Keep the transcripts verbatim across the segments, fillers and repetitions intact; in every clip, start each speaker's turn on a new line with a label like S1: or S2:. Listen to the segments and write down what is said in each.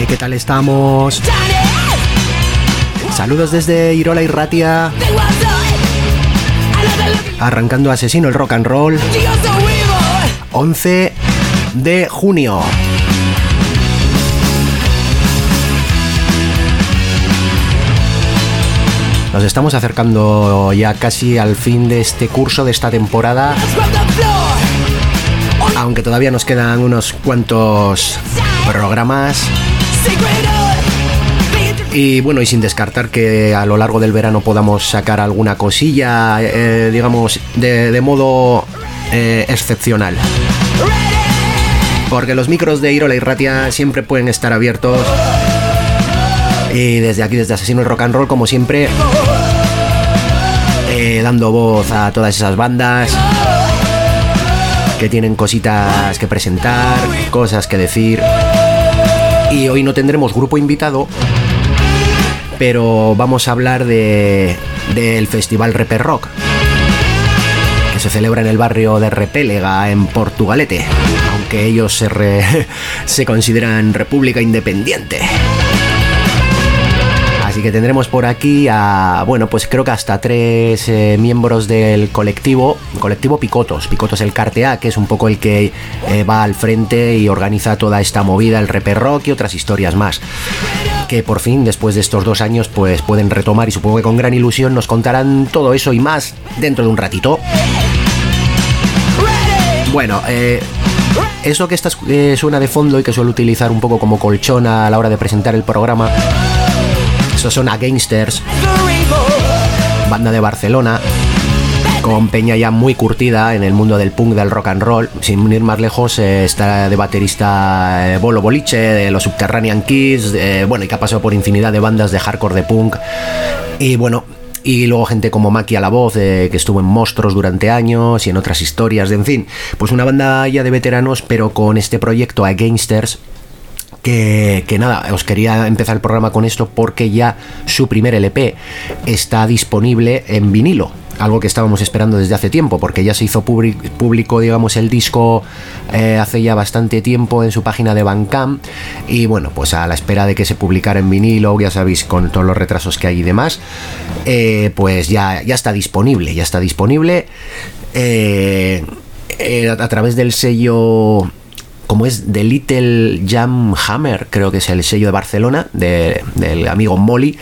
S1: ¿qué tal estamos? Saludos desde Irola y Ratia. Arrancando Asesino el Rock and Roll. once de junio. Nos estamos acercando ya casi al fin de este curso, de esta temporada. Aunque todavía nos quedan unos cuantos programas. Y bueno, y sin descartar que a lo largo del verano podamos sacar alguna cosilla, eh, digamos, de, de modo eh, excepcional. Porque los micros de Irola y Ratia siempre pueden estar abiertos. Y desde aquí, desde Asesino el Rock and Roll, como siempre, eh, dando voz a todas esas bandas que tienen cositas que presentar, cosas que decir. Y hoy no tendremos grupo invitado, pero vamos a hablar de del Festival Reper Rock, que se celebra en el barrio de Repélega, en Portugalete, aunque ellos se, re, se consideran república independiente. Así que tendremos por aquí a, bueno, pues creo que hasta tres eh, miembros del colectivo, colectivo Picotos. Picotos el Cartea, que es un poco el que eh, va al frente y organiza toda esta movida, el Reper Rock y otras historias más. Que por fin, después de estos dos años, pues pueden retomar, y supongo que con gran ilusión nos contarán todo eso y más dentro de un ratito. Bueno, eh... eso que esta eh, suena de fondo y que suelo utilizar un poco como colchón a la hora de presentar el programa, esos son Againsters, banda de Barcelona, con peña ya muy curtida en el mundo del punk, del rock and roll. Sin ir más lejos, eh, está de baterista eh, Bolo Boliche, de los Subterranean Kids, eh, bueno, y que ha pasado por infinidad de bandas de hardcore de punk. Y bueno, y luego gente como Maki a la voz, eh, que estuvo en Monstruos durante años y en otras historias, de, en fin, pues una banda ya de veteranos, pero con este proyecto Againsters. Que, que nada, os quería empezar el programa con esto porque ya su primer L P está disponible en vinilo, algo que estábamos esperando desde hace tiempo, porque ya se hizo público, digamos, el disco eh, hace ya bastante tiempo en su página de Bandcamp, y bueno, pues a la espera de que se publicara en vinilo, ya sabéis, con todos los retrasos que hay y demás, eh, pues ya, ya está disponible, ya está disponible eh, eh, a, a través del sello, como es The Little Jam Hammer, creo que es el sello de Barcelona, de, del amigo Molly.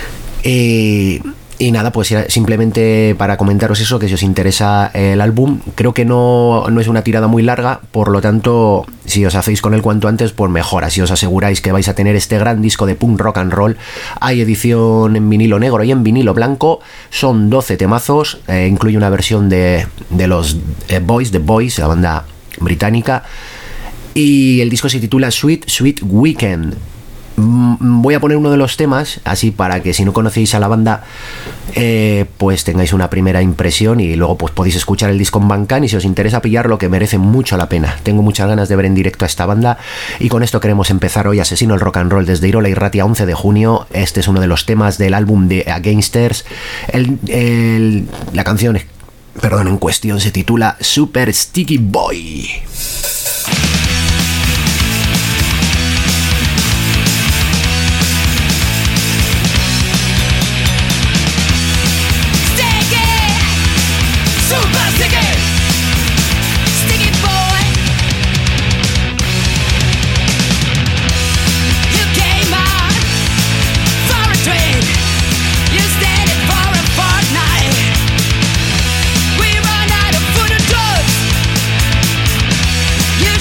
S1: Eh, y nada, pues simplemente para comentaros eso, que si os interesa el álbum, creo que no, no es una tirada muy larga, por lo tanto, si os hacéis con él cuanto antes, pues mejor. Así os aseguráis que vais a tener este gran disco de punk rock and roll. Hay edición en vinilo negro y en vinilo blanco, son doce temazos, eh, incluye una versión de, de los eh, Boys, The Boys, la banda británica. Y el disco se titula Sweet Sweet Weekend. Voy a poner uno de los temas, así para que si no conocéis a la banda, eh, pues tengáis una primera impresión, y luego pues podéis escuchar el disco en Bandcamp, y si os interesa pillarlo, que merece mucho la pena. Tengo muchas ganas de ver en directo a esta banda, y con esto queremos empezar hoy Asesino el Rock and Roll desde Irola y Ratia, once de junio. Este es uno de los temas del álbum de Againsters. El, el, la canción, perdón, en cuestión se titula Super Sticky Boy.
S2: You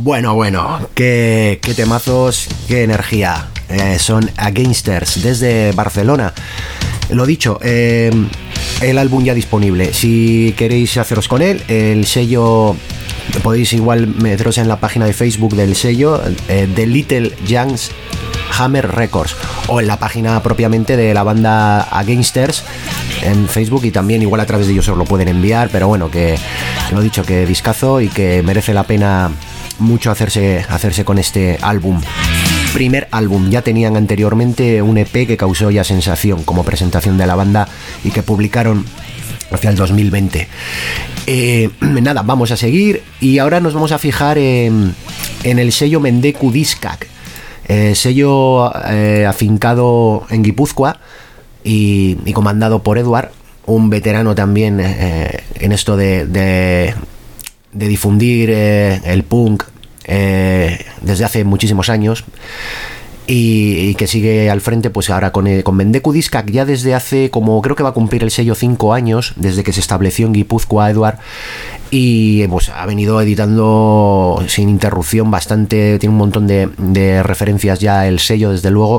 S1: Bueno, bueno, qué, qué temazos, qué energía. Eh, son Againsters desde Barcelona. Lo dicho, eh, el álbum ya disponible. Si queréis haceros con él, el sello, podéis igual meteros en la página de Facebook del sello, eh, The Little Youngs Hammer Records, o en la página propiamente de la banda Againsters en Facebook, y también igual a través de ellos os lo pueden enviar. Pero bueno, que, que lo dicho, que discazo y que merece la pena mucho hacerse, hacerse con este álbum. Primer álbum, ya tenían anteriormente un E P que causó ya sensación como presentación de la banda y que publicaron hacia el dos mil veinte. Eh, nada, vamos a seguir y ahora nos vamos a fijar en, en el sello Mendeku Diskak, eh, sello eh, afincado en Guipúzcoa y, y comandado por Eduard, un veterano también eh, en esto de, de, de difundir eh, el punk Eh, desde hace muchísimos años, y, y que sigue al frente pues ahora con, eh, con Mendeku Diskak ya desde hace, como creo que va a cumplir el sello cinco años desde que se estableció en Guipúzcoa, Eduard, y pues ha venido editando sin interrupción bastante, tiene un montón de, de referencias ya el sello, desde luego,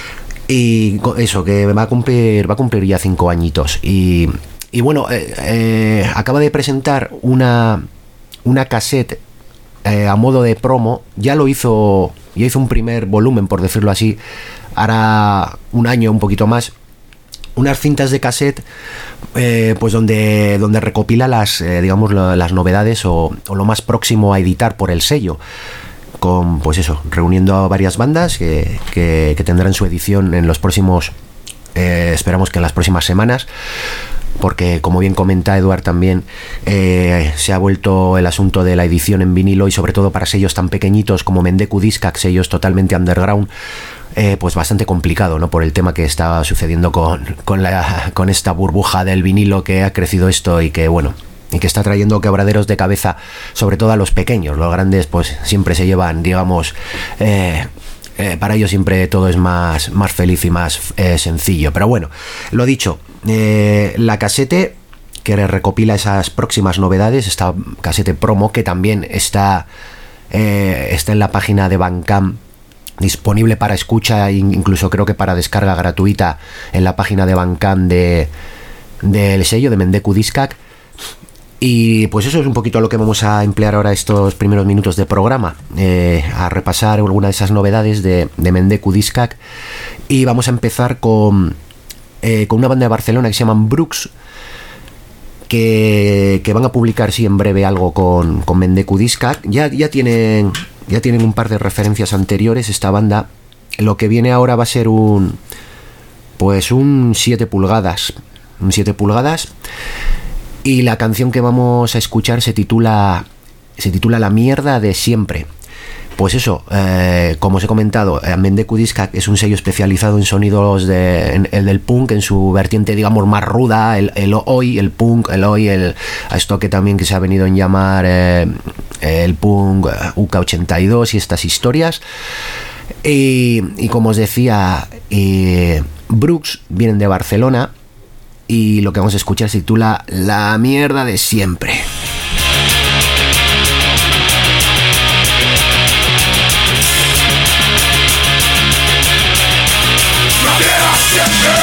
S1: y eso, que va a cumplir va a cumplir ya cinco añitos, y, y bueno, eh, eh, acaba de presentar una una cassette Eh, a modo de promo. Ya lo hizo, ya hizo un primer volumen, por decirlo así, hará un año, un poquito más, unas cintas de cassette, eh, pues donde, donde recopila las, eh, digamos, las novedades o, o lo más próximo a editar por el sello, con, pues eso, reuniendo a varias bandas que, que, que tendrán su edición en los próximos, eh, esperamos que en las próximas semanas, porque como bien comenta Eduard también, eh, se ha vuelto el asunto de la edición en vinilo, y sobre todo para sellos tan pequeñitos como Mendeku Diskak, sellos totalmente underground, eh, pues bastante complicado, ¿no? Por el tema que está sucediendo con, con, la, con esta burbuja del vinilo, que ha crecido esto y que bueno, y que está trayendo quebraderos de cabeza, sobre todo a los pequeños. Los grandes pues siempre se llevan, digamos, eh, Eh, para ellos siempre todo es más, más feliz y más eh, sencillo. Pero bueno, lo dicho, eh, la casete que recopila esas próximas novedades, esta casete promo, que también está, eh, está en la página de Bandcamp, disponible para escucha, incluso creo que para descarga gratuita en la página de Bandcamp de, del sello de Mendeku Diskak. Y pues eso es un poquito lo que vamos a emplear ahora estos primeros minutos de programa, eh, a repasar alguna de esas novedades de, de Mendeku Diskak. Y vamos a empezar con, eh, con una banda de Barcelona que se llaman Brooks, que, que van a publicar sí en breve algo con, con Mendeku Diskak. Ya, ya, tienen, ya tienen un par de referencias anteriores esta banda. Lo que viene ahora va a ser un pues un siete pulgadas, un siete pulgadas. Y la canción que vamos a escuchar se titula se titula La mierda de siempre. Pues eso, eh, como os he comentado, eh, Mendeku Diskak es un sello especializado en sonidos de, en, el del punk, en su vertiente, digamos, más ruda, el, el oi, el punk, el oi, el, a esto que también que se ha venido en llamar eh, el punk U K ochenta y dos y estas historias. Y, y como os decía, eh, Brooks vienen de Barcelona. Y lo que vamos a escuchar se titula La mierda de siempre. La mierda siempre.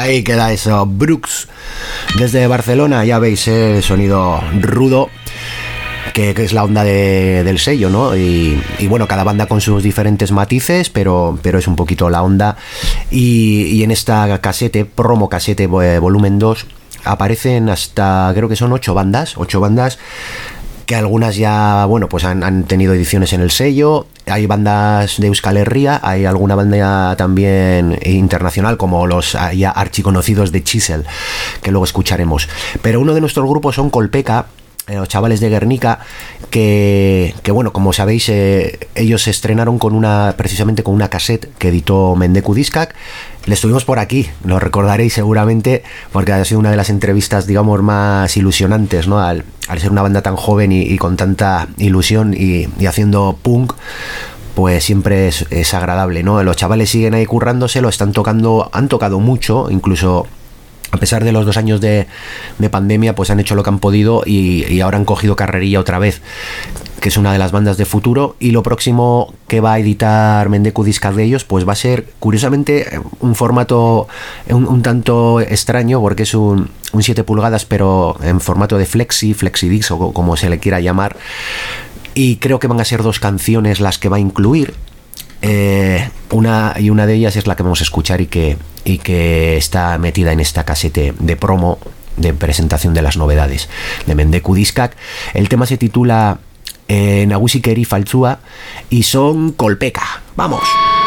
S1: Ahí queda eso, Brooks desde Barcelona, ya veis el sonido rudo que, que es la onda de, del sello, ¿no? Y, y bueno, cada banda con sus diferentes matices, pero, pero es un poquito la onda. Y, y en esta casete, promo casete volumen dos, aparecen hasta, creo que son ocho bandas, ocho bandas que algunas ya, bueno, pues han, han tenido ediciones en el sello. Hay bandas de Euskal Herria, hay alguna banda también internacional, como los ya archiconocidos de Chisel, que luego escucharemos. Pero uno de nuestros grupos son Kolpeka, eh, los chavales de Guernica, que, que bueno, como sabéis, eh, ellos se estrenaron con una, precisamente con una cassette que editó Mendeku Diskak. Les tuvimos por aquí, lo recordaréis seguramente, porque ha sido una de las entrevistas, digamos, más ilusionantes, ¿no? Al, al ser una banda tan joven y, y con tanta ilusión y, y haciendo punk, pues siempre es, es agradable, ¿no? Los chavales siguen ahí currándoselo, están tocando, han tocado mucho, incluso a pesar de los dos años de, de pandemia, pues han hecho lo que han podido y, y ahora han cogido carrerilla otra vez, que es una de las bandas de futuro. Y lo próximo que va a editar Mendeku Diskak de ellos, pues va a ser, curiosamente, un formato un, un tanto extraño, porque es un, un siete pulgadas, pero en formato de flexi, flexidisc o como se le quiera llamar. Y creo que van a ser dos canciones las que va a incluir. Eh, una y una de ellas es la que vamos a escuchar y que, y que está metida en esta casete de promo de presentación de las novedades de Mendeku Diskak. El tema se titula eh, Nagusikeri Faltzua y son Kolpeka. ¡Vamos!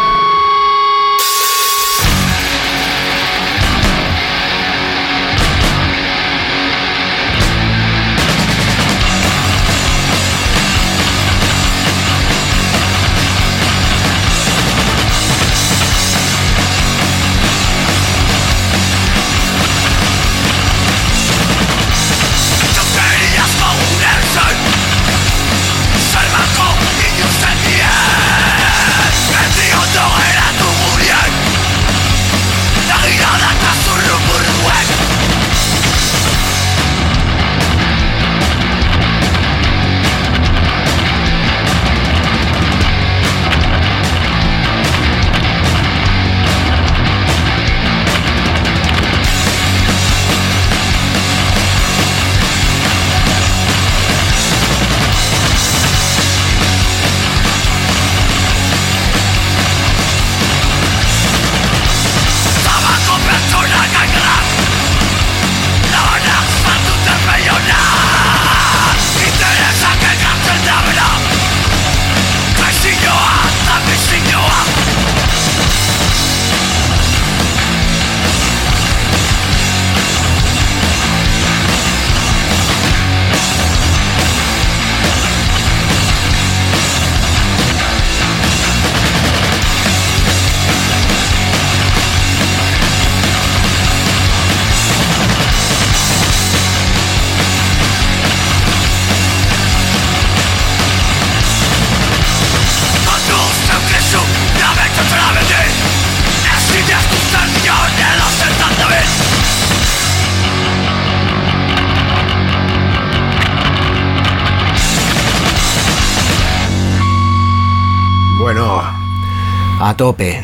S1: A tope,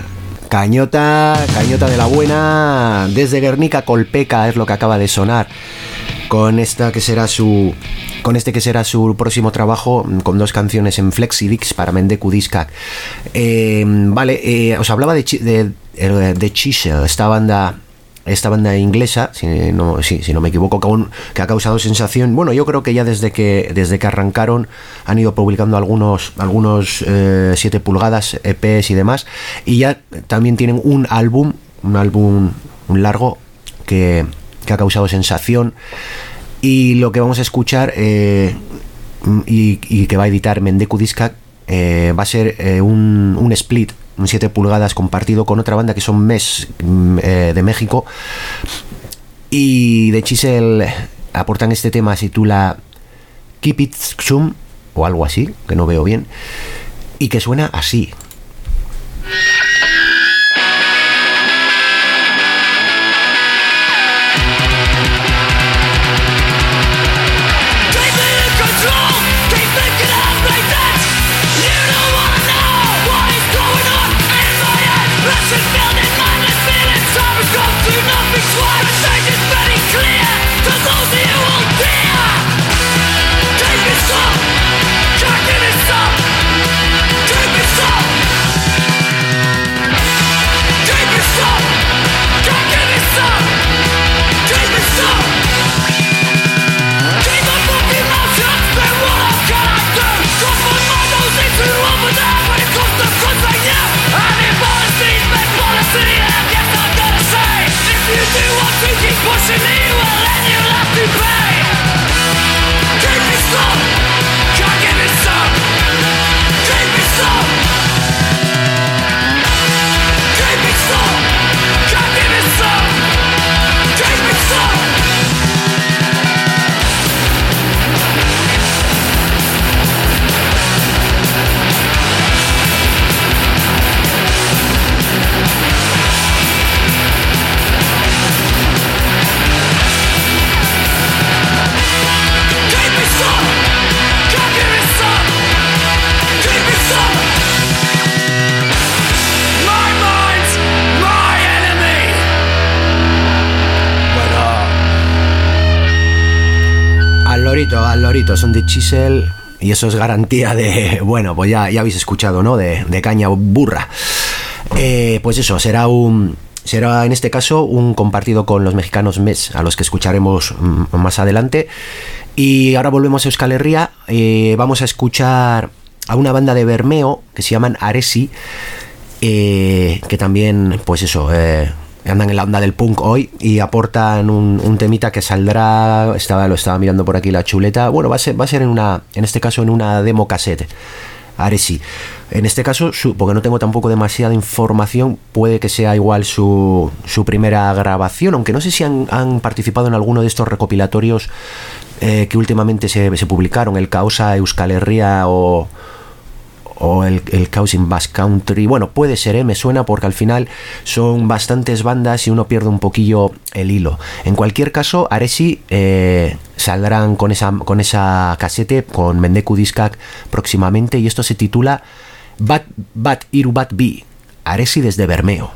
S1: cañota, cañota de la buena, desde Guernica. Kolpeka es lo que acaba de sonar, con esta que será su, con este que será su próximo trabajo, con dos canciones en Flexidix para Mendeku Diskak. Eh, vale, eh, os hablaba de, de, de Chisel, esta banda, esta banda inglesa, si no, sí, si no me equivoco, que, aún, que ha causado sensación. Bueno, yo creo que ya desde que desde que arrancaron han ido publicando algunos algunos eh, siete pulgadas, E Pes y demás, y ya también tienen un álbum, un álbum un largo que, que ha causado sensación. Y lo que vamos a escuchar eh, y, y que va a editar Mendeku Diskak eh, va a ser eh, un, un split, un siete pulgadas compartido con otra banda que son Mes eh, de México, y de Chisel aportan este tema, se titula Keep It Xum o algo así, que no veo bien, y que suena así.
S2: Building mindless feelings, sorrows come to nothing.
S1: lorito, al lorito, son de Chisel y eso es garantía de, bueno, pues ya, ya habéis escuchado, ¿no? De, de caña burra. Eh, pues eso, será un... Será en este caso un compartido con los mexicanos Mes, a los que escucharemos mm, más adelante. Y ahora volvemos a Euskal Herria. Eh, vamos a escuchar a una banda de Bermeo que se llaman Aresi, eh, que también, pues eso, eh, andan en la onda del punk hoy y aportan un, un temita que saldrá, estaba, lo estaba mirando por aquí la chuleta, bueno, va a ser, va a ser en una, en este caso en una demo cassette. Aresi. En este caso, su, porque no tengo tampoco demasiada información, puede que sea igual su, su primera grabación, aunque no sé si han, han participado en alguno de estos recopilatorios eh, que últimamente se, se publicaron, el Causa Euskal Herria o, o el, el Chaos in Basque Country. Bueno, puede ser, ¿eh? Me suena porque al final son bastantes bandas y uno pierde un poquillo el hilo. En cualquier caso, Aresi eh, saldrán con esa, con esa casete, con Mendeku Diskak próximamente, y esto se titula Bat Bat Iru Bat Bi, Aresi desde Bermeo.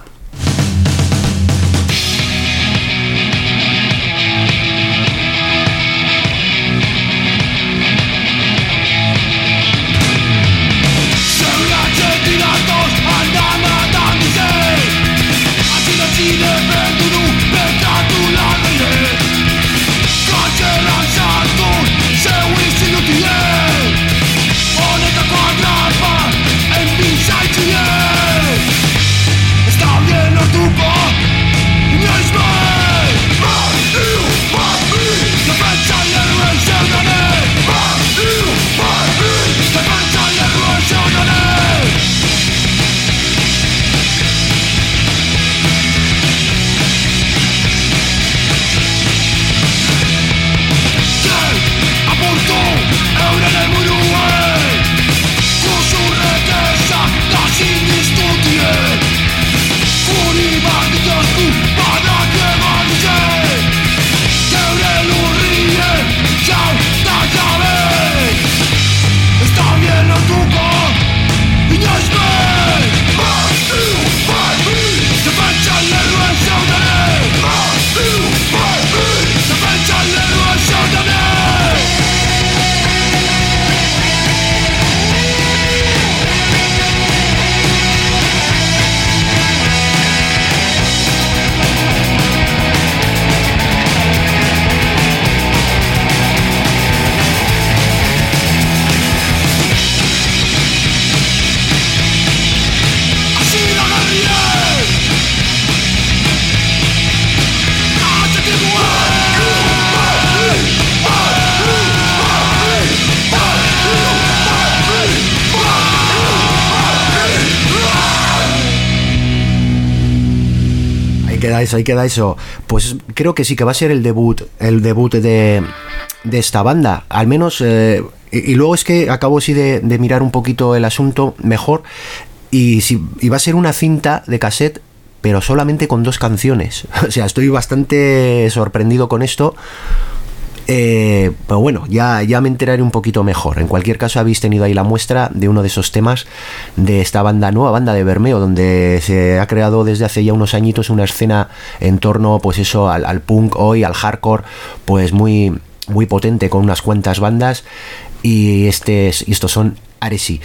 S1: Queda eso, ahí queda eso. Pues creo que sí que va a ser el debut, el debut de, de esta banda. Al menos, eh, y, y luego es que acabo sí de, de mirar un poquito el asunto mejor. Y, si, y va a ser una cinta de cassette, pero solamente con dos canciones. O sea, estoy bastante sorprendido con esto. Eh, pero bueno, ya, ya me enteraré un poquito mejor. En cualquier caso, habéis tenido ahí la muestra de uno de esos temas de esta banda nueva, banda de Bermeo, donde se ha creado desde hace ya unos añitos una escena en torno, pues eso, al, al punk hoy, al hardcore, pues muy, muy potente, con unas cuantas bandas, y este, estos son Aresi.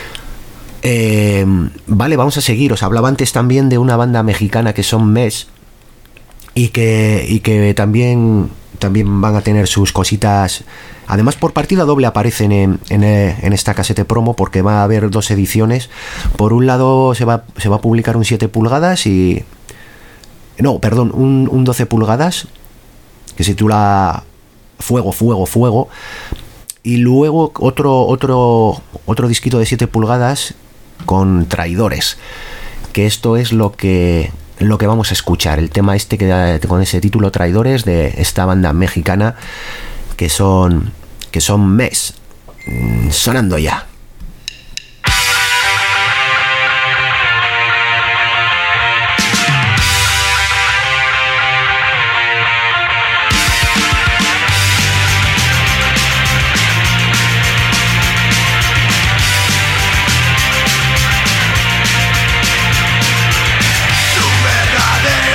S1: Eh, vale, vamos a seguir. Os hablaba antes también de una banda mexicana que son Mes, y que, y que también... también van a tener sus cositas. Además, por partida doble aparecen en, en, en esta casete promo, porque va a haber dos ediciones. Por un lado se va, se va a publicar un siete pulgadas y... No, perdón, un, un doce pulgadas que se titula Fuego, Fuego, Fuego. Y luego otro, otro, otro disquito de siete pulgadas con Traidores. Que esto es lo que... lo que vamos a escuchar, el tema este que da, con ese título, Traidores, de esta banda mexicana que son que son Mes, sonando ya.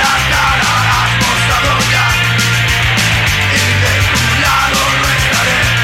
S2: Cara has mostrado ya, y de tu lado no estaré.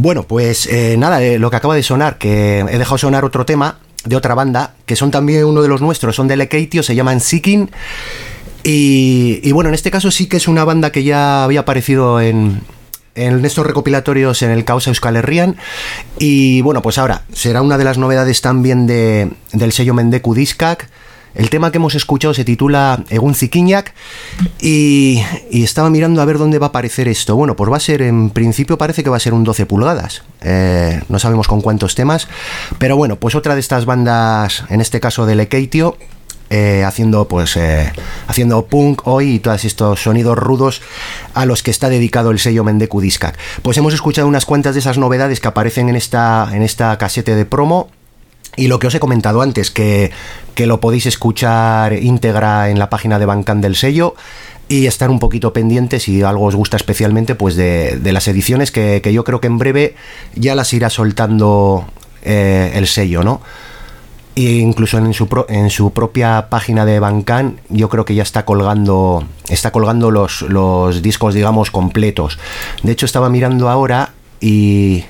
S1: Bueno, pues eh, nada, eh, lo que acaba de sonar, que he dejado sonar otro tema de otra banda, que son también uno de los nuestros, son de Lekeitio, se llaman Seeking. Y, y bueno, en este caso sí que es una banda que ya había aparecido en, en estos recopilatorios en el Caos Euskal Herrian. Y bueno, pues ahora será una de las novedades también de, del sello Mendeku Diskak. El tema que hemos escuchado se titula Egun Zikinak y, y estaba mirando a ver dónde va a aparecer esto. Bueno, pues va a ser, en principio parece que va a ser un doce pulgadas. Eh, no sabemos con cuántos temas, pero bueno, pues otra de estas bandas, en este caso de Lekeitio, eh, haciendo pues eh, haciendo punk hoy y todos estos sonidos rudos a los que está dedicado el sello Mendeku Diskak. Pues hemos escuchado unas cuantas de esas novedades que aparecen en esta, en esta casete de promo. Y lo que os he comentado antes, que, que lo podéis escuchar íntegra en la página de Bandcamp del sello y estar un poquito pendientes, si algo os gusta especialmente, pues de, de las ediciones que, que yo creo que en breve ya las irá soltando eh, el sello, ¿no? E incluso en su, pro, en su propia página de Bandcamp yo creo que ya está colgando, está colgando los, los discos, digamos, completos. De hecho, estaba mirando ahora y,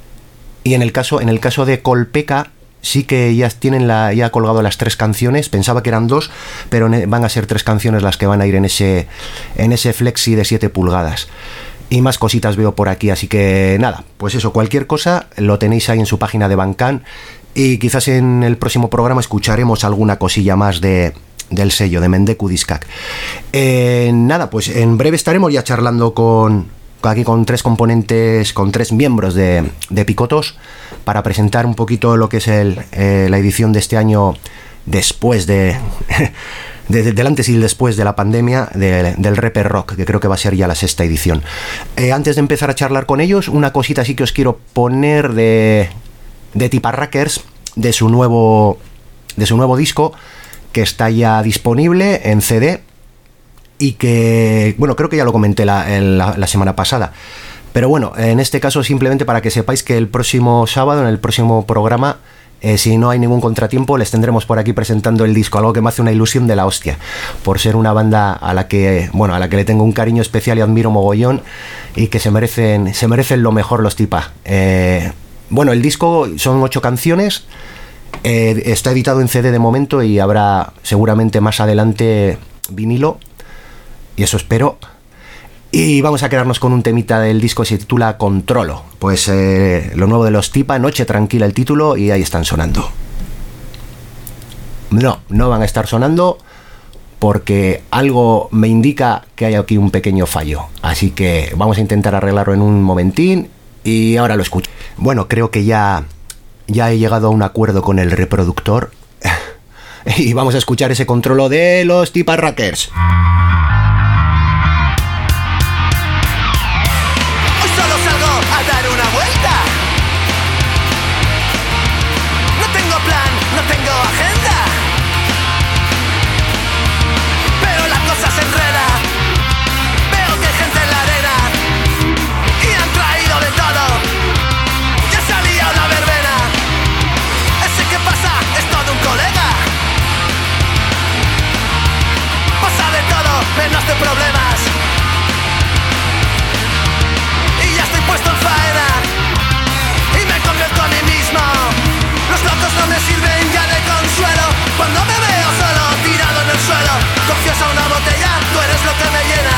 S1: y en el caso, en el caso de Kolpeka, sí que ya tienen la, ya ha colgado las tres canciones. Pensaba que eran dos, pero van a ser tres canciones las que van a ir en ese, en ese flexi de siete pulgadas. Y más cositas veo por aquí, así que nada, pues eso, cualquier cosa lo tenéis ahí en su página de Bandcamp y quizás en el próximo programa escucharemos alguna cosilla más de, del sello de Mendeku Diskak. Eh, nada, pues en breve estaremos ya charlando con aquí con tres componentes, con tres miembros de, de Picotos, para presentar un poquito lo que es el, eh, la edición de este año después de, de, de del antes y el después de la pandemia de, del Rapper Rock, que creo que va a ser ya la sexta edición. Eh, antes de empezar a charlar con ellos, una cosita sí que os quiero poner de, de Tiparrackers, de su nuevo de su nuevo disco, que está ya disponible en C D. Y que, bueno, creo que ya lo comenté la, la, la semana pasada. Pero bueno, en este caso simplemente para que sepáis que el próximo sábado, en el próximo programa, eh, si no hay ningún contratiempo, les tendremos por aquí presentando el disco, algo que me hace una ilusión de la hostia, por ser una banda a la que, bueno, a la que le tengo un cariño especial y admiro mogollón, y que se merecen, se merecen lo mejor los tipas. Eh, bueno, el disco son ocho canciones, eh, está editado en C D de momento y habrá seguramente más adelante vinilo. Y eso espero. Y vamos a quedarnos con un temita del disco que se titula Controlo. Pues eh, lo nuevo de los Tipa, Noche Tranquila el título, y ahí están sonando. No, no van a estar sonando porque algo me indica que hay aquí un pequeño fallo. Así que vamos a intentar arreglarlo en un momentín y ahora lo escucho. Bueno, creo que ya, ya he llegado a un acuerdo con el reproductor. Y vamos a escuchar ese Controlo de los Tiparrackers.
S2: Problemas y ya estoy puesto en faena y me convierto a mí mismo. Los locos no me sirven ya de consuelo cuando me veo solo tirado en el suelo. Confiesa una botella, tú eres lo que me llena.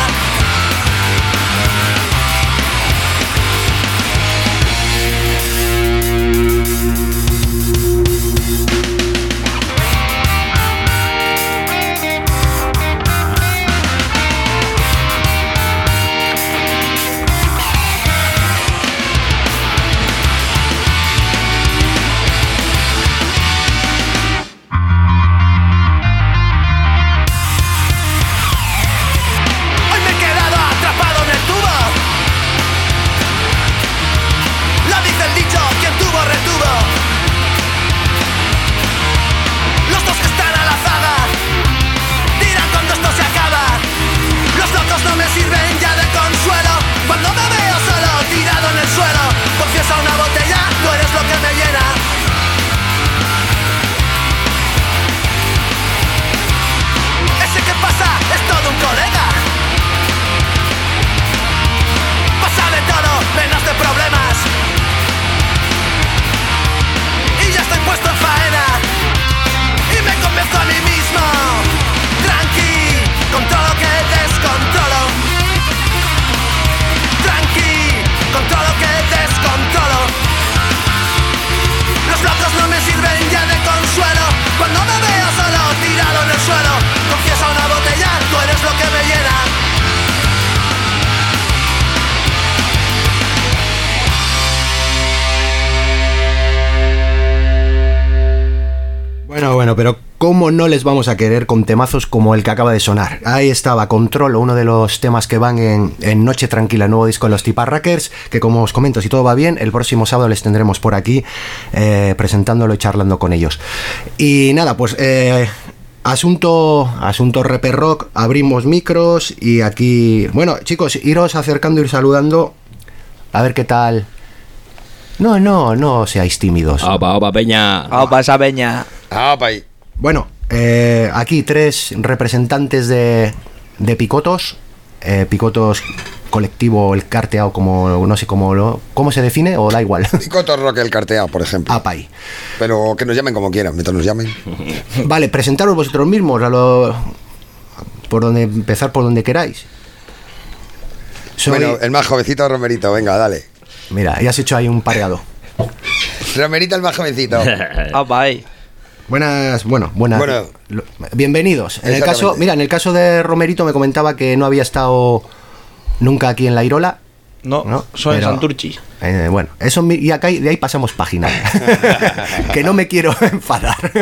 S1: Bueno, pero ¿cómo no les vamos a querer con temazos como el que acaba de sonar? Ahí estaba Control, uno de los temas que van en, en Noche Tranquila, el nuevo disco de los Tiparrackers, que como os comento, si todo va bien, el próximo sábado les tendremos por aquí eh, presentándolo y charlando con ellos. Y nada, pues eh, asunto, asunto Reper Rock, abrimos micros y aquí... Bueno, chicos, iros acercando, ir saludando, a ver qué tal... No, no, no seáis tímidos.
S3: Opa, opa, peña.
S4: Opa, esa peña.
S5: Opa ahí.
S1: Bueno, eh, aquí tres representantes de, de Picotos. Eh, Picotos colectivo, el carteado, como no sé cómo lo, cómo se define, o da igual.
S5: Picotos Rock, el carteado, por ejemplo.
S1: Apay.
S5: Pero que nos llamen como quieran, mientras nos llamen.
S1: Vale, presentaros vosotros mismos, a lo, por donde empezar por donde queráis. Soy,
S5: bueno, el más jovencito Romerito, venga, dale.
S1: Mira, ya has hecho ahí un pareado.
S5: Romerito, el más jovencito.
S4: Opa, ahí.
S1: Buenas, bueno, buenas.
S5: Bueno,
S1: lo- bienvenidos. En el caso,
S5: exactamente.
S1: mira, en el caso de Romerito me comentaba que no había estado nunca aquí en La Irola.
S4: No,
S1: No,
S4: soy
S1: pero-
S4: Santurchi.
S1: Eh, bueno, eso mi- y acá de ahí pasamos página. Que no me quiero enfadar.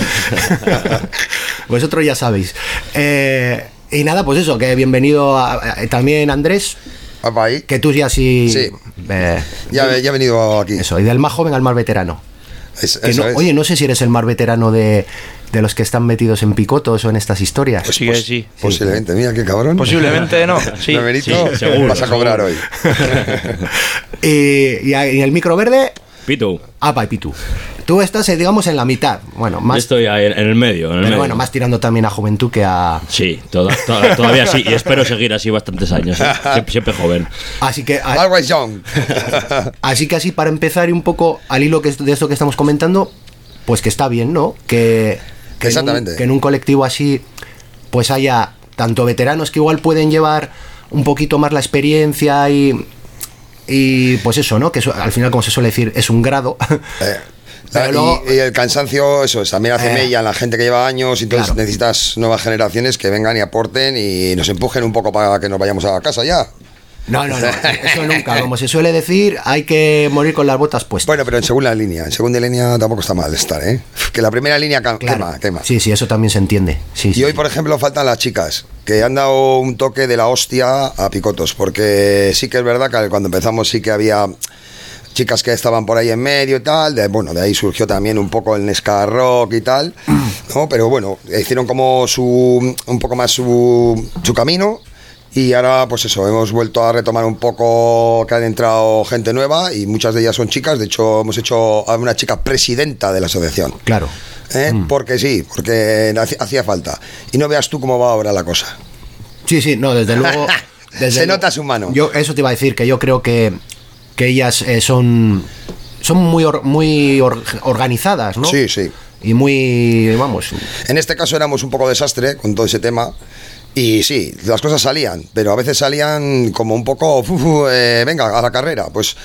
S1: Vosotros ya sabéis. Eh, y nada, pues eso, que bienvenido a- a- también Andrés,
S5: Opa ahí.
S1: que tú ya sí.
S5: Sí.
S1: eh,
S5: Ya, ya he venido aquí.
S1: eso, y del más joven al más veterano.
S5: Es-
S1: Que
S5: eso
S1: no-
S5: es.
S1: Oye, no sé si eres el más veterano de, de los que están metidos en Picotos o en estas historias.
S5: Pues
S4: Sí, que sí.
S5: Posiblemente, mira qué cabrón.
S4: Posiblemente no. Sí.
S5: Romerito,
S3: sí, seguro,
S5: vas a cobrar
S3: seguro.
S5: hoy.
S1: y, y, a- y el micro verde,
S3: Pitu.
S1: apa y pitu. Tú estás, eh, digamos, en la mitad. Bueno,
S3: Yo
S1: más.
S3: estoy ahí en, en el medio. En el
S1: Pero
S3: medio.
S1: bueno, más tirando también a juventud que a.
S3: Sí, toda- toda- todavía sí. Y espero seguir así bastantes años. ¿eh? Siempre, siempre joven.
S1: Así que, a-
S5: Always young.
S1: así que así para empezar y un poco al hilo que es- de esto que estamos comentando, pues que está bien, ¿no? Que, que, en un,
S5: Exactamente.
S1: que en un colectivo así, pues haya tanto veteranos que igual pueden llevar un poquito más la experiencia y. Y pues eso, ¿no? Que eso, al final, como se suele decir, es un grado.
S5: Eh,
S1: Pero
S5: y,
S1: luego-
S5: y el cansancio, eso es, también hace
S1: Eh.
S5: mella en la gente que lleva años, y entonces
S1: Claro.
S5: necesitas nuevas generaciones que vengan y aporten y nos empujen un poco para que nos vayamos a casa ya.
S1: No, no, no, eso nunca. Como se suele decir, hay que morir con las botas puestas.
S5: Bueno, pero en segunda línea, en segunda línea tampoco está mal estar, ¿eh? Que la primera línea ca-
S1: Claro.
S5: quema, quema.
S1: Sí, sí, eso también se entiende. Sí,
S5: Y
S1: sí,
S5: hoy,
S1: sí.
S5: por ejemplo, faltan las chicas, que han dado un toque de la hostia a Picotos, porque sí que es verdad que cuando empezamos sí que había chicas que estaban por ahí en medio y tal, de, bueno, de ahí surgió también un poco el ska rock y tal, ¿no? Pero bueno, hicieron como su, un poco más su, su camino. Y ahora, pues eso, hemos vuelto a retomar un poco que han entrado gente nueva y muchas de ellas son chicas. De hecho, hemos hecho a una chica presidenta de la asociación.
S1: Claro.
S5: ¿Eh? Porque sí, porque haci- hacía falta. Y no veas tú cómo va ahora la cosa.
S1: Sí, sí, no, desde luego. Desde
S5: Se
S1: luego.
S5: nota su mano.
S1: Yo eso te iba a decir, que yo creo que, que ellas eh, son son muy or- muy or- organizadas, ¿no?
S5: Sí, sí.
S1: Y muy, vamos,
S5: En este caso éramos un poco desastre con todo ese tema. Y sí, las cosas salían, pero a veces salían como un poco, uf, uf, eh, venga, a la carrera. Pues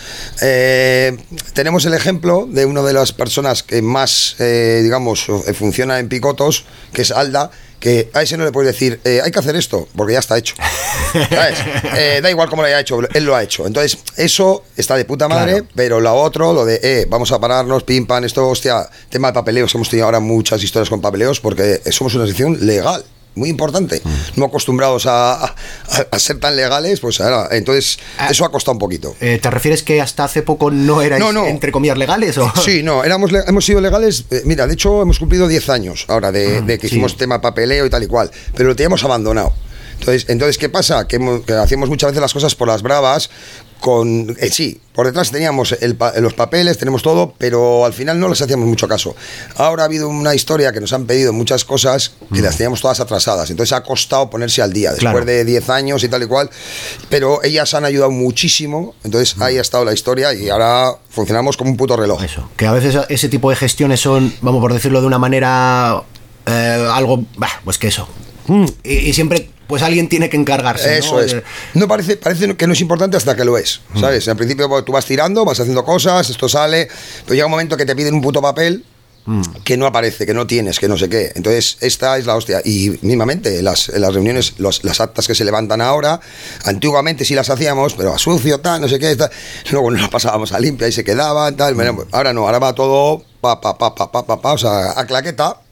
S5: eh, tenemos el ejemplo de una de las personas que más, eh, digamos, eh, funciona en Picotos, que es Alda, que a ese no le puedes decir, eh, hay que hacer esto, porque ya está hecho. ¿Sabes? Eh, da igual cómo lo haya hecho, él lo ha hecho. Entonces, eso está de puta madre,
S1: Claro.
S5: pero lo otro, lo de, eh, vamos a pararnos, pim, pam, esto, hostia, tema de papeleos, hemos tenido ahora muchas historias con papeleos, porque somos una sección legal. Muy importante, no acostumbrados a, a, a ser tan legales, pues ahora, entonces eso ha costado un poquito.
S1: eh, ¿te refieres que hasta hace poco no erais,
S5: No, no.
S1: entre comillas, legales? ¿O?
S5: Sí, no, éramos, le- hemos sido legales, eh, mira, de hecho hemos cumplido diez años ahora de, de que
S1: sí.
S5: hicimos tema papeleo y tal y cual, pero lo teníamos abandonado. Entonces, entonces ¿qué pasa? Que, hemos- que hacíamos muchas veces las cosas por las bravas, con eh, sí, por detrás teníamos el pa- los papeles, tenemos todo, pero al final no les hacíamos mucho caso. Ahora ha habido una historia que nos han pedido muchas cosas que las teníamos todas atrasadas, entonces ha costado ponerse al día, después
S1: Claro.
S5: de diez años y tal y cual, pero ellas han ayudado muchísimo, entonces ahí ha estado la historia y ahora funcionamos como un puto reloj.
S1: Eso, que a veces ese tipo de gestiones son, vamos por decirlo de una manera, eh, algo, bah, pues que eso. Y, y siempre, pues alguien tiene que encargarse, ¿no?
S5: Eso es.
S1: De-
S5: No parece, parece que no es importante hasta que lo es, ¿sabes? Al principio pues, tú vas tirando, vas haciendo cosas, esto sale, pero llega un momento que te piden un puto papel que no aparece, que no tienes, que no sé qué. Entonces, esta es la hostia. Y mismamente, las, en las reuniones, los- las actas que se levantan ahora, antiguamente sí las hacíamos, pero a sucio, tal, no sé qué, tal. Luego nos las pasábamos a limpia y se quedaban, tal. Bueno, ahora no, ahora va todo pa, pa, pa, pa, pa, pa, pa, o sea, a claqueta.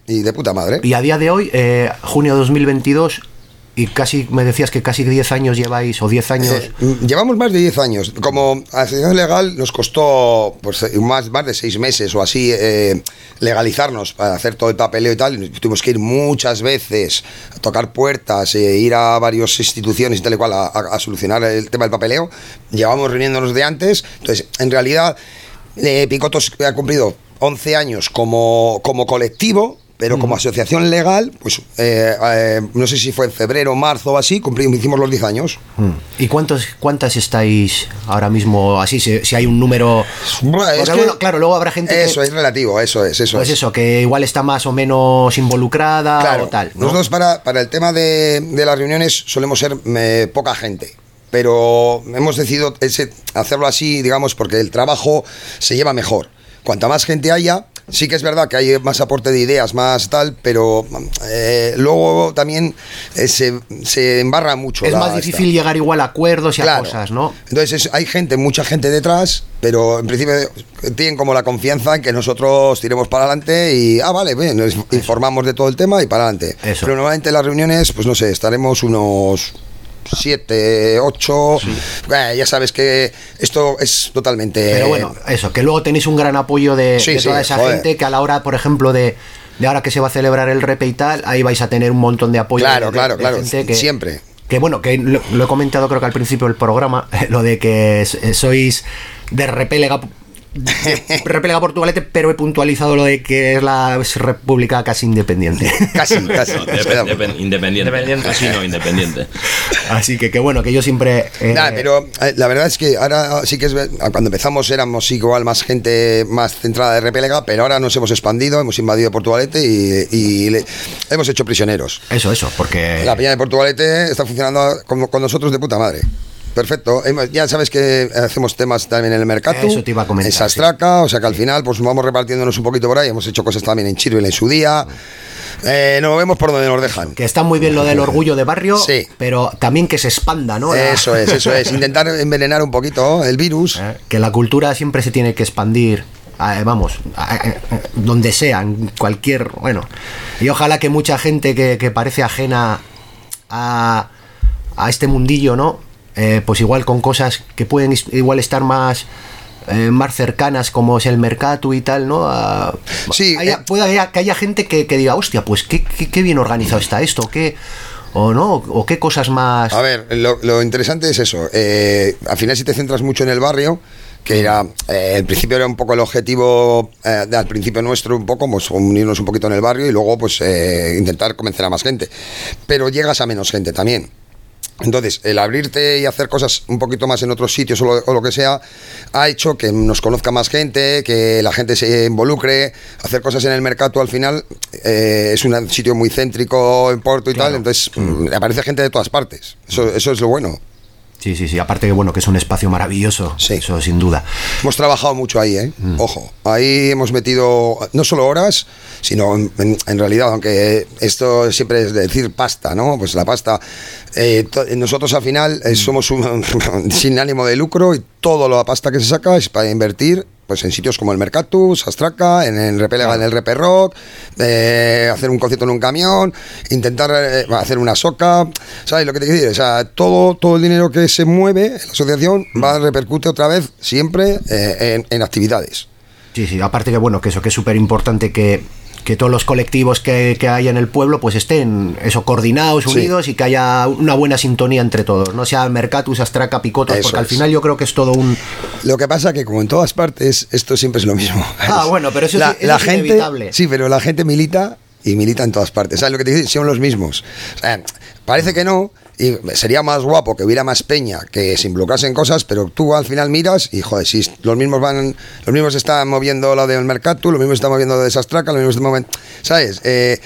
S5: y de puta madre.
S1: Y a día de hoy, eh, junio de dos mil veintidós, y casi me decías que casi diez años lleváis, o diez años.
S5: Eh, llevamos más de diez años. Como asociación legal nos costó pues, más, más de seis meses o así eh, legalizarnos para hacer todo el papeleo y tal. Tuvimos que ir muchas veces a tocar puertas, eh, ir a varias instituciones y tal y cual a, a, a solucionar el tema del papeleo. Llevamos reuniéndonos de antes. Entonces, en realidad, eh, Picotos ha cumplido once años como, como colectivo. Pero como asociación legal, pues eh, eh, no sé si fue en febrero, marzo o así, cumplimos, hicimos los diez años.
S1: ¿Y cuántos, cuántas estáis ahora mismo así? Si, si hay un número...
S5: Bueno, es
S1: Porque,
S5: que
S1: bueno, claro, luego habrá gente
S5: eso
S1: que...
S5: es relativo, eso es, eso
S1: Pues
S5: es.
S1: eso, que igual está más o menos involucrada
S5: Claro,
S1: o tal, ¿no?
S5: Nosotros para, para el tema de, de las reuniones solemos ser eh, poca gente. Pero hemos decidido ese, hacerlo así, digamos, porque el trabajo se lleva mejor. Cuanta más gente haya, sí que es verdad que hay más aporte de ideas, más tal, pero eh, luego también eh, se, se embarra mucho.
S1: Es
S5: la,
S1: más difícil
S5: esta.
S1: llegar igual a acuerdos y
S5: Claro.
S1: a cosas, ¿no?
S5: Entonces es- hay gente, mucha gente detrás, pero en principio tienen como la confianza en que nosotros tiremos para adelante y, ah, vale, bien, nos informamos de todo el tema y para adelante.
S1: Eso.
S5: Pero normalmente en las reuniones, pues no sé, estaremos unos siete, ocho. Eh, ya sabes que esto es totalmente.
S1: Pero bueno, eso, que luego tenéis un gran apoyo de,
S5: Sí,
S1: de toda
S5: sí,
S1: esa
S5: joder.
S1: gente que a la hora, por ejemplo, de, de ahora que se va a celebrar el repe y tal, ahí vais a tener un montón de apoyo.
S5: Claro,
S1: de- de-
S5: claro,
S1: de
S5: claro,
S1: gente que,
S5: siempre.
S1: Que bueno, que lo, lo he comentado creo que al principio del programa, lo de que s- sois de Repélega, de Repélega Portugalete, pero he puntualizado lo de que es la república casi independiente.
S5: Casi, casi.
S3: No, dep- dep- independiente.
S4: Independiente.
S3: Así no, independiente.
S1: Así que que bueno, que yo siempre... eh,
S5: Nada, pero eh, la verdad es que ahora sí que es ver- cuando empezamos éramos sí, igual más gente más centrada de Repélega, pero ahora nos hemos expandido, hemos invadido Portugalete y, y le- hemos hecho prisioneros.
S1: Eso, eso, porque...
S5: La peña de Portugalete está funcionando con, con nosotros de puta madre. Perfecto. Hemos- Ya sabes que hacemos temas también en el mercado.
S1: Eso te iba a comentar,
S5: En Sastraca, o sea que al final pues vamos repartiéndonos un poquito por ahí. Hemos hecho cosas también en Chirvil en su día. Eh, nos movemos por donde nos dejan.
S1: Que está muy bien lo del orgullo de barrio,
S5: Sí.
S1: pero también que se expanda, ¿no? La-
S5: Eso es, eso es. Intentar envenenar un poquito el virus.
S1: Eh, que la cultura siempre se tiene que expandir, eh, vamos, eh, eh, donde sea, en cualquier, bueno, y ojalá que mucha gente que, que parece ajena a, a este mundillo, ¿no? Eh, pues igual con cosas que pueden is- igual estar más eh, más cercanas, como es el mercado y tal, ¿no? A-
S5: Sí,
S1: haya-
S5: eh.
S1: pueda haya- que haya gente que, que diga, hostia, pues qué, qué, qué bien organizado está esto, qué, o no, o qué cosas más...
S5: A ver, lo, lo interesante es eso. Eh, al final si te centras mucho en el barrio, que era, eh, al principio era un poco el objetivo, eh, de- al principio nuestro un poco, pues unirnos un poquito en el barrio y luego pues eh, intentar convencer a más gente. Pero llegas a menos gente también. Entonces, el abrirte y hacer cosas un poquito más en otros sitios o lo, o lo que sea, ha hecho que nos conozca más gente, que la gente se involucre, hacer cosas en el mercado al final, eh, es un sitio muy céntrico en Porto y
S1: Claro.
S5: tal, entonces mm, aparece gente de todas partes, eso, eso es lo bueno.
S1: Sí, sí, sí, aparte que bueno, que es un espacio maravilloso,
S5: Sí.
S1: eso sin duda.
S5: Hemos trabajado mucho ahí, ¿eh? Ojo, ahí hemos metido no solo horas, sino en, en- en realidad, aunque esto siempre es decir pasta, ¿no? Pues la pasta, eh, to- nosotros al final eh, somos un, sin ánimo de lucro y toda la pasta que se saca es para invertir pues en sitios como el Mercatus, Sastraca, en el Repélega, en el Repe Rock, eh, hacer un concierto en un camión, intentar eh, hacer una soca, ¿sabes lo que te quiero decir? O sea, todo, todo el dinero que se mueve en la asociación va a repercute otra vez siempre eh, en, en actividades.
S1: Sí, sí, aparte que bueno, que eso, que es súper importante que, que todos los colectivos que, que hay en el pueblo pues estén eso coordinados,
S5: Sí.
S1: unidos y que haya una buena sintonía entre todos, no sea Mercatus, Astraca, Picotos,
S5: Eso
S1: porque al
S5: es.
S1: final yo creo que es todo un...
S5: Lo que pasa que como en todas partes esto siempre es lo mismo.
S1: Ah, bueno, pero eso es-
S5: la,
S1: eso
S5: la
S1: es
S5: gente,
S1: inevitable.
S5: sí, pero la gente milita y milita en todas partes. ¿Sabes lo que te digo? Son los mismos. O sea, parece que no, y sería más guapo que hubiera más peña que se involucrase en cosas, pero tú al final miras y, joder, si los mismos van, los mismos están moviendo lo del mercado, los mismos están moviendo lo de Sastraca, los mismos están moviendo, ¿sabes? Eh,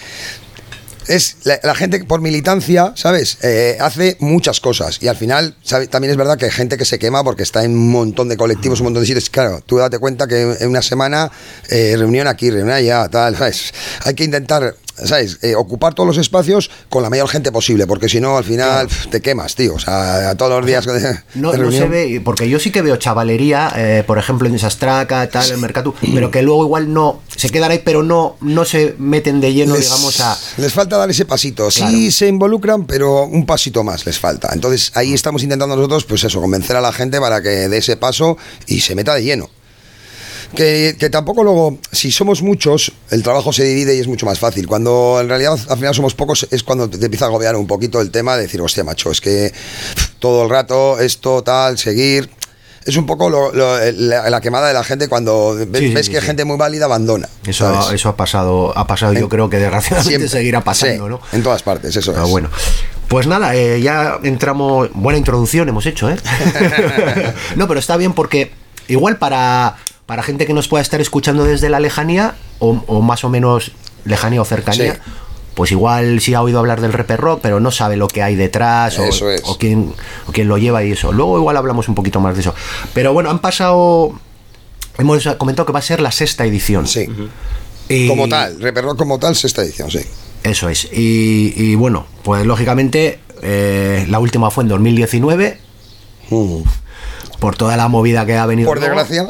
S5: es la, la gente por militancia, ¿sabes? Eh, hace muchas cosas y al final ¿sabe? También es verdad que hay gente que se quema porque está en un montón de colectivos, un montón de sitios. Claro, tú date cuenta que en una semana eh, reunión aquí, reunión allá, tal, ¿sabes? Hay que intentar ¿sabes? Eh, ocupar todos los espacios con la mayor gente posible, porque si no, al final pf, te quemas, tío. O sea, todos los días. De,
S1: no,
S5: de
S1: no se
S5: reunión.
S1: ve, porque yo sí que veo chavalería, eh, por ejemplo, en Sastraca, tal, sí. en Mercatu, pero que luego igual no, se quedan ahí, pero no, no se meten de lleno,
S5: les,
S1: digamos, a...
S5: Les falta dar ese pasito.
S1: Claro.
S5: Sí se involucran, pero un pasito más les falta. Entonces ahí estamos intentando nosotros, pues eso, convencer a la gente para que dé ese paso y se meta de lleno. Que, que tampoco luego, si somos muchos, el trabajo se divide y es mucho más fácil. Cuando en realidad al final somos pocos, es cuando te empieza a agobiar un poquito el tema de decir, hostia, macho, es que pff, todo el rato esto, tal, seguir. Es un poco lo, lo, la, la quemada de la gente cuando ves,
S1: sí, sí,
S5: ves
S1: sí,
S5: que
S1: sí.
S5: gente muy válida abandona.
S1: Eso, eso ha pasado, ha pasado
S5: en,
S1: yo creo que desgraciadamente
S5: siempre,
S1: seguirá pasando,
S5: sí,
S1: ¿no?
S5: En todas partes, eso
S1: Pero
S5: es.
S1: bueno. Pues nada, eh, ya entramos. Buena introducción hemos hecho, ¿eh? No, pero está bien porque igual para, para gente que nos pueda estar escuchando desde la lejanía, o, o más o menos lejanía o cercanía, sí. Pues igual sí ha oído hablar del Reper Rock, pero no sabe lo que hay detrás o,
S5: eso es.
S1: o, quién, o quién lo lleva y eso. Luego igual hablamos un poquito más de eso. Pero bueno, han pasado. Hemos comentado que va a ser la sexta edición.
S5: Sí.
S1: Uh-huh. Y...
S5: Como tal, Reper Rock como tal, sexta edición, sí.
S1: Eso es. Y, y bueno, pues lógicamente eh, la última fue en dos mil diecinueve.
S5: Uh.
S1: Por toda la movida que ha venido.
S5: Por
S1: luego,
S5: desgracia.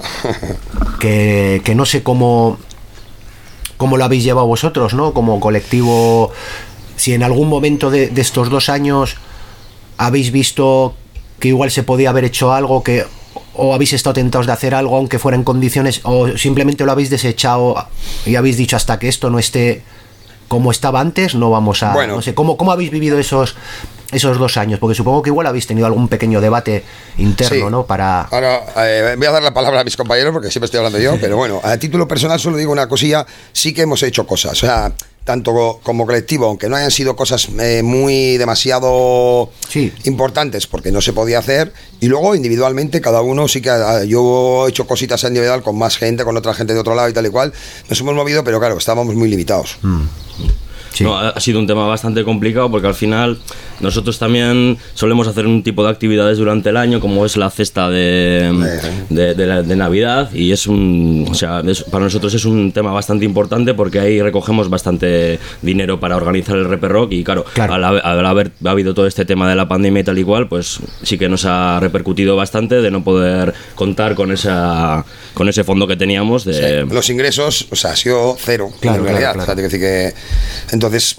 S1: Que, que no sé cómo, cómo lo habéis llevado vosotros, ¿no? Como colectivo. Si en algún momento de, de estos dos años habéis visto que igual se podía haber hecho algo, que o habéis estado tentados de hacer algo aunque fuera en condiciones, o simplemente lo habéis desechado y habéis dicho hasta que esto no esté como estaba antes, no vamos a...
S5: Bueno.
S1: No sé, ¿cómo, cómo habéis vivido esos esos dos años? Porque supongo que igual habéis tenido algún pequeño debate interno,
S5: sí.
S1: ¿no? Para...
S5: Ahora eh, voy a dar la palabra a mis compañeros porque siempre estoy hablando yo, pero bueno, a título personal solo digo una cosilla, sí que hemos hecho cosas, o sea, tanto como colectivo, aunque no hayan sido cosas eh, muy demasiado
S1: sí.
S5: importantes porque no se podía hacer, y luego individualmente cada uno sí que ha, yo he hecho cositas individual con más gente, con otra gente de otro lado y tal y cual, nos hemos movido, pero claro, estábamos muy limitados.
S1: Mm. Sí.
S3: No, ha sido un tema bastante complicado porque al final nosotros también solemos hacer un tipo de actividades durante el año como es la cesta de, de, de, de, de Navidad, y es un, o sea, es, para nosotros es un tema bastante importante porque ahí recogemos bastante dinero para organizar el Reper Rock, y claro,
S1: claro.
S3: Al, al haber habido todo este tema de la pandemia y tal y cual, pues sí que nos ha repercutido bastante de no poder contar con esa con ese fondo que teníamos de...
S5: Sí. Los ingresos, o sea, ha sido cero,
S1: claro,
S5: en realidad,
S1: claro, claro.
S5: O sea, decir que entonces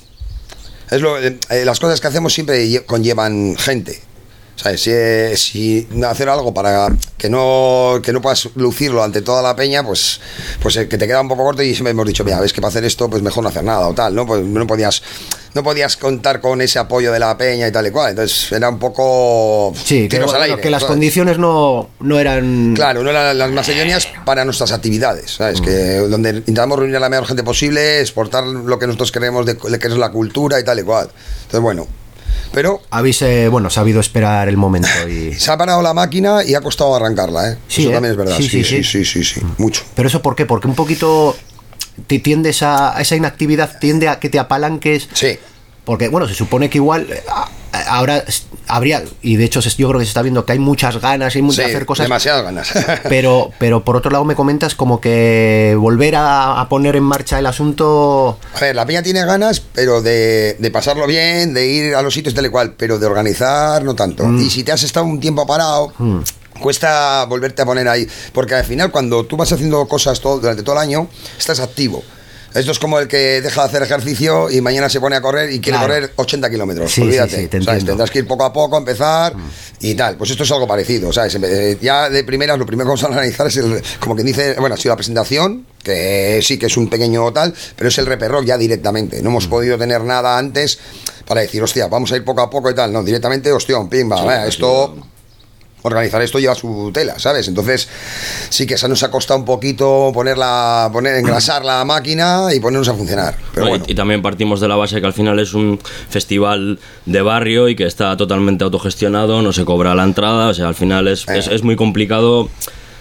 S5: es lo, eh, las cosas que hacemos siempre conllevan gente, ¿sabes? Si, si hacer algo para que no que no puedas lucirlo ante toda la peña, pues pues eh, que te queda un poco corto, y siempre hemos dicho, mira, ves que para hacer esto pues mejor no hacer nada o tal, ¿no? Pues no podías no podías contar con ese apoyo de la peña y tal y cual, entonces era un poco
S1: sí, que, bueno,
S5: aire,
S1: que las
S5: ¿sabes?
S1: Condiciones no, no eran...
S5: Claro, no eran las más idóneas para nuestras actividades, ¿sabes? Mm. Que donde intentamos reunir a la mayor gente posible, exportar lo que nosotros queremos de, de que es la cultura y tal y cual. Entonces, bueno, pero...
S1: Habéis, eh, bueno, sabido esperar el momento y...
S5: Se ha parado la máquina y ha costado arrancarla, ¿eh?
S1: Sí,
S5: eso
S1: ¿eh?
S5: también es verdad,
S1: Sí,
S5: sí,
S1: sí,
S5: sí, sí, sí, sí, sí, mucho.
S1: ¿Pero eso por qué? Porque un poquito te tiendes a, a esa inactividad, tiende a que te apalanques...
S5: Sí.
S1: Porque, bueno, se supone que igual ahora habría, y de hecho yo creo que se está viendo que hay muchas ganas y muchas
S5: sí,
S1: hacer cosas.
S5: demasiadas ganas.
S1: Pero, pero por otro lado me comentas como que volver a, a poner en marcha el asunto...
S5: A ver, la peña tiene ganas, pero de, de pasarlo bien, de ir a los sitios tal y cual, pero de organizar no tanto. Mm. Y si te has estado un tiempo parado... Mm. Cuesta volverte a poner ahí, porque al final cuando tú vas haciendo cosas todo, durante todo el año, estás activo. Esto es como el que deja de hacer ejercicio y mañana se pone a correr y quiere claro. correr ochenta kilómetros.
S1: Sí,
S5: olvídate.
S1: Sí, sí, te
S5: ¿sabes? Tendrás que ir poco a poco, empezar mm. y tal. Pues esto es algo parecido, ¿sabes? Ya de primeras, lo primero que vamos a analizar es, el, como quien dice, bueno, ha sido la presentación, que sí que es un pequeño tal, pero es el Reper Rock ya directamente. No hemos mm. podido tener nada antes para decir, hostia, vamos a ir poco a poco y tal. No, directamente, hostia, pimba, sí, vaya, esto... Sí. Organizar esto lleva su tela, ¿sabes? Entonces sí que eso nos ha costado un poquito ponerla, poner, engrasar la máquina y ponernos a funcionar. Pero
S3: no,
S5: bueno.
S3: y, y también partimos de la base que al final es un festival de barrio y que está totalmente autogestionado, no se cobra la entrada, o sea, al final es, eh. es, es muy complicado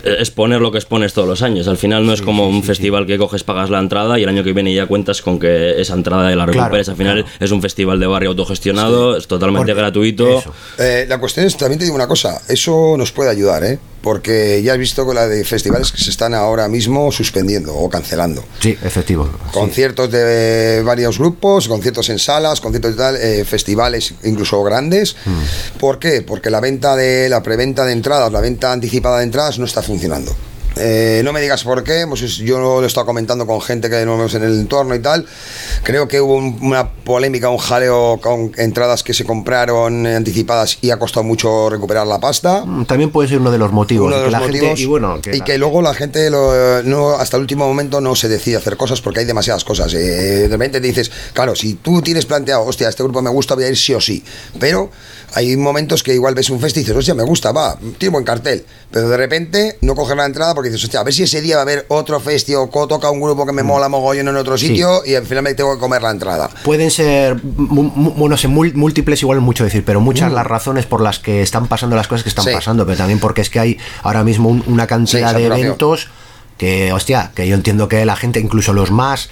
S3: exponer lo que expones todos los años. Al final no es
S1: Sí,
S3: como
S1: sí,
S3: un
S1: sí,
S3: festival
S1: sí.
S3: que coges, pagas la entrada y el año que viene ya cuentas con que esa entrada la recuperes.
S1: Claro,
S3: Al final
S1: claro.
S3: es un festival de barrio autogestionado, es totalmente
S1: Porque-
S3: gratuito.
S1: eso.
S5: Eh, la cuestión es, también te digo una cosa, eso nos puede ayudar, ¿eh? Porque ya has visto con la de festivales que se están ahora mismo suspendiendo o cancelando.
S1: Sí, efectivo. Sí.
S5: Conciertos de varios grupos, conciertos en salas, conciertos de tal, eh, festivales incluso grandes.
S1: Mm.
S5: ¿Por qué? Porque la venta de la preventa de entradas, la venta anticipada de entradas no está funcionando. Eh, no me digas por qué, pues yo lo he estado comentando con gente que nos vemos en el entorno y tal. Creo que hubo un- una polémica, un jaleo con entradas que se compraron anticipadas y ha costado mucho recuperar la pasta.
S1: Mm, También puede ser uno de los motivos.
S5: Uno de
S1: que
S5: los
S1: la
S5: motivos,
S1: gente, y bueno, que
S5: y
S1: la-
S5: que luego la gente lo- no, hasta el último momento no se decide hacer cosas porque hay demasiadas cosas. Eh, de repente te dices, claro, si tú tienes planteado, hostia, este grupo me gusta, voy a ir sí o sí, pero hay momentos que igual ves un fest y dices, hostia, me gusta, va, tiene buen cartel, pero de repente no coges la entrada porque dices, hostia, a ver si ese día va a haber otro festi o co- toca un grupo que me mola mogollón en otro sitio y al final me tengo que comer la entrada.
S1: Pueden ser, mu- mu- bueno, sé, mul- múltiples, igual es mucho decir, pero muchas las razones por las que están pasando las cosas que están
S5: Sí.
S1: pasando, pero también porque es que hay ahora mismo un- una cantidad
S5: Sí,
S1: de
S5: saturación.
S1: eventos que, hostia, que yo entiendo que la gente, incluso los más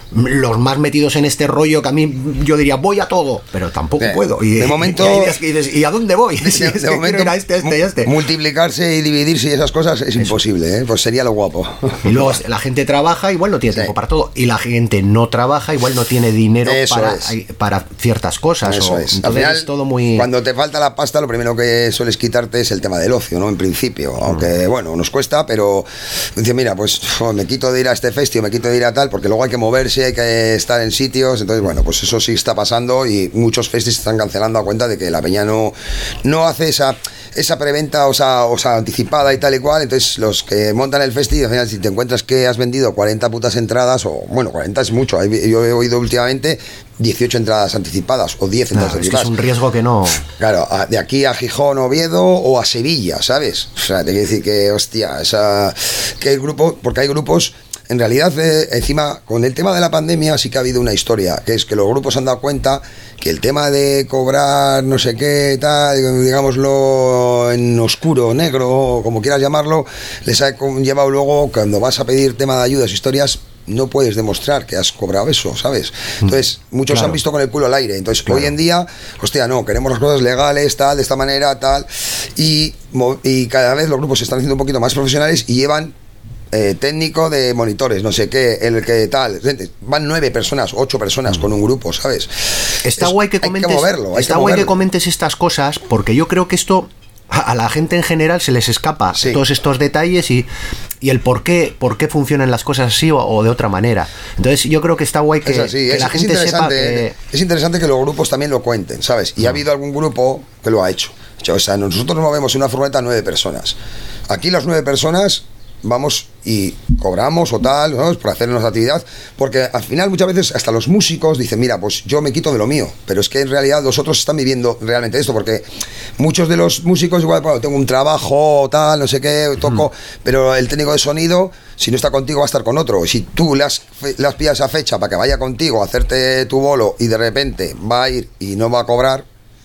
S1: los más metidos en este rollo, que a mí yo diría voy a todo, pero tampoco
S5: Eh,
S1: puedo. Y
S5: de momento-
S1: y hay días que dices, ¿y a dónde voy?
S5: De,
S1: Si
S5: de-
S1: es
S5: de
S1: que
S5: momento,
S1: quiero ir a este, este y este.
S5: multiplicarse y dividirse y esas cosas es imposible, ¿eh? Pues sería lo guapo.
S1: Y luego la gente trabaja, igual no tiene
S5: Sí.
S1: tiempo para todo. Y la gente no trabaja, igual no tiene dinero
S5: Eso
S1: para,
S5: es.
S1: para ciertas cosas.
S5: Eso
S1: o-
S5: es. Al
S1: Entonces
S5: final,
S1: es todo muy...
S5: cuando te falta la pasta, lo primero que sueles quitarte es el tema del ocio, ¿no? En principio, aunque bueno, nos cuesta, pero dice, mira, pues jo, me quito de ir a este festival, me quito de ir a tal, porque luego hay que moverse, hay que estar en sitios, entonces bueno, pues eso sí está pasando y muchos festis se están cancelando a cuenta de que la peña no, no hace esa esa preventa, o sea, o sea, anticipada y tal y cual. Entonces los que montan el festi, al final si te encuentras que has vendido cuarenta putas entradas, o bueno, cuarenta es mucho, yo he oído últimamente dieciocho entradas anticipadas o diez entradas
S1: Claro, es que
S5: anticipadas.
S1: es un riesgo que no...
S5: Claro, a- de aquí a Gijón, Oviedo o a Sevilla, ¿sabes? O sea, te quiero decir que, hostia, esa, que el grupo, porque hay grupos, en realidad, eh, encima, con el tema de la pandemia sí que ha habido una historia, que es que los grupos han dado cuenta que el tema de cobrar no sé qué, tal, digámoslo, en oscuro, negro, o como quieras llamarlo, les ha llevado luego, cuando vas a pedir tema de ayudas, historias, no puedes demostrar que has cobrado eso, ¿sabes? Entonces, muchos
S1: Claro.
S5: han visto con el culo al aire. Entonces,
S1: Claro.
S5: hoy en día, hostia, no, queremos las cosas legales, tal, de esta manera, tal. Y, mo- y cada vez los grupos se están haciendo un poquito más profesionales y llevan eh, técnico de monitores, no sé qué, el que tal. Van nueve personas, ocho personas con un grupo, ¿sabes?
S1: Está
S5: Es-
S1: guay que
S5: hay
S1: comentes,
S5: moverlo, hay
S1: está
S5: que
S1: guay que
S5: moverlo.
S1: comentes estas cosas, porque yo creo que esto a a la gente en general se les escapa
S5: Sí.
S1: todos estos detalles y, y el por qué, por qué funcionan las cosas así o, o de otra manera. Entonces yo creo que está guay que,
S5: Es así,
S1: que
S5: es,
S1: la
S5: es
S1: gente sepa
S5: interesante,
S1: que...
S5: es interesante que los grupos también lo cuenten, ¿sabes? Y ha habido algún grupo que lo ha hecho. O sea, nosotros nos movemos en una furgoneta nueve personas. Aquí las nueve personas vamos y cobramos o tal, ¿no? Por hacer nuestra actividad, porque al final muchas veces hasta los músicos dicen, mira, pues yo me quito de lo mío, pero es que en realidad los otros están viviendo realmente esto, porque muchos de los músicos igual, bueno, tengo un trabajo, tal, no sé qué, toco, pero el técnico de sonido, si no está contigo va a estar con otro, y si tú le has, le has pillado esa fecha para que vaya contigo a hacerte tu bolo y de repente va a ir y no va a cobrar,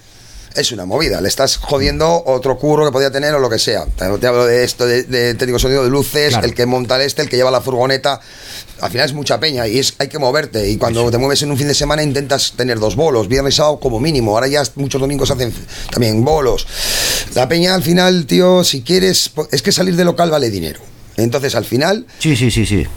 S5: es una movida, le estás jodiendo otro curro que podía tener o lo que sea. Te te hablo de esto, de, de técnico de sonido, de luces,
S1: Claro.
S5: el que monta el este, el que lleva la furgoneta. Al final es mucha peña y es hay que moverte. Y cuando te mueves en un fin de semana intentas tener dos bolos, viernes y sábado como mínimo. Ahora ya muchos domingos hacen también bolos. La peña al final, tío, si quieres, es que salir de local vale dinero. Entonces al final...
S1: Sí, sí, sí, sí.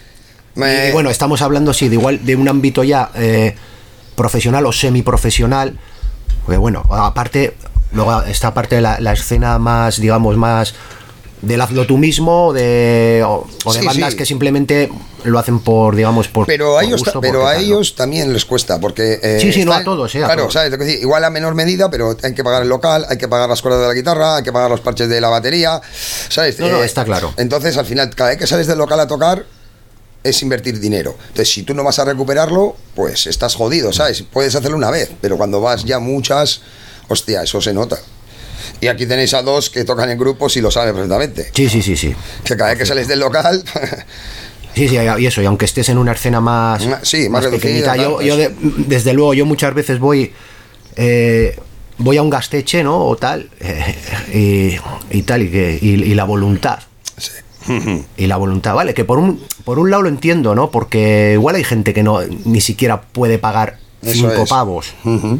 S5: me-
S1: Y bueno, estamos hablando, sí, de igual de un ámbito ya eh, profesional o semiprofesional. Porque bueno, aparte, luego esta parte de la, la escena más, digamos, más del hazlo tú mismo, de, o, o de
S5: Sí,
S1: bandas
S5: sí.
S1: que simplemente lo hacen por, digamos, por.
S5: Pero a
S1: por
S5: ellos,
S1: gusto,
S5: pero
S1: porque
S5: a
S1: tal, ¿no?
S5: ellos también les cuesta, porque... eh,
S1: Sí, sí, no,
S5: están-
S1: a todos, eh, a
S5: Claro,
S1: todos.
S5: ¿sabes? Lo que decir, igual a menor medida, pero hay que pagar el local, hay que pagar las cuerdas de la guitarra, hay que pagar los parches de la batería, ¿sabes?
S1: No, no, está claro.
S5: Entonces, al final, cada vez que sales del local a tocar, es invertir dinero. Entonces, si tú no vas a recuperarlo, pues estás jodido, ¿sabes? Puedes hacerlo una vez, pero cuando vas ya muchas, hostia, eso se nota. Y aquí tenéis a dos que tocan en grupos y lo saben perfectamente.
S1: Sí, sí, sí, sí.
S5: Que cada vez que sales del local...
S1: Sí, sí, y eso, y aunque estés en una escena más,
S5: Sí, más reducida,
S1: pequeñita, yo,
S5: tal,
S1: yo
S5: pues.
S1: de- desde luego, yo muchas veces voy eh, voy a un gasteche, ¿no? O tal, eh, y, y tal, y, que, y, y la voluntad
S5: Sí.
S1: Y la voluntad, vale, que por un, por un lado lo entiendo, ¿no? Porque igual hay gente que no ni siquiera puede pagar cinco
S5: Eso es.
S1: pavos.
S5: Uh-huh.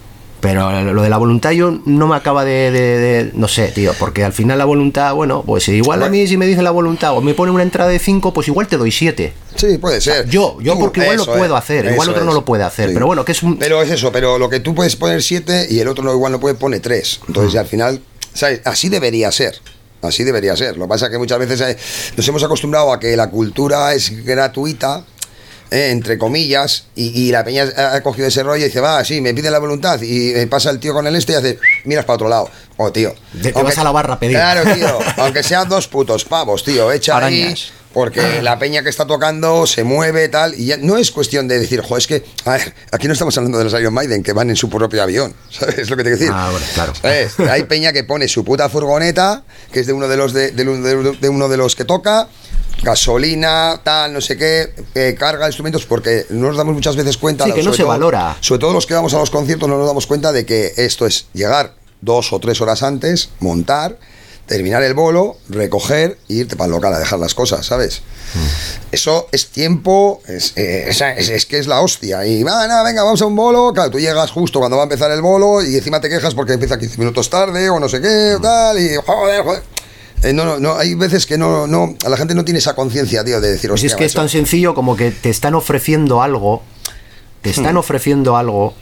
S1: Pero lo de la voluntad yo no me acaba de, de, de... No sé, tío, porque al final la voluntad, bueno, pues igual a mí si me dicen la voluntad o me pone una entrada de cinco, pues igual te doy siete.
S5: Sí, puede ser.
S1: O sea, yo, yo
S5: Tú,
S1: porque igual lo
S5: eso
S1: puedo
S5: es,
S1: hacer, igual
S5: eso
S1: otro
S5: es.
S1: no lo puede hacer,
S5: Sí.
S1: pero bueno, que es un...
S5: Pero es eso, pero lo que tú puedes poner siete y el otro no igual no puede poner tres. Entonces, al final, ¿sabes? Así debería ser. Así debería ser. Lo que pasa es que muchas veces eh, nos hemos acostumbrado a que la cultura es gratuita, eh, entre comillas, y, y la peña ha, ha cogido ese rollo y dice, va, sí, me pide la voluntad, y eh, pasa el tío con el este y hace, miras para otro lado. Oh, tío.
S1: Te, te vas a la barra a pedir.
S5: Claro, tío. Aunque sean dos putos pavos, tío, echa ahí.
S4: Arañas.
S5: Porque la peña que está tocando se mueve, tal, y ya no es cuestión de decir, jo, es que, a ver, aquí no estamos hablando de los Iron Maiden, que van en su propio avión, ¿sabes? Es lo que te quiero decir.
S1: Ah, bueno, claro.
S5: ¿Sabes? Hay peña que pone su puta furgoneta, que es de uno de los de, de, de- de uno de los que toca, gasolina, tal, no sé qué, eh, carga instrumentos, porque no nos damos muchas veces cuenta.
S1: Sí, que no
S5: sobre
S1: se
S5: todo-
S1: valora.
S5: Sobre todo los que vamos a los conciertos no nos damos cuenta de que esto es llegar dos o tres horas antes, montar, terminar el bolo, recoger e irte para el local a dejar las cosas, ¿sabes? Mm. Eso es tiempo, es, eh, es, es- es que es la hostia. Y va, nada, venga, vamos a un bolo. Claro, tú llegas justo cuando va a empezar el bolo y encima te quejas porque empieza quince minutos tarde o no sé qué, o tal, y joder, joder. Eh, no, no, no, hay veces que no, no, a la gente no tiene esa conciencia, tío, de decir,
S1: Pues
S5: hostia,
S1: es que es
S5: macho.
S1: tan sencillo como que te están ofreciendo algo, te están
S5: Hmm.
S1: ofreciendo algo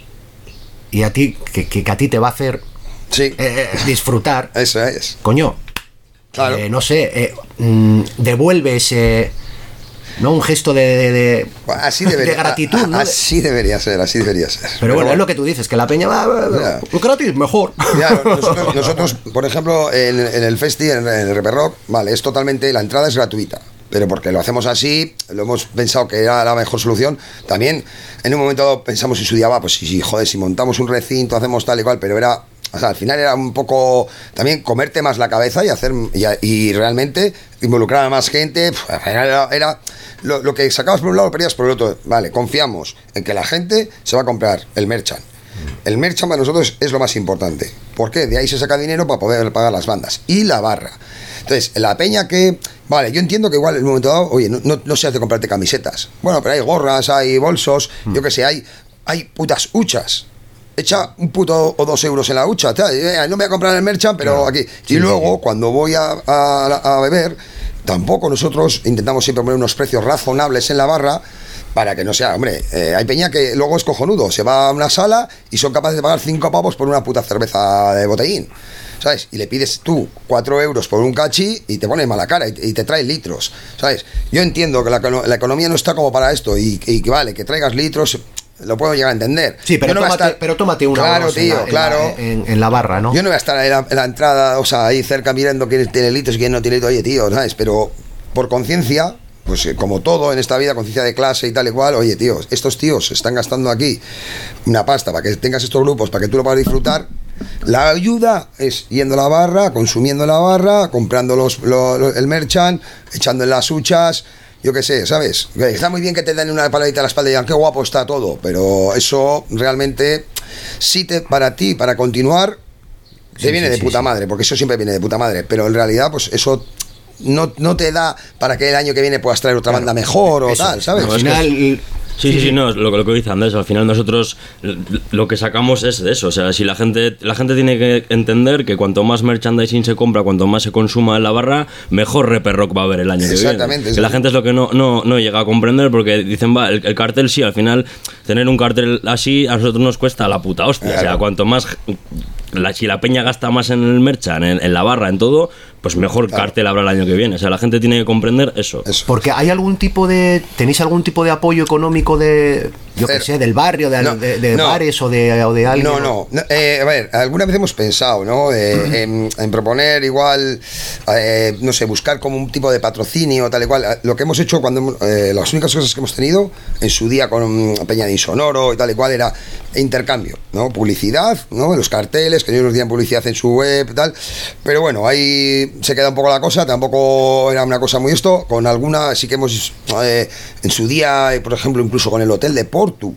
S1: y a ti, que, que, que a ti te va a hacer
S5: Sí,
S1: eh, eh, disfrutar.
S5: eso es.
S1: Coño,
S5: Claro.
S1: eh, no sé, eh, mm, devuelve ese, ¿no? Un gesto de, de, de-
S5: Así debería,
S1: de gratitud, ¿no?
S5: Así debería ser, así debería ser.
S1: Pero bueno, es lo que tú dices, que la peña va, va, va,
S5: Ya.
S1: pues gratis, mejor.
S5: Claro, nosotros, nosotros, por ejemplo, en, en el Festi, en, en el Reper Rock, vale, es totalmente, la entrada es gratuita, pero porque lo hacemos así, lo hemos pensado que era la mejor solución. También, en un momento dado pensamos en su día, va, pues sí, joder, si montamos un recinto, hacemos tal y cual, pero era, o sea, al final era un poco también comerte más la cabeza y hacer, y, y realmente involucrar a más gente, pf, era, era lo, lo que sacabas por un lado, lo perdías por el otro. Vale, confiamos en que la gente se va a comprar el merchant. El merchant para nosotros es lo más importante. ¿Por qué? De ahí se saca dinero para poder pagar las bandas. Y la barra. Entonces, la peña que... Vale, yo entiendo que igual en un momento dado, oye, no, no, no se hace comprarte camisetas. Bueno, pero hay gorras, hay bolsos, mm. yo qué sé, hay, hay putas huchas. Echa un puto o dos euros en la hucha. Tal, eh, no me voy a comprar el merchant, pero claro. aquí. Y sí, luego, sí. cuando voy a, a, a beber, tampoco nosotros intentamos siempre poner unos precios razonables en la barra, para que no sea, hombre, eh, hay peña que luego es cojonudo, se va a una sala y son capaces de pagar cinco pavos por una puta cerveza de botellín, ¿sabes? Y le pides tú cuatro euros por un cachi y te pones mala cara y, y te traes litros, ¿sabes? Yo entiendo que la, la economía no está como para esto y, y que vale, que traigas litros, lo puedo llegar a entender.
S1: Sí, pero,
S5: no
S1: tómate,
S5: estar,
S1: pero tómate una
S5: claro, tío,
S1: en la,
S5: claro.
S1: En la, en, en la barra, ¿no?
S5: Yo no voy a estar en la, en la entrada, o sea, ahí cerca mirando quién tiene litros y quién no tiene litros, oye, tío, ¿sabes? Pero por conciencia... Pues como todo en esta vida, conciencia de clase y tal y cual, oye, tíos, estos tíos están gastando aquí una pasta para que tengas estos grupos, para que tú lo puedas disfrutar. La ayuda es yendo a la barra, consumiendo la barra, comprando los, los, los, el merchant, echando en las huchas, yo qué sé, ¿sabes? Está muy bien que te den una paladita a la espalda y digan qué guapo está todo, pero eso realmente, sí te, para ti, para continuar, te sí, viene sí, de puta sí, madre, porque eso siempre viene de puta madre, pero en realidad, pues eso... No, no te da para que el año que viene puedas traer otra claro, banda mejor o eso, tal, ¿sabes?
S3: No, al final, sí, sí, sí, sí, no, lo, lo que dice Andrés, al final nosotros lo que sacamos es de eso, o sea, si la gente la gente tiene que entender que cuanto más merchandising se compra, cuanto más se consuma en la barra, mejor Reper Rock va a haber el año que viene.
S5: Exactamente.
S3: Que la gente es lo que no, no, no llega a comprender porque dicen, va, el, el cartel sí, al final tener un cartel así a nosotros nos cuesta la puta hostia, claro. O sea, cuanto más... La, si la peña gasta más en el merchan, en, en la barra, en todo, pues mejor claro. cartel habrá el año que viene. O sea, la gente tiene que comprender eso.
S5: eso.
S1: Porque hay algún tipo de... ¿Tenéis algún tipo de apoyo económico de... Yo qué sé, del barrio, de, no, de, de no, bares o de, o de alguien?
S5: No, no. no eh, a ver, alguna vez hemos pensado, ¿no? Eh, en, en proponer igual, eh, no sé, buscar como un tipo de patrocinio, tal y cual. Lo que hemos hecho cuando... Eh, las únicas cosas que hemos tenido en su día con Peña de Insonoro y tal y cual era intercambio, ¿no? Publicidad, ¿no? Los carteles, que ellos nos dieran publicidad en su web, tal. Pero bueno, ahí se queda un poco la cosa, tampoco era una cosa muy esto. Con alguna, sí que hemos, eh, en su día, por ejemplo, incluso con el hotel de Portu,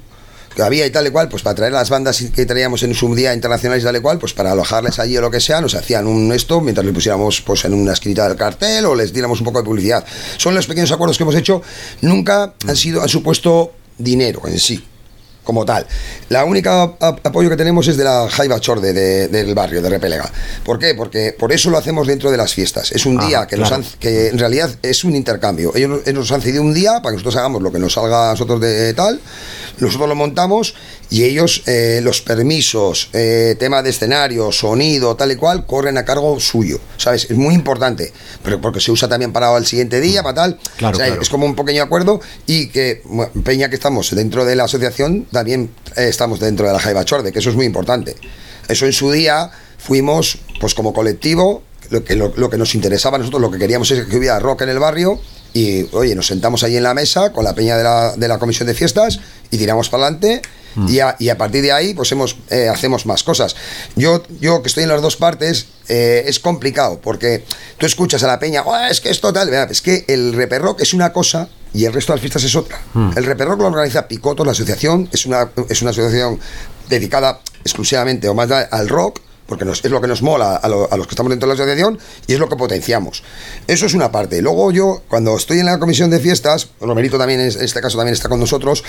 S5: que había y tal y cual, pues para traer las bandas que traíamos en su día internacionales y tal y cual, pues para alojarles allí o lo que sea, nos hacían un esto mientras le pusiéramos pues en una esquinita del cartel o les diéramos un poco de publicidad. Son los pequeños acuerdos que hemos hecho, nunca han sido, han supuesto dinero en sí, como tal. La única ap apoyo que tenemos es de la Jaiba Chorde de, del barrio de Repelega. ¿Por qué? Porque por eso lo hacemos dentro de las fiestas. Es un ah, día que, claro. nos han, que en realidad es un intercambio. Ellos, ellos nos han cedido un día para que nosotros hagamos lo que nos salga a nosotros de tal, nosotros lo montamos y ellos eh, los permisos, eh, tema de escenario, sonido, tal y cual, corren a cargo suyo, ¿sabes? Es muy importante, pero porque se usa también para el siguiente día, para tal.
S1: Claro,
S5: o sea,
S1: claro.
S5: Es como un pequeño acuerdo y que, bueno, Peña, que estamos dentro de la asociación, también eh, estamos dentro de la Jaiba Chorde, que eso es muy importante. Eso en su día fuimos, pues como colectivo, lo que, lo, lo que nos interesaba a nosotros, lo que queríamos es que hubiera rock en el barrio. Y, oye, nos sentamos ahí en la mesa con la peña de la, de la comisión de fiestas y tiramos para adelante mm. y, a, y a partir de ahí pues hemos, eh, hacemos más cosas. Yo, yo que estoy en las dos partes, eh, es complicado porque tú escuchas a la peña, oh, es que esto tal, es que el Reperrock es una cosa y el resto de las fiestas es otra. Mm. El Reperrock lo organiza Picotos, la asociación, es una, es una asociación dedicada exclusivamente o más al rock, porque nos, es lo que nos mola a, lo, a los que estamos dentro de la asociación y es lo que potenciamos. Eso es una parte. Luego yo, cuando estoy en la comisión de fiestas, Romerito también, en este caso también está con nosotros,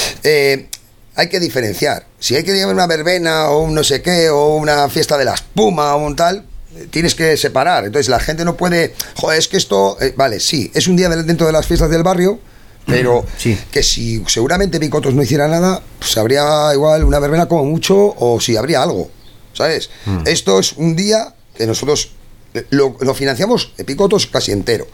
S5: eh, hay que diferenciar. Si hay que llevar una verbena o un no sé qué, o una fiesta de la espuma o un tal, tienes que separar. Entonces la gente no puede, joder, es que esto, eh, vale, sí, es un día de, dentro de las fiestas del barrio, pero sí. que si seguramente Picotos no hiciera nada, pues habría igual una verbena como mucho, o si habría algo. ¿Sabes? Mm. Esto es un día que nosotros lo, lo financiamos Picotos casi entero.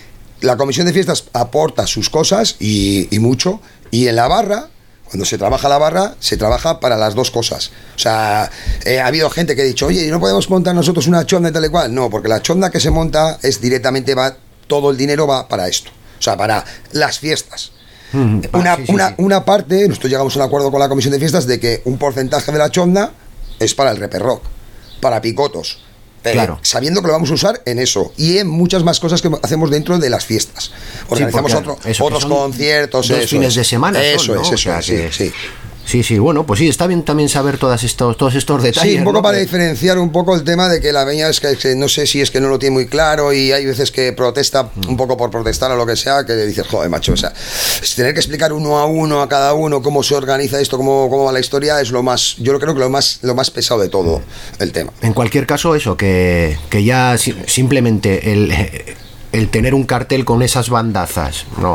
S5: La comisión de fiestas aporta sus cosas y, y mucho. Y en la barra, cuando se trabaja la barra, se trabaja para las dos cosas. O sea, eh, ha habido gente que ha dicho, oye, ¿no podemos montar nosotros una chonda y tal y cual? No, porque la chonda que se monta es directamente, va, todo el dinero va para esto. O sea, para las fiestas. Mm, una, sí, sí, una, sí. una parte, nosotros llegamos a un acuerdo con la comisión de fiestas de que un porcentaje de la chonda es para el Reperrock, para Picotos, eh, claro. sabiendo que lo vamos a usar en eso y en muchas más cosas que hacemos dentro de las fiestas. Organizamos sí, otro, eso, otros conciertos,
S1: dos
S5: eso
S1: fines
S5: es.
S1: de semana.
S5: Eso
S1: son, ¿no?
S5: es, eso
S1: o sea,
S5: es,
S1: que...
S5: sí, sí.
S1: Sí, sí, bueno, pues sí, está bien también saber todas estos, todos estos detalles.
S5: Sí, un poco
S1: ¿no?
S5: para
S1: que...
S5: diferenciar un poco el tema de que la peña es que, que no sé si es que no lo tiene muy claro y hay veces que protesta mm. un poco por protestar o lo que sea, que dices, joder, macho, o sea, tener que explicar uno a uno a cada uno cómo se organiza esto, cómo, cómo va la historia, es lo más, yo creo que lo más, lo más pesado de todo mm. el tema.
S1: En cualquier caso, eso, que, que ya si, simplemente el, el tener un cartel con esas bandazas, ¿no?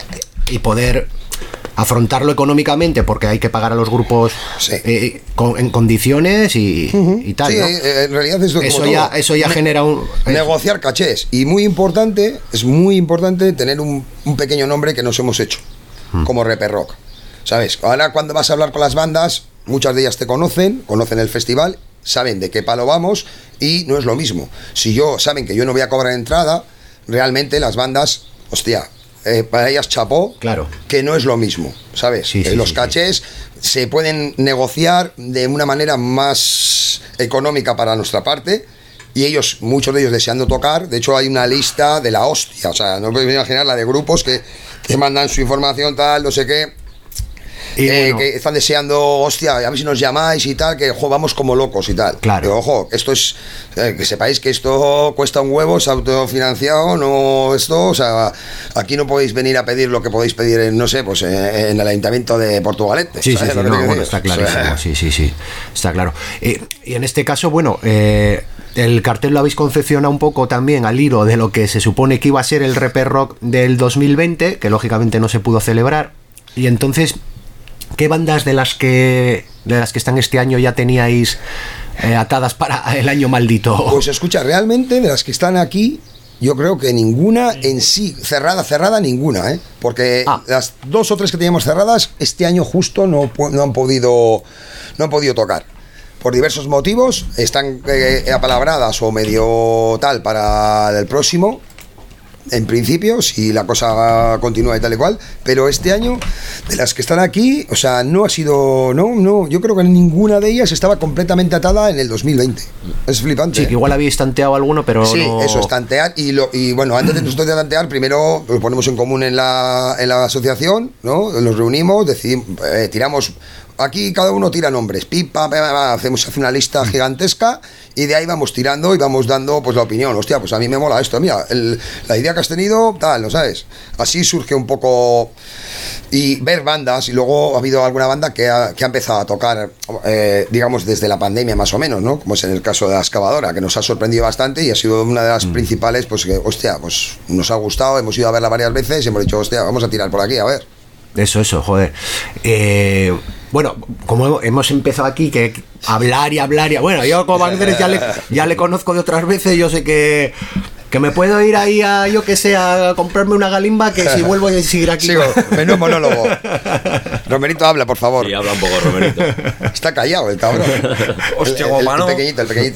S1: Y poder afrontarlo económicamente porque hay que pagar a los grupos sí. eh, con, en condiciones y, uh-huh. y tal,
S5: sí,
S1: ¿no?
S5: eh, en realidad es
S1: eso ya todo. eso ya ne genera un
S5: negociar cachés y muy importante es muy importante tener un, un pequeño nombre que nos hemos hecho uh-huh. como Reperrock, ¿sabes? Ahora cuando vas a hablar con las bandas, muchas de ellas te conocen, conocen el festival, saben de qué palo vamos y no es lo mismo. Si yo saben que yo no voy a cobrar entrada, realmente las bandas, hostia, Eh, para ellas chapó,
S1: claro.
S5: que no es lo mismo, ¿sabes?
S1: Sí, sí,
S5: eh, los
S1: sí,
S5: cachés sí. se pueden negociar de una manera más económica para nuestra parte y ellos, muchos de ellos deseando tocar. De hecho hay una lista de la hostia, o sea, no puedes imaginar la de grupos que te mandan su información tal, no sé qué. Y eh, bueno, que están deseando, hostia, a ver si nos llamáis y tal, que ojo, vamos como locos y tal.
S1: Claro.
S5: Pero ojo, esto es, eh, que sepáis que esto cuesta un huevo, es autofinanciado, no esto, o sea, aquí no podéis venir a pedir lo que podéis pedir en, no sé, pues en, en el Ayuntamiento de Portugalete.
S1: Sí, sí, sí, no, bueno, está clarísimo, o sea, sí, sí, sí, está claro. Eh, y en este caso, bueno, eh, el cartel lo habéis confeccionado un poco también al hilo de lo que se supone que iba a ser el Reperrock del dos mil veinte, que lógicamente no se pudo celebrar, y entonces... ¿Qué bandas de las que de las que están este año ya teníais eh, atadas para el año maldito?
S5: Pues escucha, realmente de las que están aquí, yo creo que ninguna en sí, cerrada, cerrada, ninguna, ¿eh? Porque ah. las dos o tres que teníamos cerradas, este año justo no, no han podido no han podido tocar. Por diversos motivos, están eh, apalabradas o medio tal para el próximo. En principio, si la cosa continúa y tal y cual, pero este año, de las que están aquí, o sea, no ha sido, no, no, yo creo que ninguna de ellas estaba completamente atada en el dos mil veinte. Es flipante.
S1: Sí, que igual habéis tanteado alguno, pero
S5: sí,
S1: no...
S5: eso es tantear y, lo, y bueno, antes de nosotros de tantear, primero lo ponemos en común en la, en la asociación, ¿no? Nos reunimos, decidimos, eh, tiramos aquí cada uno tira nombres, pipa, hacemos hace una lista gigantesca y de ahí vamos tirando y vamos dando pues la opinión. Hostia, pues a mí me mola esto, mira, el, la idea que has tenido, tal, ¿no sabes? Así surge un poco y ver bandas, y luego ha habido alguna banda que ha, que ha empezado a tocar, eh, digamos, desde la pandemia más o menos, ¿no? Como es en el caso de La Excavadora, que nos ha sorprendido bastante y ha sido una de las mm. principales, pues que, hostia, pues nos ha gustado, hemos ido a verla varias veces y hemos dicho, hostia, vamos a tirar por aquí, a ver.
S1: Eso, eso, joder. Eh, bueno, como hemos empezado aquí, que hablar y hablar y... Bueno, yo como Andrés ya le, ya le conozco de otras veces, yo sé que... Que me puedo ir ahí a, yo que sé, a comprarme una galimba, que si vuelvo a seguir aquí...
S5: Sigo, menudo monólogo. Romerito, habla, por favor.
S3: Sí, habla un poco, Romerito.
S5: Está callado el cabrón.
S4: Hostia,
S5: el, el,
S4: mano.
S5: el pequeñito, el pequeñito.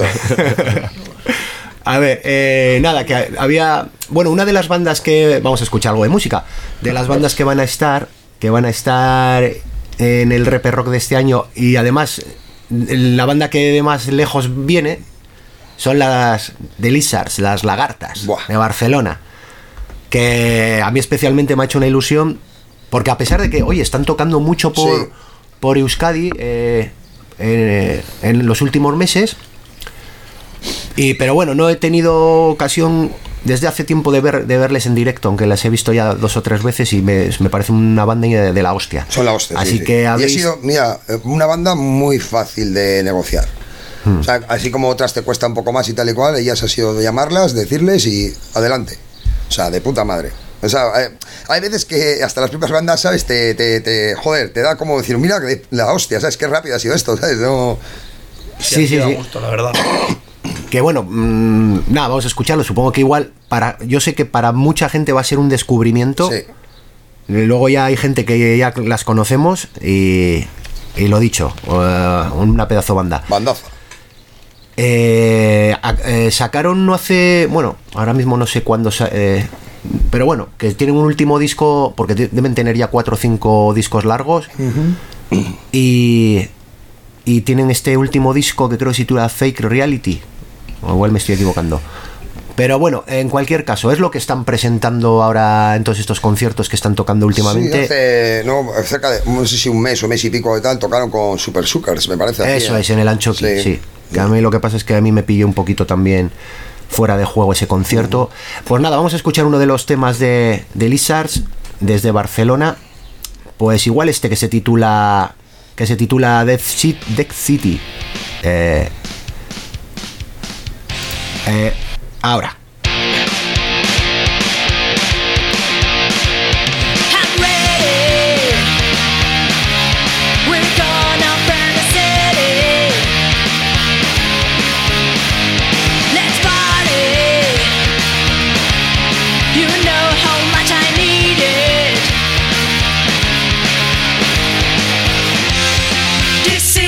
S1: A ver, eh, nada, que había... Bueno, una de las bandas que... Vamos a escuchar algo de música. De las bandas que van a estar... Que van a estar en el Repe Rock de este año. Y además, la banda que de más lejos viene... Son las The Lizards, las lagartas. Buah. De Barcelona. Que a mí especialmente me ha hecho una ilusión. Porque a pesar de que, oye, están tocando mucho por, sí. por Euskadi eh, en, en los últimos meses. Y, pero bueno, no he tenido ocasión desde hace tiempo de ver de verles en directo, aunque las he visto ya dos o tres veces y me, me parece una banda de, de la hostia.
S5: Son la hostia.
S1: Así
S5: sí, sí.
S1: que habéis...
S5: Y ha sido, mira, una banda muy fácil de negociar. O sea, así como otras te cuesta un poco más y tal y cual, ellas ha sido de llamarlas, decirles y adelante. O sea, de puta madre. O sea, hay, hay veces que hasta las propias bandas, ¿sabes? Te, te, te, joder, te da como decir, mira, la hostia, ¿sabes? Qué rápido ha sido esto, ¿sabes? No...
S4: Sí, sí, sí. Da gusto, la verdad.
S1: Que bueno, mmm, nada, vamos a escucharlo. Supongo que igual, para yo sé que para mucha gente va a ser un descubrimiento. Sí. Luego ya hay gente que ya las conocemos y, y lo dicho, uh, una pedazo banda.
S5: Bandaza.
S1: Eh, eh, sacaron no hace, bueno, ahora mismo no sé cuándo, eh, pero bueno, que tienen un último disco, porque deben tener ya cuatro o cinco discos largos, uh-huh. y, y tienen este último disco que creo que se titula Fake Reality, o igual me estoy equivocando. Pero bueno, en cualquier caso, es lo que están presentando ahora en todos estos conciertos que están tocando últimamente.
S5: Sí, hace, no, cerca de, no sé si un mes o mes y pico de tal, tocaron con Super Suckers, me parece.
S1: Eso
S5: aquí,
S1: es, en el Anchoqui, sí. sí. Que a mí lo que pasa es que a mí me pilló un poquito también fuera de juego ese concierto. Uh-huh. Pues nada, vamos a escuchar uno de los temas de, de Lizards desde Barcelona. Pues igual este que se titula que se titula Death City. Eh, eh, ahora.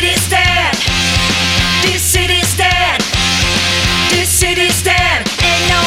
S6: City's dead. Ain't no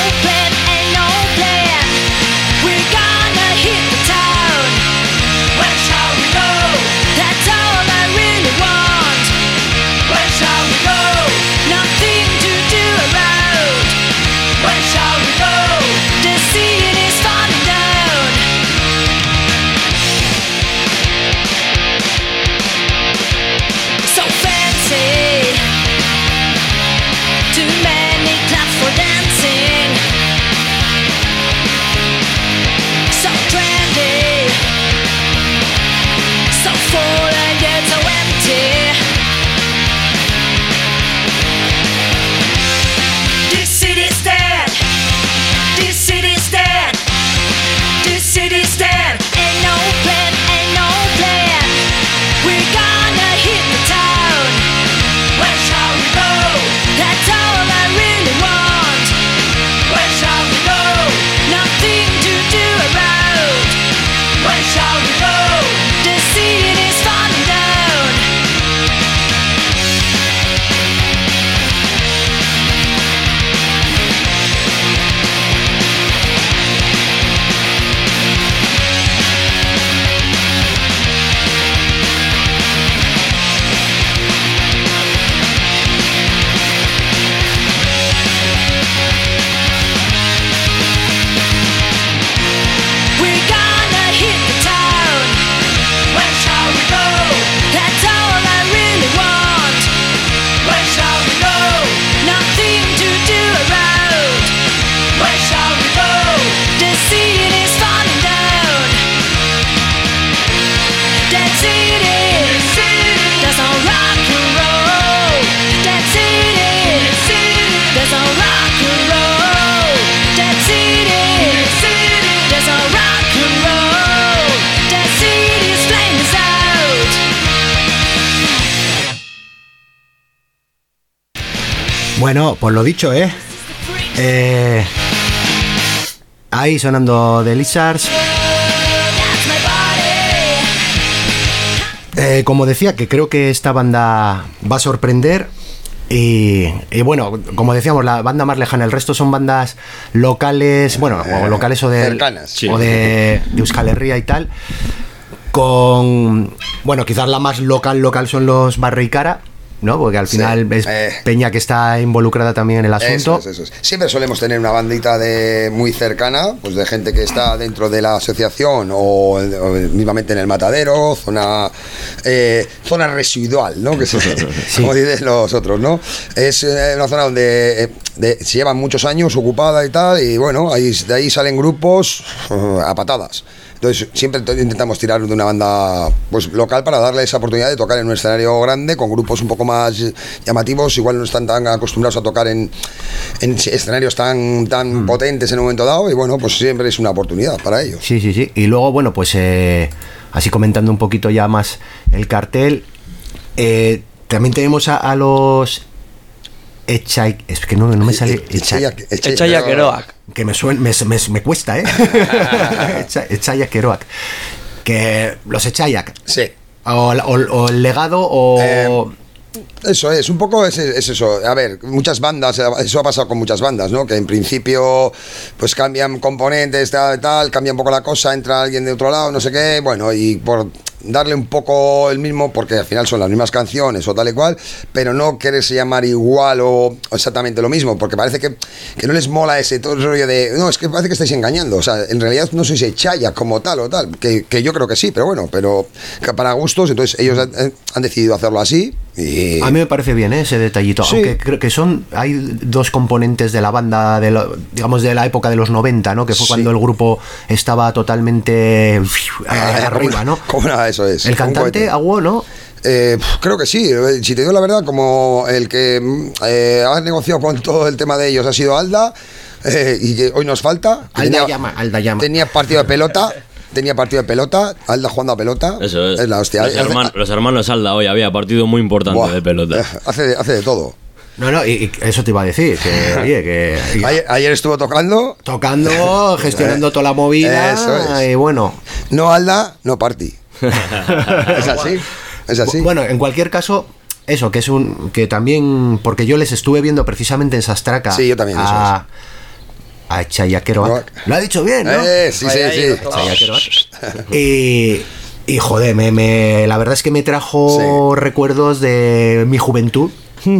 S1: Bueno, pues lo dicho, ¿eh? eh ahí sonando The Lizards. Eh, como decía, que creo que esta banda va a sorprender. Y, y bueno, como decíamos, la banda más lejana, el resto son bandas locales, bueno, o locales o de,
S5: cercanas, sí.
S1: o de, de Euskal Herria y tal. Con, bueno, quizás la más local, local son los Barreikara, ¿no? Porque al final sí, es eh, Peña que está involucrada también en el asunto.
S5: Eso es, eso es. Siempre solemos tener una bandita de muy cercana, pues de gente que está dentro de la asociación o, o mismamente en el matadero, zona eh, zona residual, ¿no? Que se, sí. Como dicen los otros, ¿no? Es eh, una zona donde eh, de, se llevan muchos años ocupada y tal, y bueno, ahí, de ahí salen grupos uh, a patadas. Entonces siempre intentamos tirar de una banda pues local para darle esa oportunidad de tocar en un escenario grande con grupos un poco más llamativos, igual no están tan acostumbrados a tocar en, en escenarios tan, tan mm. potentes en un momento dado, y bueno, pues siempre es una oportunidad para ellos.
S1: Sí, sí, sí. Y luego, bueno, pues eh, así comentando un poquito ya más el cartel, eh, también tenemos a, a los Echai, es que no, no me sale
S4: Echaiak Eroak,
S1: que me, suena, me, me, me cuesta, ¿eh? Echaiak Eroak, que los Echaiak,
S5: sí,
S1: o, o, o el legado o
S5: eh, eso es, un poco es, es eso. A ver, muchas bandas, eso ha pasado con muchas bandas, ¿no? Que en principio pues cambian componentes, tal, tal, cambia un poco la cosa, entra alguien de otro lado, no sé qué, bueno, y por darle un poco el mismo, porque al final son las mismas canciones o tal y cual, pero no quererse llamar igual o exactamente lo mismo, porque parece que, que no les mola ese todo el rollo de, no, es que parece que estáis engañando, o sea, en realidad no sois Echaiak como tal o tal, que, que yo creo que sí, pero bueno, pero que para gustos, entonces ellos han, han decidido hacerlo así. Y
S1: a mí me parece bien, ¿eh? Ese detallito, sí. Aunque creo que son, hay dos componentes de la banda, de lo, digamos de la época de los noventa, ¿no? Que fue sí. Cuando el grupo estaba totalmente eh, arriba, ¿no?
S5: Como una, eso es.
S1: El cantante, Aguo, ¿no?
S5: Eh, creo que sí, si te digo la verdad, como el que eh, ha negociado con todo el tema de ellos ha sido Alda, eh, y que hoy nos falta.
S1: Alda tenía, llama, Alda llama.
S5: Tenía partido de pelota. Tenía partido de pelota, Alda jugando a pelota.
S3: Eso es.
S5: Es la hostia.
S3: Los, herman, los hermanos Alda hoy había partido muy importante. Buah, de pelota.
S5: Hace, hace de todo.
S1: No, no, y, y eso te iba a decir. Que, oye, que, y,
S5: ayer, ayer estuvo tocando.
S1: Tocando, gestionando toda la movida.
S5: Eso es.
S1: Y bueno.
S5: No Alda, no party. Es así. Es así.
S1: Bueno, en cualquier caso. Eso, que es un. Que también. Porque yo les estuve viendo precisamente en Sastraca.
S5: Sí, yo también.
S1: A,
S5: eso es.
S1: A Echaiak Eroak. Lo ha dicho bien, ¿no?
S5: Eh, sí, sí, sí.
S1: Echaiak Eroak. Y, y joder, me, me, la verdad es que me trajo sí. recuerdos de mi juventud.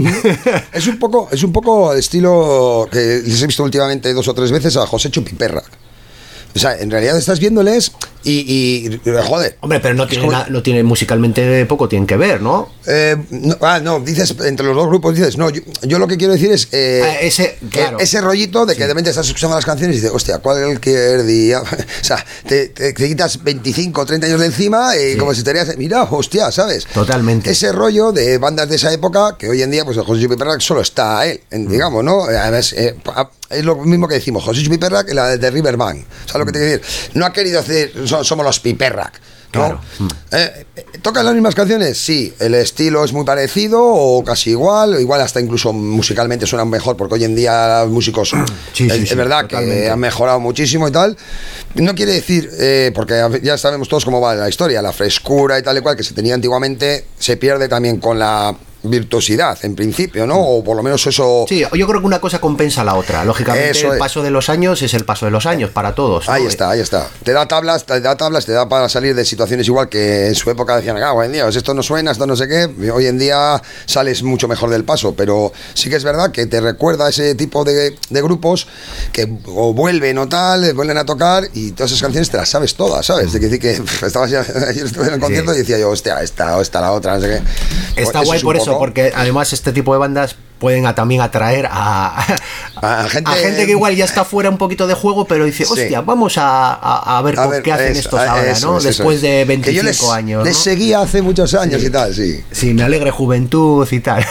S5: Es un poco, es un poco estilo que les he visto últimamente dos o tres veces a José Chupiperrak. O sea, en realidad estás viéndoles y, y joder.
S1: Hombre, pero no tiene, como, na, no tiene musicalmente poco tienen que ver, ¿no?
S5: Eh, no ah, no, dices, entre los dos grupos dices, no, yo, yo lo que quiero decir es eh,
S1: ah, ese, claro.
S5: ese rollito de que sí. De repente estás escuchando las canciones y dices, hostia, cualquier día. O sea, te, te, te quitas veinticinco o treinta años de encima y sí. Como si te harías, mira, hostia, ¿sabes?
S1: Totalmente.
S5: Ese rollo de bandas de esa época que hoy en día, pues el José Chupiperrak solo está él, en, digamos, ¿no? Además, eh, es lo mismo que decimos, José Chupiperrak y la de Riverbank. ¿Sabes lo que te quiero decir? No ha querido decir, somos los Piperrak, ¿no?
S1: Claro.
S5: Eh, ¿Tocan las mismas canciones? Sí, el estilo es muy parecido o casi igual, igual hasta incluso musicalmente suenan mejor, porque hoy en día los músicos sí, sí, es, sí, es verdad totalmente. Que han mejorado muchísimo y tal. No quiere decir, eh, porque ya sabemos todos cómo va la historia, la frescura y tal y cual que se tenía antiguamente se pierde también con la virtuosidad, en principio, ¿no? O por lo menos eso.
S1: Sí, yo creo que una cosa compensa a la otra. Lógicamente, eso el paso de los años es el paso de los años para todos, ¿no?
S5: Ahí está, ahí está. Te da tablas, te da tablas, te da para salir de situaciones igual que en su época decían, ah, hoy en día, esto no suena, esto no sé qué. Hoy en día sales mucho mejor del paso, pero sí que es verdad que te recuerda a ese tipo de, de grupos que o vuelven o tal, vuelven a tocar y todas esas canciones te las sabes todas, ¿sabes? De que decir que estabas ya, ayer estuve en el concierto sí. Y decía yo, hostia, esta o esta la otra, no sé qué.
S1: Está guay por eso. Porque además este tipo de bandas pueden a, también atraer a,
S5: a, gente,
S1: a gente que igual ya está fuera un poquito de juego, pero dice, hostia, sí. Vamos a, a, a ver a ver, qué hacen eso, estos ahora, eso, ¿no? Eso, Después eso. de veinticinco
S5: les,
S1: años.
S5: Les
S1: ¿no?
S5: seguía hace muchos años sí. Y tal, sí.
S1: Sí, me alegre juventud y tal.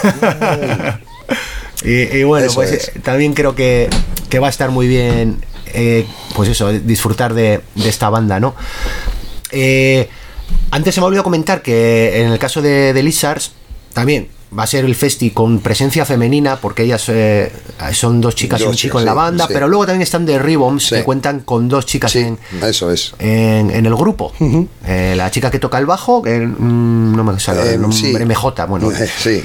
S1: y, y bueno, eso pues es. También creo que, que va a estar muy bien, eh, pues eso, disfrutar de, de esta banda, ¿no? Eh, antes se me olvidó comentar que en el caso de, de Lizards, también va a ser el festi con presencia femenina, porque ellas eh, son dos chicas dos y un chico chicas, en la banda, sí, pero luego también están The Ribbons, sí, que cuentan con dos chicas, sí, en,
S5: eso es.
S1: en, en el grupo. Uh-huh. Eh, la chica que toca el bajo, que mm, no me sale eh, el nombre, sí, M J, bueno.
S5: Sí.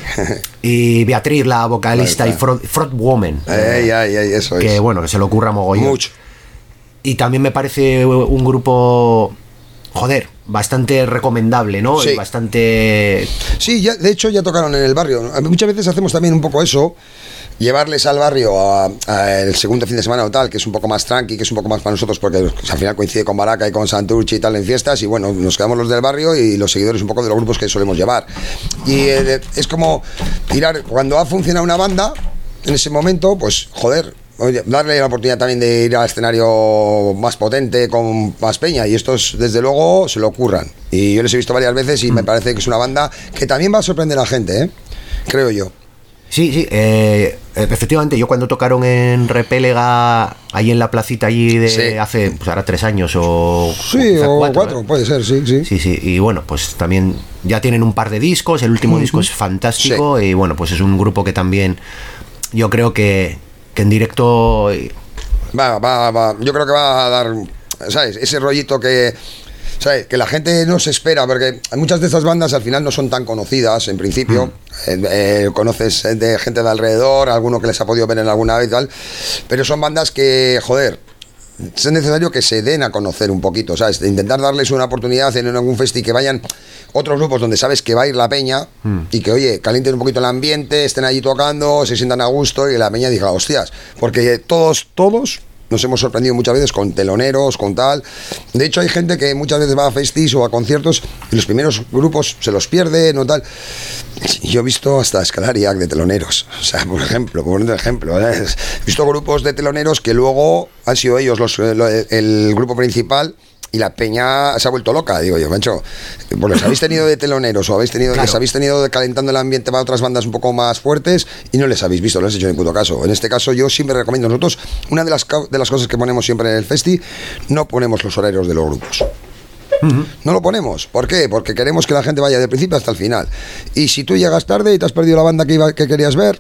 S1: Y Beatriz, la vocalista, vale, y front, frontwoman.
S5: Eh, eh, eh, eh, eso
S1: que
S5: es.
S1: bueno, que se lo ocurra mogollón.
S5: Mucho.
S1: Y también me parece un grupo, joder, bastante recomendable, ¿no?
S5: Sí.
S1: Y bastante...
S5: Sí, ya, de hecho ya tocaron en el barrio. Muchas veces hacemos también un poco eso, llevarles al barrio a, a el segundo fin de semana o tal, que es un poco más tranqui, que es un poco más para nosotros, porque al final coincide con Baraca y con Santurce y tal en fiestas, y bueno, nos quedamos los del barrio y los seguidores un poco de los grupos que solemos llevar. Y eh, es como tirar, cuando ha funcionado una banda, en ese momento, pues joder, oye, darle la oportunidad también de ir al escenario más potente, con más peña, y estos desde luego se lo ocurran. Y yo les he visto varias veces y mm. me parece que es una banda que también va a sorprender a la gente, ¿eh? Creo yo.
S1: Sí, sí, eh, efectivamente, yo cuando tocaron en Repélega, ahí en la placita allí de
S5: sí.
S1: hace, pues ahora tres años o...
S5: Sí, o cuatro, cuatro ¿eh? Puede ser, sí, sí.
S1: Sí, sí, y bueno, pues también ya tienen un par de discos, el último uh-huh. disco es fantástico, sí. Y bueno, pues es un grupo que también yo creo que, que en directo...
S5: Va, va, va, yo creo que va a dar, ¿sabes? Ese rollito que... ¿sabes? Que la gente no se espera, porque muchas de estas bandas al final no son tan conocidas en principio. Mm. Eh, eh, conoces de gente de alrededor, alguno que les ha podido ver en alguna vez y tal, pero son bandas que, joder, es necesario que se den a conocer un poquito, ¿sabes? De intentar darles una oportunidad en algún festi, que vayan otros grupos donde sabes que va a ir la peña mm. y que, oye, calienten un poquito el ambiente, estén allí tocando, se sientan a gusto y la peña diga, hostias, porque todos, todos... nos hemos sorprendido muchas veces con teloneros, con tal. De hecho, hay gente que muchas veces va a festis o a conciertos y los primeros grupos se los pierden o tal. Yo he visto hasta Escalariac de teloneros. O sea, por ejemplo, por un ejemplo, ¿eh? He visto grupos de teloneros que luego han sido ellos los, el grupo principal. Y la peña se ha vuelto loca, digo yo, macho. Pues los habéis tenido de teloneros o habéis tenido, claro. les habéis tenido de calentando el ambiente para otras bandas un poco más fuertes y no les habéis visto, no les he hecho ni puto caso. En este caso yo siempre recomiendo, nosotros, una de las, de las cosas que ponemos siempre en el festi, no ponemos los horarios de los grupos. Uh-huh. No lo ponemos. ¿Por qué? Porque queremos que la gente vaya de principio hasta el final. Y si tú llegas tarde y te has perdido la banda que, iba, que querías ver...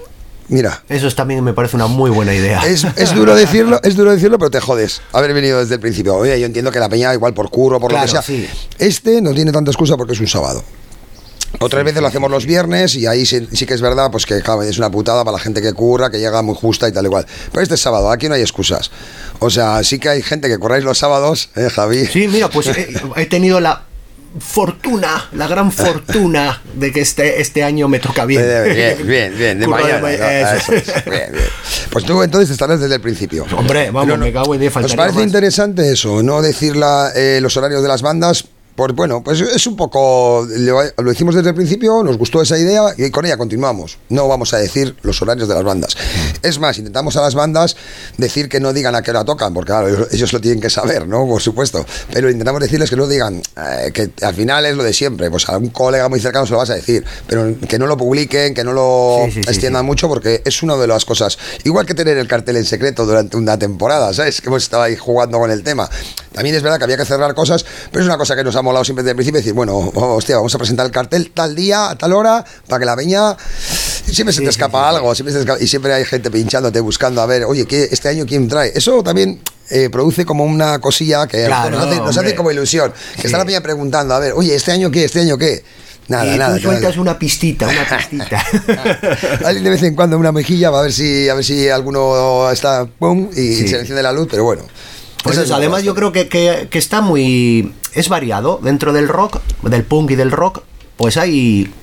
S5: Mira,
S1: eso también me parece una muy buena idea.
S5: Es, es duro decirlo, es duro decirlo, pero te jodes haber venido desde el principio. Oye, yo entiendo que la peña igual por curro, por claro, lo que sea. Sí. Este no tiene tanta excusa porque es un sábado. Otras sí, veces sí, lo hacemos sí, los viernes y ahí sí, sí que es verdad, pues que claro, es una putada para la gente que curra, que llega muy justa y tal igual. Pero este es sábado, aquí no hay excusas. O sea, sí que hay gente que corráis los sábados, ¿eh, Javi?
S1: Sí, mira, pues he, he tenido la fortuna, la gran fortuna de que este, este año me toca bien.
S5: Bien, bien, bien, de mañana. De mañana. ¿No? Eso es, bien, bien. Pues tú entonces estarás desde el principio.
S1: Hombre, vamos, no, me cago en diez.
S5: ¿Os parece más interesante eso? No decir la, eh, los horarios de las bandas. Pues bueno, pues es un poco, lo hicimos desde el principio, nos gustó esa idea y con ella continuamos. No vamos a decir los horarios de las bandas. Es más, intentamos a las bandas decir que no digan a qué hora tocan, porque claro, ellos lo tienen que saber, ¿no? Por supuesto. Pero intentamos decirles que no digan, eh, que al final es lo de siempre. Pues a un colega muy cercano se lo vas a decir, pero que no lo publiquen, que no lo sí, sí, extiendan sí, sí. mucho, porque es una de las cosas. Igual que tener el cartel en secreto durante una temporada, ¿sabes? Que hemos estado ahí jugando con el tema. También es verdad que había que cerrar cosas, pero es una cosa que nos ha molado siempre desde el principio, decir, bueno, oh, hostia, vamos a presentar el cartel tal día, a tal hora, para que la peña... Siempre sí, se te escapa sí, sí, algo, siempre se te escapa, y siempre hay gente pinchándote, buscando, a ver, oye, ¿qué, este año quién trae? Eso también... Eh, produce como una cosilla que
S1: claro,
S5: nos, hace, nos hace como ilusión. Que sí. Está la peña preguntando, a ver, oye, ¿este año qué? ¿Este año qué? Nada,
S1: y
S5: nada.
S1: Tú sueltas una pistita, una pistita.
S5: Alguien de vez en cuando una mejilla, a ver si, a ver si alguno está, pum, y sí. se le enciende la luz, pero bueno.
S1: Pues eso, además yo creo que, que, que está muy... es variado. Dentro del rock, del punk y del rock, pues hay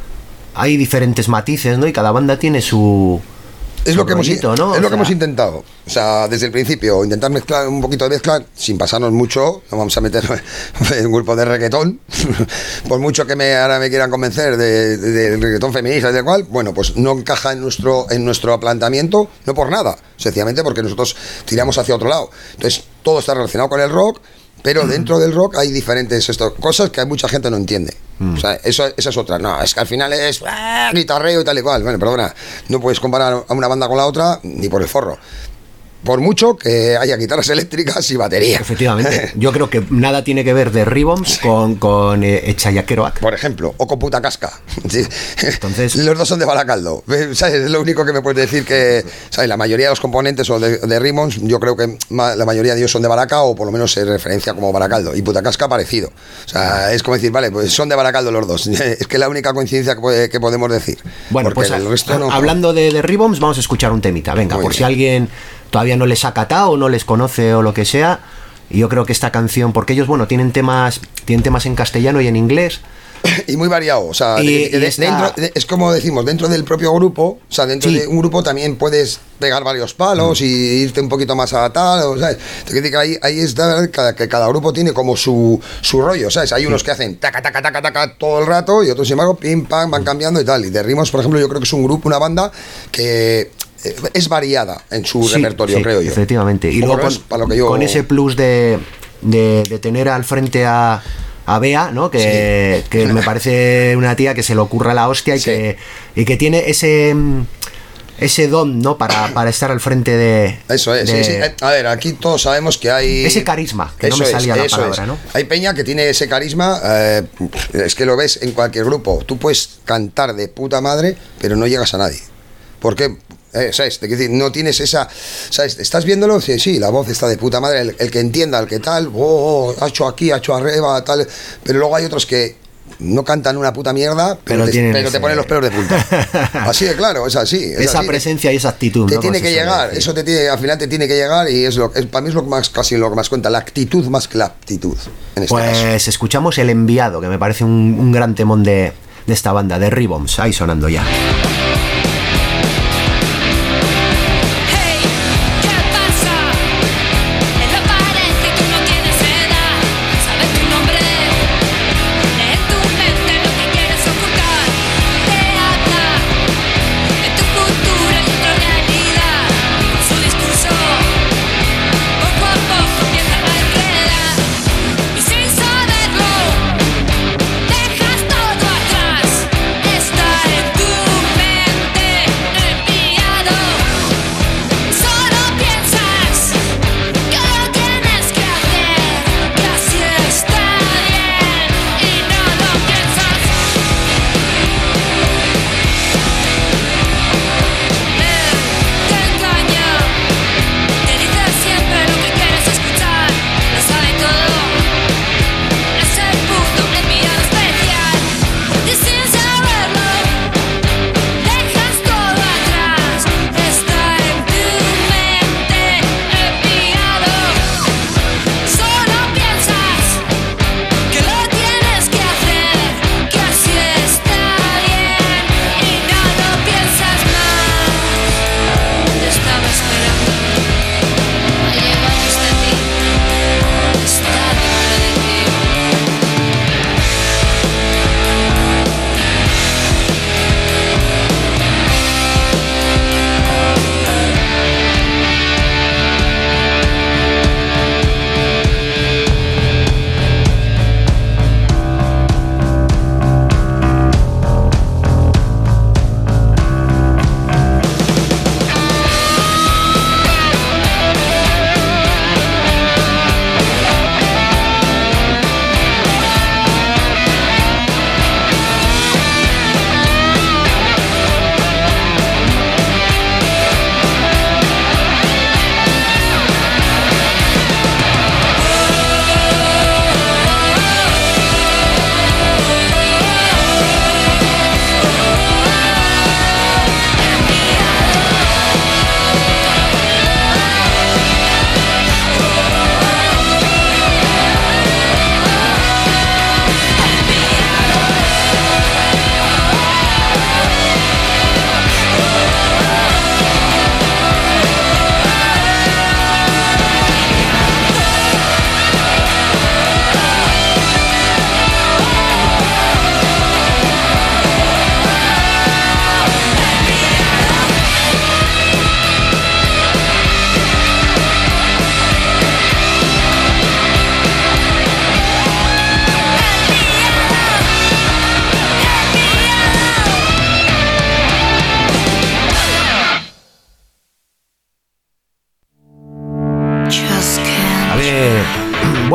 S1: hay diferentes matices, ¿no? Y cada banda tiene su...
S5: Es lo, que rollito, hemos,
S1: ¿no?
S5: es lo
S1: o sea,
S5: que hemos intentado. O sea, desde el principio, intentar mezclar un poquito de mezcla, sin pasarnos mucho. No vamos a meter en un grupo de reggaetón. Por mucho que me, ahora me quieran convencer de, de, de reggaetón feminista y de cual, bueno, pues no encaja en nuestro, en nuestro planteamiento, no por nada, sencillamente porque nosotros tiramos hacia otro lado. Entonces, todo está relacionado con el rock, pero mm. dentro del rock hay diferentes esto, cosas que mucha gente no entiende. Mm. O sea, eso, esa es otra. No, es que al final es ¡ah! Guitarreo y tal y cual. Bueno, perdona, no puedes comparar a una banda con la otra ni por el forro. por mucho que haya guitarras eléctricas y batería.
S1: Efectivamente. Yo creo que nada tiene que ver de Ribbons con, con eh, Etxaiakeroak.
S5: Por ejemplo, o con Puta Casca. Sí.
S1: Entonces,
S5: los dos son de Baracaldo. ¿Sabes? Es lo único que me puedes decir que, ¿sabes? La mayoría de los componentes o de, de Ribbons, yo creo que ma, la mayoría de ellos son de Baraca, o por lo menos se referencia como Baracaldo. Y Puta Casca parecido. O sea, es como decir, vale, pues son de Baracaldo los dos. Es que es la única coincidencia que, puede, que podemos decir.
S1: Bueno, pues
S5: el resto no,
S1: hablando de, de Ribbons, vamos a escuchar un temita. Venga, Muy por bien. Si alguien todavía no les ha catado o no les conoce o lo que sea, yo creo que esta canción, porque ellos, bueno, tienen temas, tienen temas en castellano y en inglés.
S5: Y muy variado, o sea,
S1: y,
S5: de, de,
S1: esta...
S5: dentro, de, es como decimos, dentro del propio grupo, o sea, dentro sí. de un grupo también puedes pegar varios palos mm. y irte un poquito más a tal, o, ¿sabes? Te quiero decir que ahí, ahí está cada, que cada grupo tiene como su, su rollo, ¿sabes? Hay unos que hacen taca, taca, taca, taca todo el rato y otros, sin embargo, pim, pam, van cambiando y tal. Y de Ribbons, por ejemplo, yo creo que es un grupo, una banda que es variada en su sí, repertorio,
S1: sí,
S5: creo yo.
S1: Efectivamente. Y luego con, para lo que yo... con ese plus de, de, de tener al frente a... a Bea, ¿no? Que, sí. que me parece una tía que se le ocurra la hostia y, sí. que, y que tiene ese ese don, ¿no? Para, para estar al frente de...
S5: Eso es, de, sí, sí. A ver, aquí todos sabemos que hay...
S1: Ese carisma, que no me salía es, la palabra,
S5: es.
S1: ¿no?
S5: Hay peña que tiene ese carisma, eh, es que lo ves en cualquier grupo. Tú puedes cantar de puta madre, pero no llegas a nadie. ¿Por qué? Eh, ¿sabes? Decir, no tienes esa, ¿sabes? ¿Estás viéndolo? Sí, sí, la voz está de puta madre, el, el que entienda, el que tal, oh, oh, ha hecho aquí, ha hecho arriba, tal, pero luego hay otros que no cantan una puta mierda, pero, pero, te, pero te ponen los pelos de punta. Así de claro, es así. Es
S1: esa
S5: así.
S1: presencia y esa actitud.
S5: Te
S1: ¿no?
S5: tiene que llegar, eso te tiene, al final te tiene que llegar y es lo es, para mí es lo que más, casi lo que más cuenta, la actitud más que la aptitud. En este
S1: pues caso. Escuchamos El Enviado, que me parece un, un gran temón de, de esta banda, de Ribbons, ahí sonando ya.
S6: Dejas todo atrás, estar en tu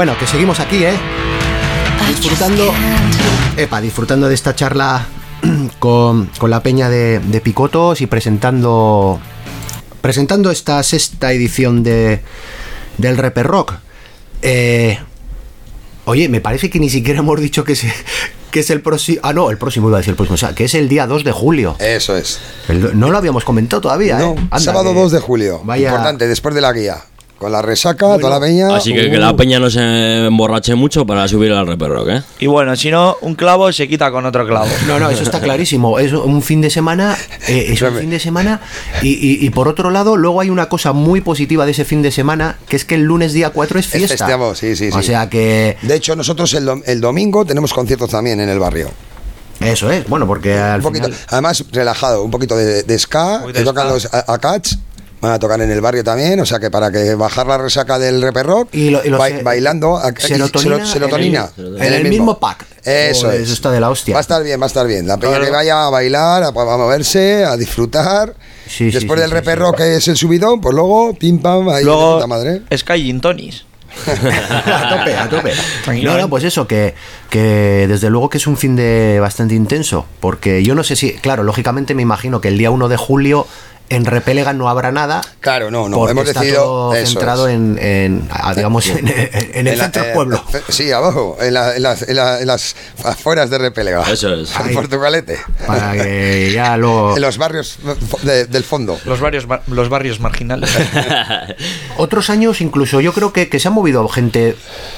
S1: Bueno, que seguimos aquí, ¿eh? Disfrutando, epa, disfrutando de esta charla con, con la peña de, de Picotos y presentando presentando esta sexta edición de del Reper Rock. Eh, oye, me parece que ni siquiera hemos dicho que, se, que es el próximo... Ah, no, el próximo iba a decir el próximo, o sea, que es el día dos de julio.
S5: Eso es.
S1: El, no lo habíamos comentado todavía,
S5: no,
S1: ¿eh? Anda,
S5: sábado
S1: que,
S5: dos de julio. Vaya... Importante, después de la guía. Con la resaca, bueno, toda la peña.
S3: Así que uh. que la peña no se emborrache mucho para subir al Reper Rock, ¿eh?
S4: Y bueno, si no, un clavo se quita con otro clavo.
S1: No, no, eso está clarísimo. Es un fin de semana, eh, es un fin de semana. Y, y, y por otro lado, luego hay una cosa muy positiva de ese fin de semana, que es que el lunes día cuatro es fiesta.
S5: Es festeamos, sí, sí, sí.
S1: O sea que...
S5: De hecho, nosotros el, el domingo tenemos conciertos también en el barrio.
S1: Eso es, bueno, porque al
S5: un poquito,
S1: final...
S5: Además, relajado, un poquito de, de ska, que tocan los Akats. Van a tocar en el barrio también, o sea que para que bajar la resaca del Reper Rock,
S1: y lo, y lo
S5: ba
S1: se,
S5: bailando,
S1: serotonina,
S5: serotonina
S1: en el, en el, el mismo, mismo pack.
S5: Eso
S1: oh,
S5: es.
S1: Eso está de la hostia.
S5: Va a estar bien, va a estar bien. La peña claro. que vaya a bailar, a, a moverse, a disfrutar. Sí, Después sí, del sí, Reper Rock, sí. que es el subidón, pues luego, pim pam, ahí
S4: luego,
S5: de puta madre.
S4: Sky Gin Tonis.
S1: a tope, a tope. No, no, pues eso, que, que desde luego que es un fin de bastante intenso. Porque yo no sé si, claro, lógicamente me imagino que el día uno de julio en Repélega no habrá nada.
S5: Claro, no, no. Hemos
S1: está
S5: decidido
S1: todo centrado es. en, en, digamos, en, en, en el en centro del pueblo.
S5: Eh, sí, abajo, en, la, en, las, en, la, en las afueras de Repélega.
S3: Eso es.
S5: En Portugalete.
S1: Para que ya lo...
S5: En los barrios de, del fondo.
S4: Los barrios, los barrios marginales.
S1: Otros años, incluso, yo creo que, que se ha movido gente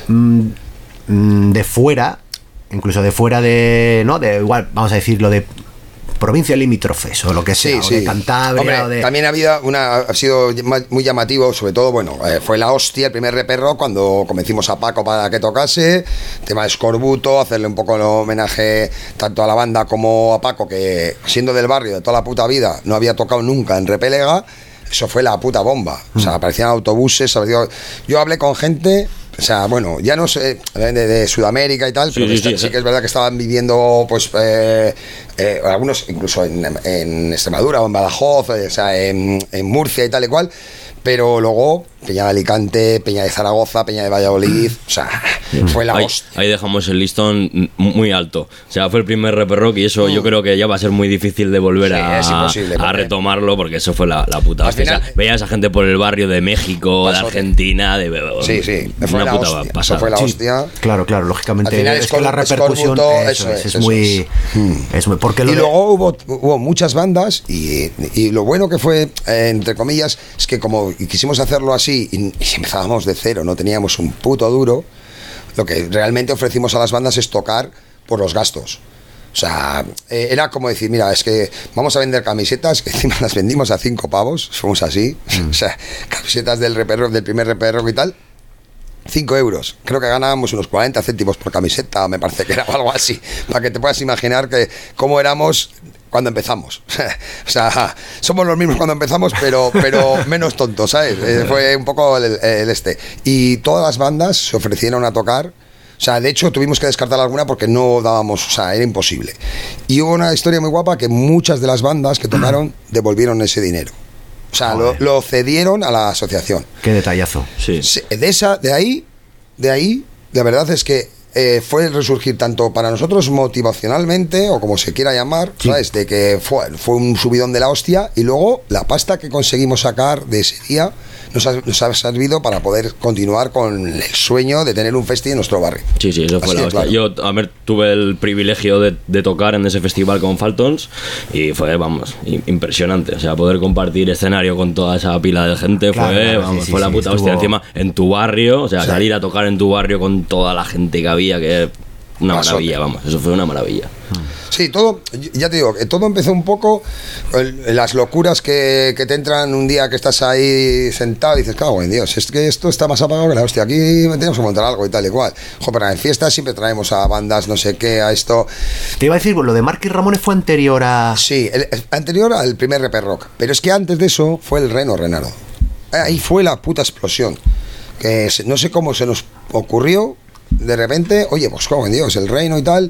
S1: mmm, de fuera, incluso de fuera de, ¿no? De igual, vamos a decirlo, de provincia limítrofes o lo que sea, sí, o de sí. Cantabria.
S5: Hombre,
S1: o de...
S5: también ha habido una, ha sido muy llamativo, sobre todo, bueno, eh, fue la hostia, el primer Reper Rock, cuando convencimos a Paco para que tocase, tema de escorbuto, hacerle un poco el homenaje tanto a la banda como a Paco, que siendo del barrio de toda la puta vida, no había tocado nunca en Repélega. Eso fue la puta bomba. O sea, aparecían autobuses. Yo hablé con gente, o sea, bueno, ya no sé, de, de Sudamérica y tal, sí, pero sí, que sí, sí que es verdad que estaban viviendo, pues, eh, eh, algunos incluso en, en Extremadura o en Badajoz, o sea, en, en Murcia y tal y cual. Pero luego, Peña de Alicante, Peña de Zaragoza, Peña de Valladolid, o sea, fue la
S3: ahí,
S5: hostia.
S3: Ahí dejamos el listón muy alto. O sea, fue el primer Reper Rock y eso mm. yo creo que ya va a ser muy difícil de volver sí, a, a porque... retomarlo, porque eso fue la, la puta hostia. Final, o sea, veía a esa gente por el barrio de México, de Argentina, de...
S5: Sí, sí,
S3: fue
S5: una
S3: la
S5: puta
S3: hostia. Pasada.
S5: Fue la
S1: sí,
S5: hostia.
S1: Claro, claro, lógicamente.
S5: Final,
S1: es
S5: es que
S1: la repercusión
S5: eso,
S1: eso es,
S5: es,
S1: es
S5: eso
S1: muy...
S5: Es.
S1: es muy porque
S5: y
S1: lo
S5: luego hubo, hubo muchas bandas y, y lo bueno que fue, eh, entre comillas, es que como quisimos hacerlo así y, y empezábamos de cero, no teníamos un puto duro, lo que realmente ofrecimos a las bandas es tocar por los gastos. O sea, eh, era como decir, mira, es que vamos a vender camisetas, que encima las vendimos a cinco pavos, somos así, mm. o sea, camisetas del Reper Rock, del primer Reper Rock y tal, cinco euros. Creo que ganábamos unos cuarenta céntimos por camiseta, me parece que era algo así, para que te puedas imaginar que cómo éramos cuando empezamos. O sea, somos los mismos cuando empezamos, pero, pero menos tontos, ¿sabes? Eh, fue un poco el, el este. Y todas las bandas se ofrecieron a tocar. O sea, de hecho tuvimos que descartar alguna porque no dábamos, o sea, era imposible. Y hubo una historia muy guapa que muchas de las bandas que tocaron devolvieron ese dinero. O sea, lo, lo cedieron a la asociación.
S1: Qué detallazo.
S3: Sí.
S5: De esa, de ahí, de ahí, la verdad es que eh, fue el resurgir tanto para nosotros motivacionalmente, o como se quiera llamar, sí. ¿sabes? De que fue, fue un subidón de la hostia, y luego la pasta que conseguimos sacar de ese día nos ha, nos ha servido para poder continuar con el sueño de tener un festi en nuestro barrio.
S3: Sí, sí, eso fue
S5: Así
S3: la hostia. Claro. Yo, a ver, tuve el privilegio de, de tocar en ese festival con Faltons y fue, vamos, impresionante. O sea, poder compartir escenario con toda esa pila de gente
S1: claro,
S3: fue,
S1: claro,
S3: vamos,
S1: sí, sí,
S3: fue la
S1: sí,
S3: puta
S1: estuvo...
S3: hostia. Encima, en tu barrio, o sea,
S5: sí.
S3: salir a tocar en tu barrio con toda la gente que había, que una
S5: Pasote.
S3: maravilla, vamos, eso fue una maravilla.
S5: Sí, todo, ya te digo, todo empezó un poco, el, las locuras que, que te entran un día que estás ahí sentado y dices, cago en Dios, es que esto está más apagado que la hostia, aquí tenemos que montar algo y tal y cual. Joder, pero en fiestas siempre traemos a bandas, no sé qué, a esto.
S1: Te iba a decir, bueno, lo de Marquis Ramones fue anterior a...
S5: Sí, el, el, anterior al primer Reper Rock, pero es que antes de eso fue el Reno Renardo. Ahí fue la puta explosión, que no sé cómo se nos ocurrió, de repente, oye, pues cago en Dios, el Reino y tal...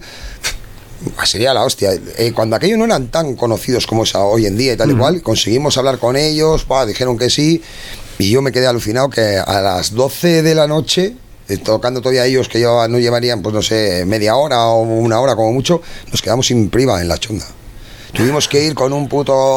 S5: Sería la hostia. Eh, cuando aquellos no eran tan conocidos como es hoy en día y tal y cual, conseguimos hablar con ellos, bah, dijeron que sí, y yo me quedé alucinado que a las doce de la noche eh, tocando todavía ellos que llevaban, no llevarían, pues no sé, media hora o una hora como mucho, nos quedamos sin priva en la chonda. Tuvimos que ir con un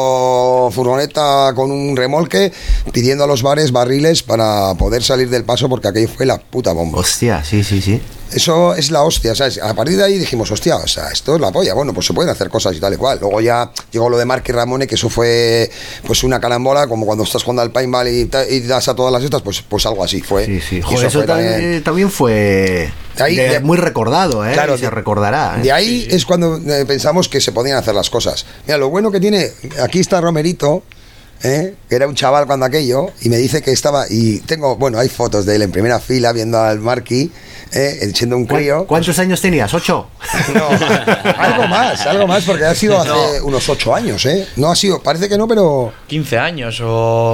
S5: puto furgoneta, con un remolque, pidiendo a los bares barriles para poder salir del paso, porque aquello fue la puta bomba.
S1: Hostia, sí, sí, sí.
S5: Eso es la hostia, ¿sabes? A partir de ahí dijimos, hostia, o sea, esto es la polla, bueno, pues se pueden hacer cosas y tal y cual. Luego ya llegó lo de Marky Ramone, que eso fue pues una carambola, como cuando estás jugando al paintball y, y das a todas las estas, pues, pues algo así fue.
S1: Sí, sí.
S5: Y
S1: Joder, eso,
S5: fue
S1: también,
S5: también,
S1: también fue
S5: ahí,
S1: de,
S5: de,
S1: muy recordado, ¿eh?
S5: Claro,
S1: y se recordará. ¿eh?
S5: De ahí
S1: sí, sí.
S5: es cuando eh, pensamos que se podían hacer las cosas. Mira, lo bueno que tiene, aquí está Romerito, ¿eh? Que era un chaval cuando aquello, y me dice que estaba, y tengo, bueno, hay fotos de él en primera fila viendo al Marky, ¿eh? Siendo un crío.
S1: ¿Cuántos
S5: pues,
S1: años tenías? ¿Ocho?
S5: No, algo más, algo más, porque ha sido hace no. unos ocho años, ¿eh? No ha sido, parece que no, pero...
S4: quince años o...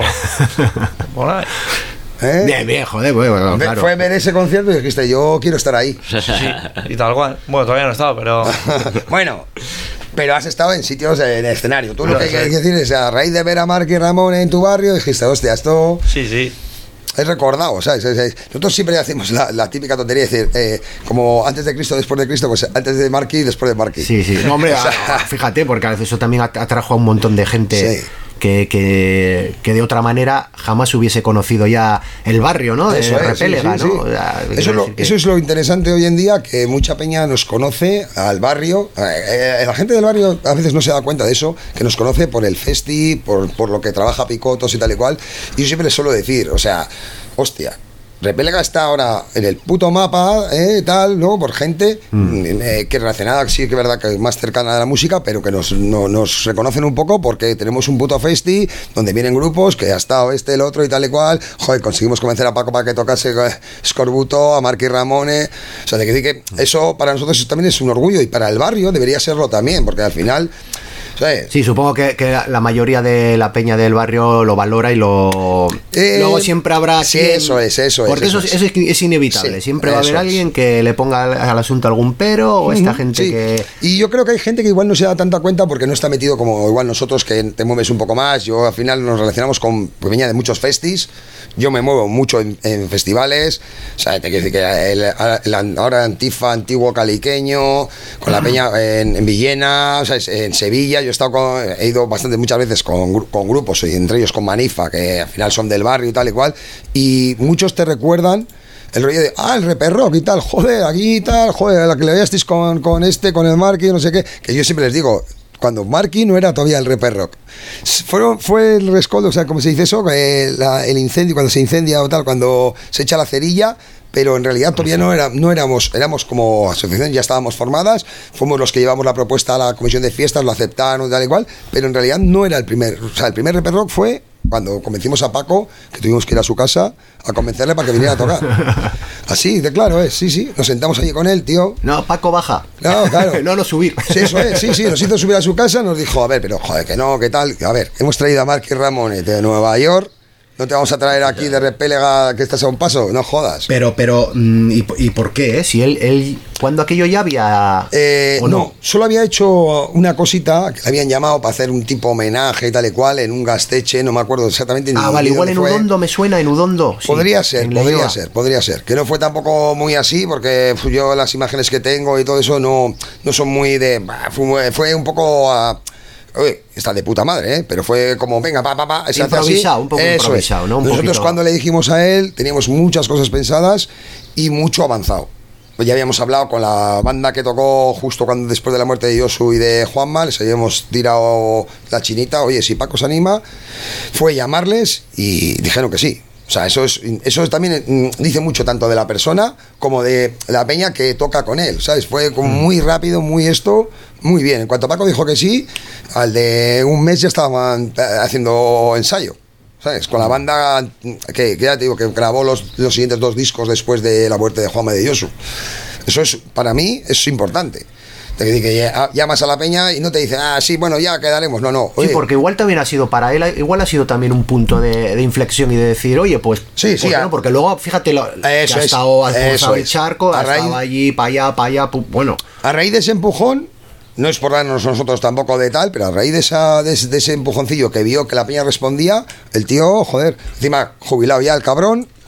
S4: Bueno,
S5: ¿Eh?
S1: Bien, bien, joder, bueno, claro.
S5: Fue ver ese concierto y dijiste, yo quiero estar ahí.
S4: Sí, y tal cual. Bueno, todavía no he estado, pero...
S5: Bueno... Pero has estado en sitios en escenario. Tú
S4: pero
S5: lo que quieres decir es, a raíz de ver a Marky Ramone en tu barrio, dijiste, hostia, esto...
S4: Sí, sí.
S5: Es recordado, ¿sabes? Es, es, nosotros siempre hacemos la, la típica tontería de decir, eh, como antes de Cristo, después de Cristo, pues antes de Marky, después de Marky.
S1: Sí, sí. No, hombre,
S5: o sea,
S1: fíjate, porque a veces eso también atrajo a un montón de gente... Sí. Que, que, que de otra manera jamás hubiese conocido ya el barrio, ¿no? De
S5: eso es,
S1: Repélega,
S5: sí, sí,
S1: ¿no?
S5: Sí.
S1: O sea,
S5: eso, es lo,
S1: que...
S5: eso es lo interesante hoy en día, que mucha peña nos conoce al barrio. Eh, eh, la gente del barrio a veces no se da cuenta de eso, que nos conoce por el festi, por, por lo que trabaja Picotos y tal y cual. Y yo siempre les suelo decir, o sea, hostia, Repélega está ahora en el puto mapa, eh, tal, ¿no? Por gente mm. eh, que relacionada, sí que es verdad que es más cercana a la música, pero que nos, no, nos reconocen un poco porque tenemos un puto festi donde vienen grupos que ha estado este, el otro y tal y cual. Joder, conseguimos convencer a Paco para que tocase Scorbuto, a Marky Ramone. O sea, de que, de que eso para nosotros también es un orgullo, y para el barrio debería serlo también, porque al final... Sí,
S1: sí, supongo que, que la mayoría de la peña del barrio lo valora y lo... Eh, luego siempre habrá...
S5: Sí,
S1: quien,
S5: eso es, eso
S1: porque
S5: es.
S1: Porque eso, eso es, es inevitable. Sí, siempre va a haber
S5: es.
S1: alguien que le ponga al, al asunto algún pero, o esta uh-huh, gente
S5: sí.
S1: que...
S5: Y yo creo que hay gente que igual no se da tanta cuenta porque no está metido como igual nosotros, que te mueves un poco más. Yo al final nos relacionamos con peña de muchos festis. Yo me muevo mucho en, en festivales. O sea, te quiero decir que el, el, ahora Antifa, antiguo caliqueño, con la peña en, en Villena, o sea, en Sevilla. Yo he estado con... He ido bastante muchas veces con, con grupos, y entre ellos con Manifa, que al final son del barrio y tal y cual, y muchos te recuerdan el rollo de, ah, el Reperrock y tal, joder, aquí y tal, joder, la que le veasteis con, con este, con el Marky, no sé qué, que yo siempre les digo, cuando Marky no era todavía el Reperrock, fue, fue el rescoldo, o sea, ¿cómo se dice eso? Eh, la, el incendio, cuando se incendia o tal, cuando se echa la cerilla, pero en realidad todavía no, era, no éramos, éramos como asociación, ya estábamos formadas, fuimos los que llevamos la propuesta a la comisión de fiestas, lo aceptaron, tal y cual, pero en realidad no era el primer, o sea, el primer Reperrock fue cuando convencimos a Paco, que tuvimos que ir a su casa a convencerle para que viniera a tocar. Así, de claro, es, sí, sí, nos sentamos allí con él, tío.
S1: No, Paco baja.
S5: No, claro.
S1: no, no subir.
S5: Sí, eso es, sí, sí, nos hizo subir a su casa, nos dijo, a ver, pero joder, que no, que tal, a ver, hemos traído a Marky Ramone de Nueva York. No te vamos a traer aquí de Repélega que estás a un paso, no jodas.
S1: Pero, pero, ¿y, y por qué? Eh? Si él, él, ¿cuándo aquello ya había...?
S5: Eh,
S1: ¿o no?
S5: no, solo había hecho una cosita que le habían llamado para hacer un tipo homenaje y tal y cual en un gasteche, no me acuerdo exactamente.
S1: Ah,
S5: ni,
S1: vale,
S5: ni
S1: igual en
S5: fue.
S1: Udondo me suena, en Udondo. Sí,
S5: podría ser, podría
S1: Leioa.
S5: ser, podría ser. Que no fue tampoco muy así, porque yo las imágenes que tengo y todo eso no, no son muy de... Fue, fue un poco... Uh, Uy, está de puta madre, ¿eh? Pero fue como, venga, pa, pa, pa.
S1: Improvisado, un poco
S5: Eso
S1: improvisado,
S5: es.
S1: ¿no? Un
S5: Nosotros
S1: poquito...
S5: cuando le dijimos a él, teníamos muchas cosas pensadas y mucho avanzado. Pues ya habíamos hablado con la banda que tocó justo cuando después de la muerte de Yosu y de Juanma, les habíamos tirado la chinita, oye, si Paco se anima, fue llamarles y dijeron que sí. O sea, eso es, eso también dice mucho tanto de la persona como de la peña que toca con él, ¿sabes? Fue como muy rápido, muy esto, muy bien. En cuanto Paco dijo que sí, al de un mes ya estaban haciendo ensayo, ¿sabes? Con la banda que, que ya te digo, que grabó los, los siguientes dos discos después de la muerte de Juanma y de Yosu. Eso es, para mí, es importante. Te que llamas a la peña y no te dicen, ah, sí, bueno, ya quedaremos. No, no. Oye.
S1: Sí, porque igual también ha sido para él, igual ha sido también un punto de, de inflexión y de decir, oye, pues.
S5: Sí, sí.
S1: Pues, ¿no? Porque luego, fíjate, lo,
S5: eso
S1: que ha
S5: es,
S1: estado, ha cruzado el
S5: es.
S1: charco, ha
S5: raíz,
S1: estado allí, para allá, para allá. Pu- bueno.
S5: A raíz de ese empujón, no es por darnos nosotros tampoco de tal, pero a raíz de, esa, de, de ese empujoncillo que vio que la peña respondía, el tío, joder, encima jubilado ya el cabrón.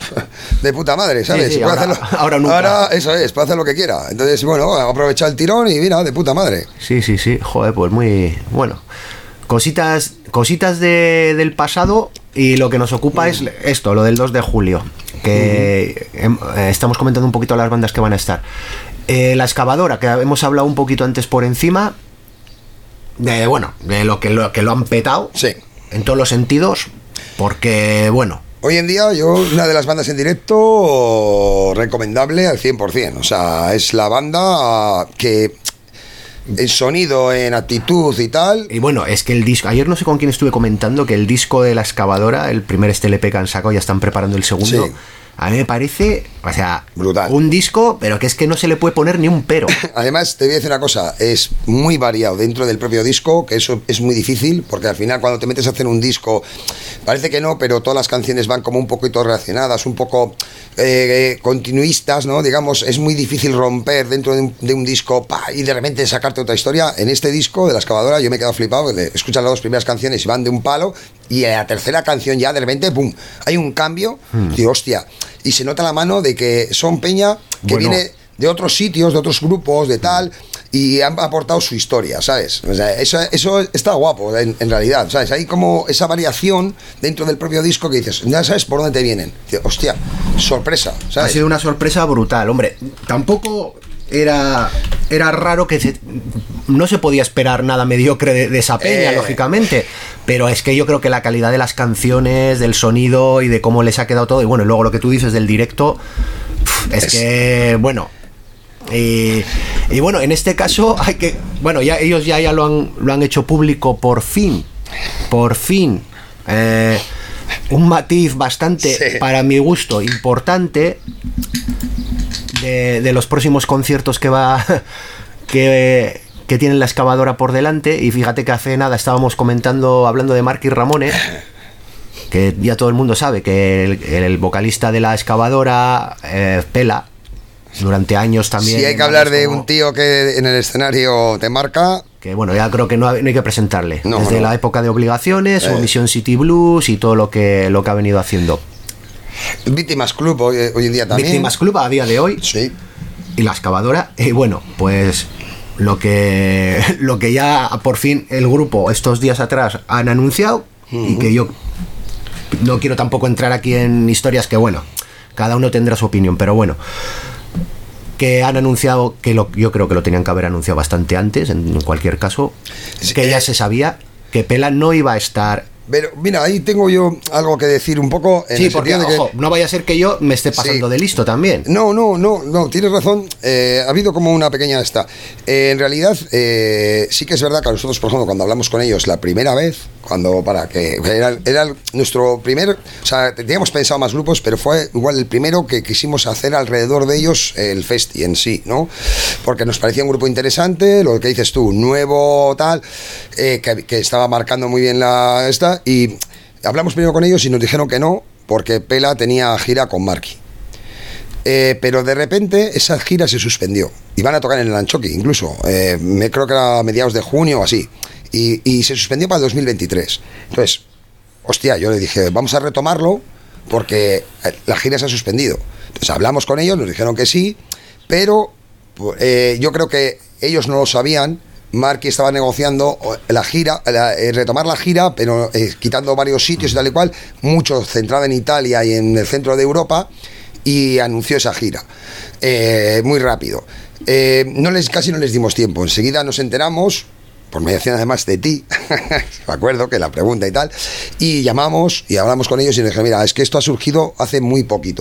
S5: de puta madre, ¿sabes?
S1: Sí, sí,
S5: puede
S1: ahora,
S5: hacerlo,
S1: ahora nunca.
S5: Ahora, eso es, puede hacer lo que quiera. Entonces, bueno, aprovechar el tirón y mira, de puta madre.
S1: Sí, sí, sí, joder, pues muy bueno. Cositas, cositas de, del pasado, y lo que nos ocupa es esto, lo del dos de julio, que uh-huh. eh, estamos comentando un poquito las bandas que van a estar. Eh, la Excavadora, que hemos hablado un poquito antes por encima, de bueno, de lo que lo, que lo han petado,
S5: sí,
S1: en todos los sentidos, porque bueno.
S5: Hoy en día, yo, una de las bandas en directo recomendable al cien por ciento. O sea, es la banda que en sonido, en actitud y tal.
S1: Y bueno, es que el disco, ayer no sé con quién estuve comentando que el disco de La Excavadora, el primer este L P que han sacado, ya están preparando el segundo.
S5: Sí.
S1: A mí me parece, o sea,
S5: brutal.
S1: Un disco, pero que es que no se le puede poner ni un pero.
S5: Además, te voy a decir una cosa, es muy variado dentro del propio disco, que eso es muy difícil, porque al final cuando te metes a hacer un disco, parece que no, pero todas las canciones van como un poquito relacionadas, un poco eh, continuistas, ¿no? Digamos, es muy difícil romper dentro de un, de un disco pa, y de repente sacarte otra historia. En este disco de La Excavadora yo me he quedado flipado, escuchas las dos primeras canciones y van de un palo, y en la tercera canción ya de repente, ¡pum!, hay un cambio, hmm. y hostia, y se nota la mano de que son peña que bueno. viene de otros sitios, de otros grupos, de tal, y han aportado su historia, ¿sabes? O sea, eso, eso está guapo, en, en realidad, ¿sabes? Hay como esa variación dentro del propio disco que dices, ya sabes por dónde te vienen. Hostia, sorpresa, ¿sabes?
S1: Ha sido una sorpresa brutal, hombre. Tampoco era, era raro que se, no se podía esperar nada mediocre de, de esa peña, eh. lógicamente, pero es que yo creo que la calidad de las canciones, del sonido y de cómo les ha quedado todo, y bueno, y luego lo que tú dices del directo, es, es... que, bueno... Y, y bueno, en este caso hay que, bueno, ya ellos ya, ya lo han lo han hecho público por fin, por fin, eh, un matiz bastante, sí. para mi gusto, importante de, de los próximos conciertos que va que, que tiene La Excavadora por delante. Y fíjate que hace nada estábamos comentando, hablando de Marky Ramones, que ya todo el mundo sabe que el, el vocalista de La Excavadora, eh, Pela, durante años también.
S5: Si hay que hablar de como, un tío que en el escenario te marca.
S1: Que bueno, ya creo que no, no hay que presentarle. No, Desde no. la época de Obligaciones, eh. o Mission City Blues y todo lo que, lo que ha venido haciendo.
S5: Víctimas Club hoy, hoy en día también.
S1: Víctimas Club a día de hoy.
S5: Sí.
S1: Y La Excavadora. Y bueno, pues lo que, lo que ya por fin el grupo estos días atrás han anunciado, uh-huh. y que yo no quiero tampoco entrar aquí en historias que bueno, cada uno tendrá su opinión, pero bueno, que han anunciado, que lo, yo creo que lo tenían que haber anunciado bastante antes, en cualquier caso, que ya se sabía que Pela no iba a estar.
S5: Pero mira, ahí tengo yo algo que decir un poco. En
S1: sí,
S5: el
S1: porque,
S5: de que...
S1: ojo, no vaya a ser que yo me esté pasando sí. de listo también.
S5: No, no, no, no, tienes razón. Eh, ha habido como una pequeña esta. Eh, en realidad, eh, sí que es verdad que nosotros, por ejemplo, cuando hablamos con ellos la primera vez, cuando para que era, era nuestro primer, o sea, teníamos pensado más grupos, pero fue igual el primero que quisimos hacer alrededor de ellos el festi en sí, ¿no? Porque nos parecía un grupo interesante, lo que dices tú, nuevo, tal, eh, que, que estaba marcando muy bien la esta. Y hablamos primero con ellos y nos dijeron que no, porque Pela tenía gira con Marky. Eh, pero de repente esa gira se suspendió. Iban a tocar en el Anchoqui, incluso. Eh, me creo que era a mediados de junio o así. Y, y se suspendió para el dos mil veintitrés. Entonces, hostia, yo le dije, vamos a retomarlo porque la gira se ha suspendido. Entonces hablamos con ellos, nos dijeron que sí, pero eh, yo creo que ellos no lo sabían. Marky estaba negociando la gira, la, eh, retomar la gira, pero eh, quitando varios sitios y tal y cual, mucho centrado en Italia y en el centro de Europa, y anunció esa gira eh, muy rápido. Eh, no les, casi no les dimos tiempo. Enseguida nos enteramos, por mediación además de ti, me acuerdo que la pregunta y tal, y llamamos y hablamos con ellos y les dije, mira, es que esto ha surgido hace muy poquito,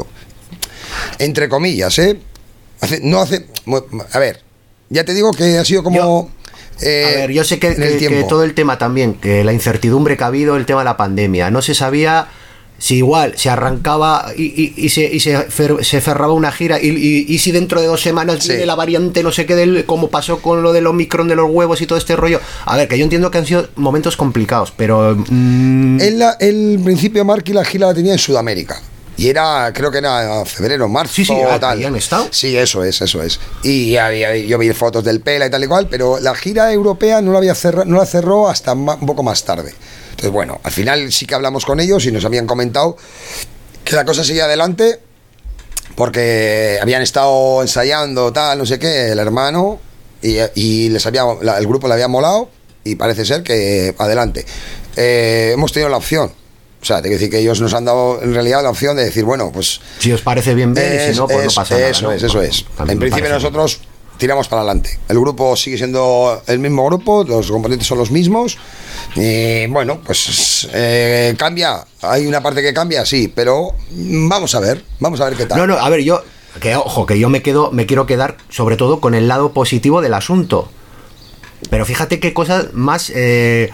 S5: entre comillas, ¿eh? Hace, no hace, a ver, ya te digo que ha sido como... Yo... Eh,
S1: a ver, yo sé que, que, que todo el tema también, que la incertidumbre que ha habido, el tema de la pandemia, no se sabía si igual se arrancaba y, y, y, se, y se, fer, se cerraba una gira y, y, y si dentro de dos semanas sí. viene la variante no sé qué, del, como pasó con lo del Omicron de los huevos y todo este rollo. A ver, que yo entiendo que han sido momentos complicados, pero... Mmm...
S5: En la, el principio Marky la gira la tenía en Sudamérica. Y era, creo que era febrero, marzo,
S1: sí, sí,
S5: o tal.
S1: ¿Habían estado?
S5: Sí, eso es, eso es. Y había, yo vi fotos del Pela y tal y cual, pero la gira europea no la, había cerrado, no la cerró hasta ma, un poco más tarde. Entonces, bueno, al final sí que hablamos con ellos y nos habían comentado que la cosa sigue adelante, porque habían estado ensayando, tal, no sé qué, el hermano, y, y les había, la, el grupo le había molado, y parece ser que adelante. Eh, hemos tenido la opción. O sea, te quiero decir que ellos nos han dado en realidad la opción de decir, bueno, pues...
S1: Si os parece bien, bien,
S5: es,
S1: y si no, pues
S5: es,
S1: no pasa
S5: eso
S1: nada.
S5: Eso
S1: ¿no?
S5: es, eso es.
S1: A
S5: En principio nosotros bien. tiramos para adelante. El grupo sigue siendo el mismo grupo, los componentes son los mismos. Y bueno, pues eh, cambia. Hay una parte que cambia, sí, pero vamos a ver, vamos a ver qué tal.
S1: No, no, a ver, yo... Que, ojo, que yo me quedo, me quiero quedar sobre todo con el lado positivo del asunto. Pero fíjate qué cosa más... Eh,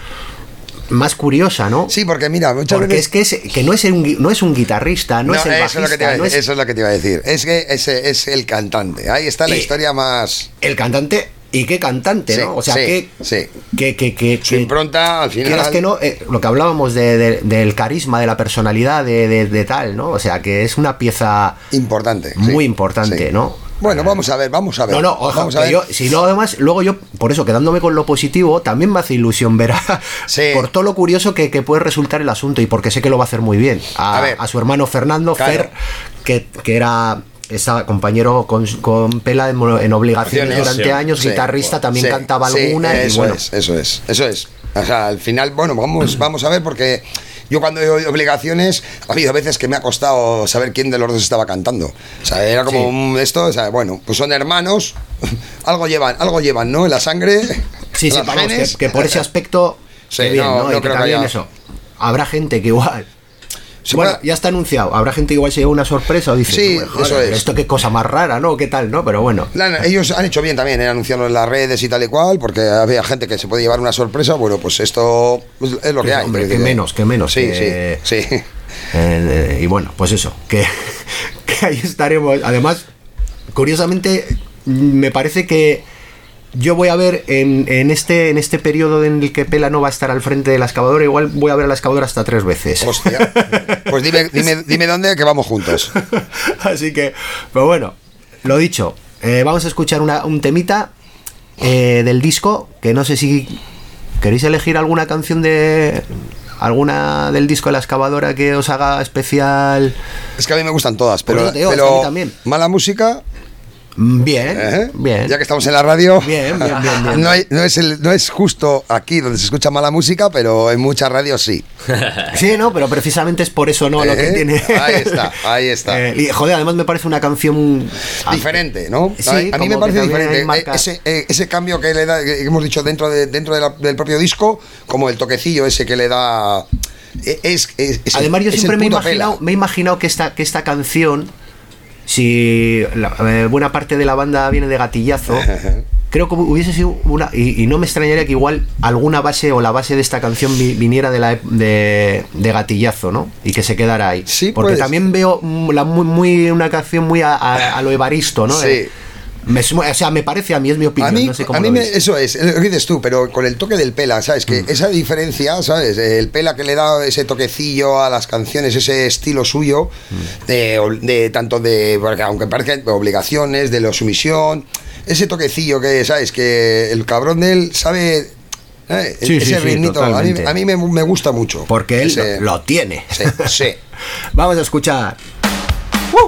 S1: más curiosa, ¿no?
S5: Sí, porque mira, muchas
S1: porque
S5: veces...
S1: es que, es, que no, es un, no es un guitarrista, no, no es el
S5: eso
S1: bajista.
S5: Es lo que te iba a
S1: no
S5: decir,
S1: es...
S5: Eso es lo que te iba a decir. Es que ese es el cantante. Ahí está la
S1: y
S5: historia más...
S1: El cantante, y qué cantante,
S5: sí,
S1: ¿no? O sea,
S5: sí,
S1: que,
S5: sí.
S1: que, que, que...
S5: Su impronta, al final...
S1: Quieras que no, eh, lo que hablábamos de, de, del carisma, de la personalidad, de, de, de tal, ¿no? O sea, que es una pieza...
S5: Importante.
S1: Muy
S5: sí,
S1: importante,
S5: sí.
S1: ¿no?
S5: Bueno, vamos a ver, vamos a ver.
S1: No, no, ojo,
S5: vamos a ver.
S1: Yo, si no, además, luego yo, por eso, quedándome con lo positivo, también me hace ilusión ver a,
S5: sí.
S1: por todo lo curioso que, que puede resultar el asunto y porque sé que lo va a hacer muy bien. A,
S5: a, ver.
S1: a su hermano Fernando, claro. Fer, que, que era... Esa compañero con, con Pela en, en obligaciones durante sí, años, sí, guitarrista, también sí, cantaba alguna.
S5: Sí, eso
S1: y bueno.
S5: es, eso es, eso es. O sea, al final, bueno, vamos, vamos a ver, porque yo cuando he oído obligaciones, ha habido veces que me ha costado saber quién de los dos estaba cantando. O sea, era como sí. un, esto, o sea, bueno, pues son hermanos, algo llevan, algo llevan, ¿no? En la sangre.
S1: Sí, sí, vamos, que, que por ese aspecto,
S5: sí,
S1: bien,
S5: no,
S1: ¿no?
S5: no
S1: Y que
S5: creo
S1: también
S5: que haya...
S1: eso. Habrá gente que igual...
S5: Sí,
S1: bueno,
S5: puede...
S1: ya está anunciado. Habrá gente que igual se lleva una sorpresa o dice,
S5: sí,
S1: joder,
S5: eso es.
S1: Esto qué cosa más rara, ¿no? ¿Qué tal, no? Pero bueno.
S5: La, ellos han hecho bien también en anunciarlo en las redes y tal y cual, porque había gente que se puede llevar una sorpresa. Bueno, pues esto es lo que
S1: pues,
S5: hay.
S1: Hombre, que menos, que menos.
S5: Sí,
S1: que,
S5: sí, sí.
S1: Eh, y bueno, pues eso, que, que ahí estaremos. Además, curiosamente, me parece que yo voy a ver en, en este en este periodo en el que Pela no va a estar al frente de la excavadora, igual voy a ver a la excavadora hasta tres veces.
S5: Hostia. Pues dime, dime, dime dónde, que vamos juntos.
S1: Así que, pero bueno, lo dicho, eh, vamos a escuchar una, un temita eh, del disco, que no sé si queréis elegir alguna canción de... ¿Alguna del disco de la excavadora que os haga especial?
S5: Es que a mí me gustan todas, pero,
S1: digo,
S5: pero
S1: es que a mí también.
S5: Mala música...
S1: Bien,
S5: ¿Eh?
S1: bien.
S5: Ya que estamos en la radio,
S1: bien, bien, bien, bien.
S5: No, hay, no, es el, no es justo aquí donde se escucha mala música, pero en muchas radios sí.
S1: Sí, no, pero precisamente es por eso, ¿no? ¿Eh? Lo que tiene.
S5: Ahí está, ahí está.
S1: Eh, y joder, además me parece una canción
S5: diferente, ¿no?
S1: Sí,
S5: a, a mí me parece diferente.
S1: Marca...
S5: Ese, eh, ese cambio que le da, que hemos dicho dentro, de, dentro de la, del propio disco, como el toquecillo ese que le da. Es, es, es
S1: además,
S5: el,
S1: yo siempre me he, imaginado,
S5: Pela.
S1: me he imaginado que esta, que esta canción. Si la, eh, buena parte de la banda viene de Gatillazo, creo que hubiese sido una. Y, y no me extrañaría que igual alguna base o la base de esta canción vi, viniera de, la, de, de Gatillazo, ¿no? Y que se quedara ahí.
S5: Sí,
S1: porque
S5: puedes.
S1: También veo la, muy, muy, una canción muy a, a, a lo Evaristo, ¿no?
S5: Sí.
S1: Eh, Me, o sea, me parece, a mí es mi opinión.
S5: A mí,
S1: no sé cómo
S5: a mí
S1: lo
S5: me,
S1: ves.
S5: eso es, lo que dices tú, pero con el toque del Pela, ¿sabes? Que mm. esa diferencia, ¿sabes? El Pela que le da ese toquecillo a las canciones, ese estilo suyo, mm. de, de tanto de, porque aunque parezcan obligaciones, de la sumisión, ese toquecillo que, ¿sabes? Que el cabrón de él sabe... ¿eh?
S1: Sí,
S5: ese
S1: sí,
S5: ritmito,
S1: sí,
S5: a mí, a mí me, me gusta mucho.
S1: Porque él
S5: ese,
S1: lo, lo tiene.
S5: Sí, sí.
S1: Vamos a escuchar.
S5: ¡Uh!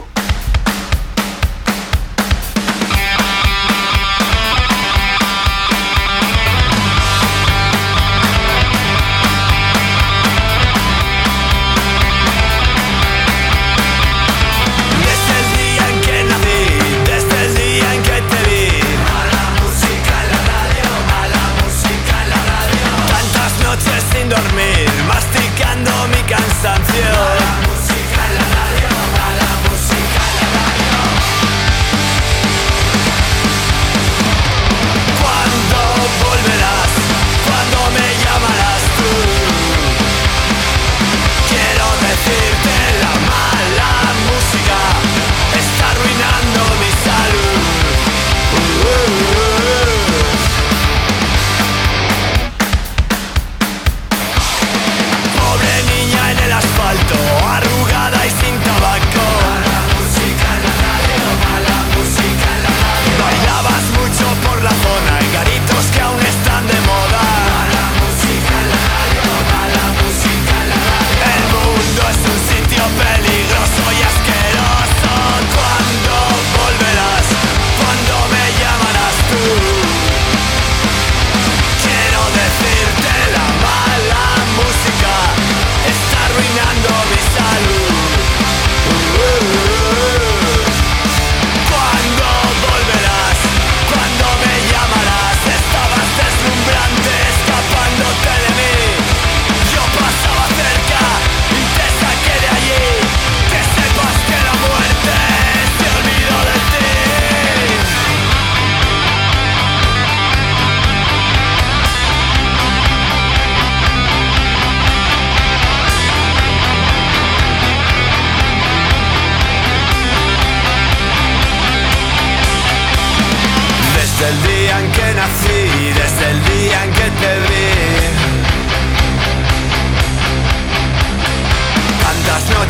S2: Sin dormir, masticando mi cansancio. Mala música en la radio.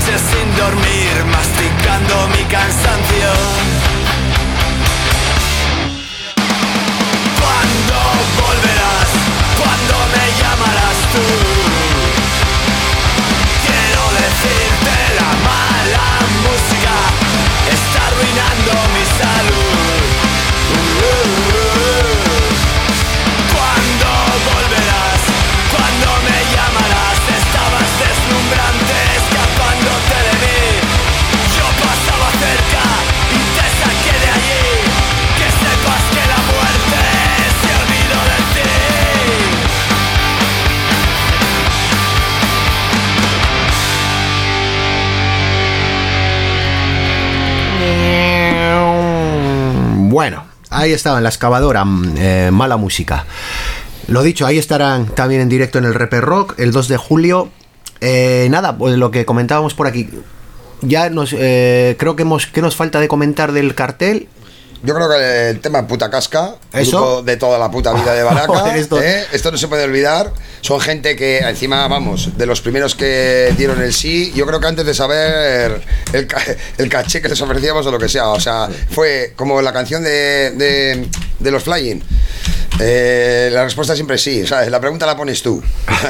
S2: noches sin dormir, masticando mi cansancio. ¿Cuándo volverás? ¿Cuándo me llamarás tú? Quiero decirte, la mala música está arruinando mi salud. ¿Cuándo volverás? ¿Cuándo me llamarás? Estabas deslumbrante, escapándote de mí. Yo pasaba cerca y te saqué de allí. Que sepas que la muerte se olvidó de ti.
S1: Bueno, ahí estaba en la excavadora, eh, mala música. Lo dicho, ahí estarán también en directo en el Reper Rock el dos de julio. Eh, nada, pues lo que comentábamos por aquí. Ya nos eh, creo que hemos que nos falta de comentar del cartel.
S5: Yo creo que el tema Puta Casca,
S1: ¿Eso?
S5: grupo de toda la puta vida de Baraca,
S1: Joder, esto-
S5: ¿eh? Esto no se puede olvidar. Son gente que encima, vamos, de los primeros que dieron el sí, yo creo que antes de saber el, ca- el caché que les ofrecíamos o lo que sea, o sea, fue como la canción de, de, de los Flying. Eh, la respuesta siempre es sí, ¿sabes? La pregunta la pones tú.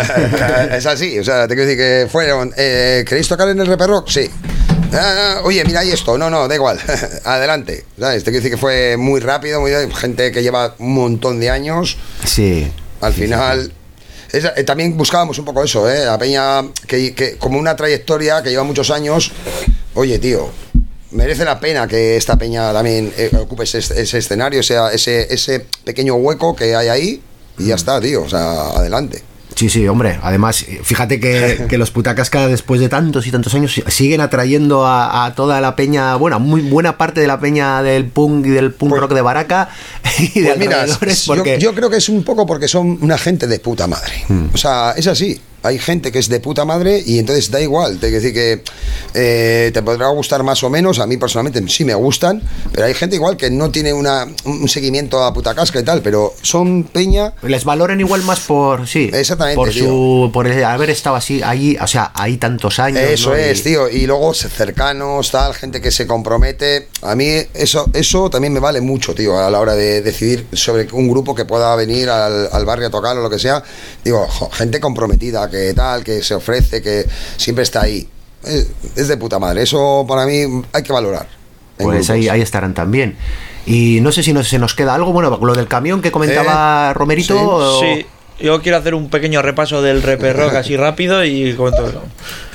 S5: Es así, o sea, te quiero decir que fueron, eh, ¿queréis tocar en el Reper Rock? Sí. Ah, oye, mira ahí esto, no, no, da igual, adelante, ¿sabes? Te quiero decir que fue muy rápido, muy gente que lleva un montón de años,
S1: Sí.
S5: al final, es- eh, también buscábamos un poco eso, ¿eh? La peña, que, que como una trayectoria que lleva muchos años, oye, tío, merece la pena que esta peña también eh, ocupe ese, ese escenario, sea ese, ese pequeño hueco que hay ahí, y ya está, tío, o sea, adelante.
S1: Sí, sí, hombre. Además, fíjate que, que los Putacasca, después de tantos y tantos años, siguen atrayendo a, a toda la peña, bueno, muy buena parte de la peña del punk y del punk
S5: Pues-
S1: rock de Baraca y de
S5: Pues mira,
S1: alrededores,
S5: yo,
S1: porque...
S5: yo creo que es un poco porque son una gente de puta madre. O sea, es así. Hay gente que es de puta madre y entonces da igual. Te quiero decir que eh, te podrá gustar más o menos. A mí personalmente sí me gustan, pero hay gente igual que no tiene una, un seguimiento a puta casca y tal, pero son peña.
S1: Les valoren igual más por, sí,
S5: Exactamente,
S1: por
S5: tío.
S1: su, por el haber estado así, allí, o sea, ahí tantos años.
S5: Eso
S1: ¿no?
S5: es,
S1: Y-
S5: tío. Y luego cercanos, tal, gente que se compromete. A mí eso, eso también me vale mucho, tío, a la hora de decidir sobre un grupo que pueda venir al, al barrio a tocar o lo que sea. Digo, jo, gente comprometida, que tal, que se ofrece, que siempre está ahí. Es, es de puta madre. Eso para mí hay que valorar. en
S1: Pues ahí,
S5: grupos.
S1: ahí estarán también. Y no sé si nos, se nos queda algo. Bueno, lo del camión que comentaba
S5: Eh,
S1: Romerito.
S5: sí,
S1: o-
S4: Sí, yo quiero hacer un pequeño repaso del Reper Rock así rápido y comento eso.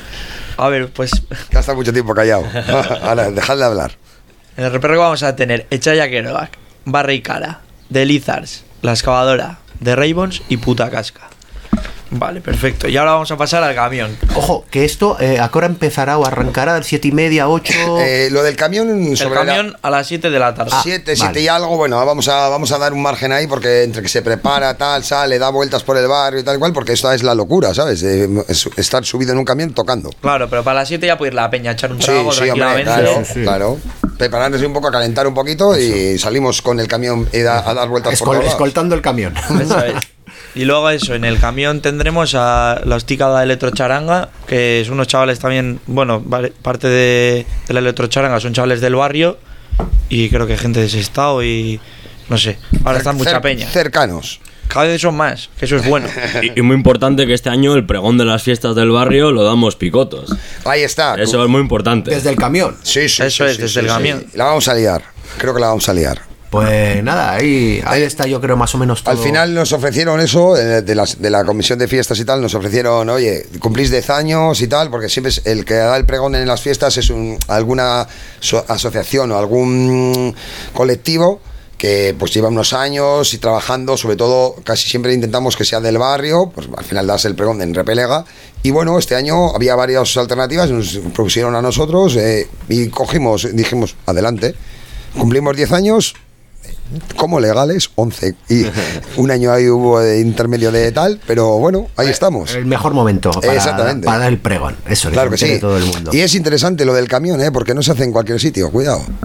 S4: A ver, pues
S5: Que ha estado mucho tiempo callado. Ahora, dejad de hablar.
S4: en el Reper Rock vamos a tener Echaya Kerouac, Barra y Cara, The Lizards, La Excavadora, The Ravens y Puta Casca. Vale, perfecto. Y ahora vamos a pasar al camión.
S1: Ojo, que esto, eh, ¿a qué hora empezará o arrancará? ¿A siete y media, ocho?
S5: Eh, lo del camión
S4: El
S5: sobre
S4: camión a las siete de la tarde.
S1: Ah,
S5: siete,
S1: vale.
S5: siete y algo, bueno, vamos a, vamos a dar un margen ahí porque entre que se prepara, tal, sale, da vueltas por el barrio y tal cual, porque esto es la locura, ¿sabes? De es- estar subido en un camión tocando.
S4: Claro, pero para las siete ya puede ir la peña a echar un
S5: Sí,
S4: trago
S5: sí, hombre,
S4: tranquilamente.
S5: claro,
S1: Sí, sí.
S5: claro. Prepararnos un poco, a calentar un poquito y salimos con el camión y da- a dar vueltas por
S1: Escol-
S5: todos lados.
S1: escoltando el camión.
S4: Eso es. Y luego eso, en el camión tendremos a la hostica de Electrocharanga, que son unos chavales también, bueno, vale, parte de, de la Electrocharanga son chavales del barrio y creo que gente de Sestao y no sé, ahora están mucha
S5: Cer-
S4: peña.
S5: Cercanos.
S4: Cada vez son más, que eso es bueno.
S3: Y, y muy importante que este año el pregón de las fiestas del barrio lo damos picotos.
S5: Ahí está.
S3: Eso es muy importante.
S1: Desde el camión.
S5: Sí, sí,
S4: Eso
S5: sí,
S4: es,
S5: sí,
S4: desde
S5: sí,
S4: el
S5: sí.
S4: camión.
S5: La vamos a liar. Creo que la vamos a liar.
S1: Pues nada, ahí, ahí está yo creo más o menos todo.
S5: Al final nos ofrecieron eso, eh, de, las, de la comisión de fiestas y tal, nos ofrecieron, oye, cumplís diez años y tal, porque siempre es el que da el pregón en las fiestas es un, alguna so- asociación o algún colectivo que pues lleva unos años y trabajando, sobre todo casi siempre intentamos que sea del barrio, pues al final das el pregón en Repelega. Y bueno, este año había varias alternativas, nos propusieron a nosotros eh, y cogimos, dijimos, adelante, cumplimos diez años. Como legales, once. Y un año ahí hubo de intermedio de tal, pero bueno, ahí estamos.
S1: El mejor momento para,
S5: Exactamente.
S1: para dar el pregón. Eso,
S5: Claro que
S1: se entere
S5: sí.
S1: todo el mundo.
S5: Y es interesante lo del camión, ¿eh? Porque no se hace en cualquier sitio, cuidado.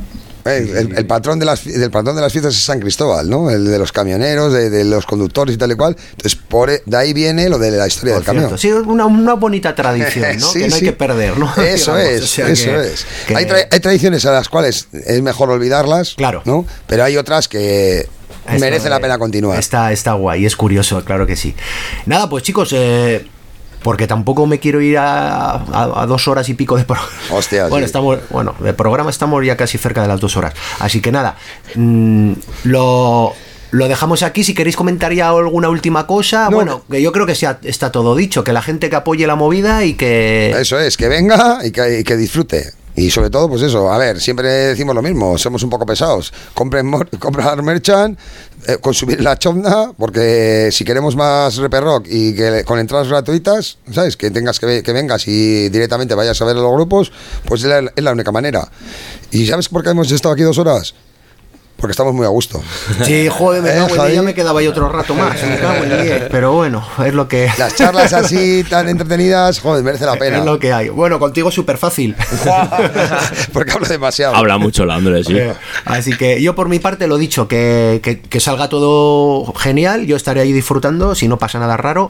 S5: El, el, el patrón de las el patrón de las fiestas es San Cristóbal, ¿no? El de los camioneros, de, de los conductores y tal y cual. Entonces, por, de ahí viene lo de la historia
S1: Por
S5: del
S1: cierto,
S5: camión.
S1: sí, una, una bonita tradición, ¿no?
S5: Sí,
S1: que no
S5: sí.
S1: hay que perder, ¿no?
S5: Eso
S1: Digamos,
S5: es,
S1: o sea
S5: eso
S1: que-
S5: es.
S1: que-
S5: Hay, tra- hay tradiciones a las cuales es mejor olvidarlas,
S1: Claro.
S5: ¿no? Pero hay otras que
S1: Esto,
S5: merece la
S1: eh,
S5: pena continuar.
S1: Está, está guay, es curioso, claro que sí. Nada, pues chicos, eh, porque tampoco me quiero ir a, a- a dos horas y pico de programa.
S5: Hostia,
S1: bueno,
S5: sí.
S1: estamos, bueno, de programa estamos ya casi cerca de las dos horas. Así que nada, mm, lo, lo dejamos aquí. Si queréis comentar ya alguna última cosa,
S5: No,
S1: bueno, que yo creo que ya está todo dicho, que la gente que apoye la movida y que...
S5: Eso es, que venga y que, y que disfrute. Y sobre todo, pues eso, a ver, siempre decimos lo mismo, somos un poco pesados. Compren mor- comprar merchant, eh, consumir la chonda, porque si queremos más Reper Rock y que con entradas gratuitas, ¿sabes? Que tengas que, ve- que vengas y directamente vayas a ver a los grupos, pues es la, es la única manera. ¿Y sabes por qué hemos estado aquí dos horas? Porque estamos muy a gusto.
S1: Sí, joder, me
S5: Eh,
S1: cago en
S5: Javi.
S1: ya me quedaba ahí otro rato más, me cago en diez, pero bueno, es lo que...
S5: Las charlas así tan entretenidas, joder, merece la pena.
S1: Es lo que hay. Bueno, contigo es súper fácil.
S5: Porque hablo demasiado.
S3: Habla mucho el Andrés, sí.
S1: Eh, Así que yo por mi parte lo dicho, que, que, que salga todo genial, yo estaré ahí disfrutando, si no pasa nada raro,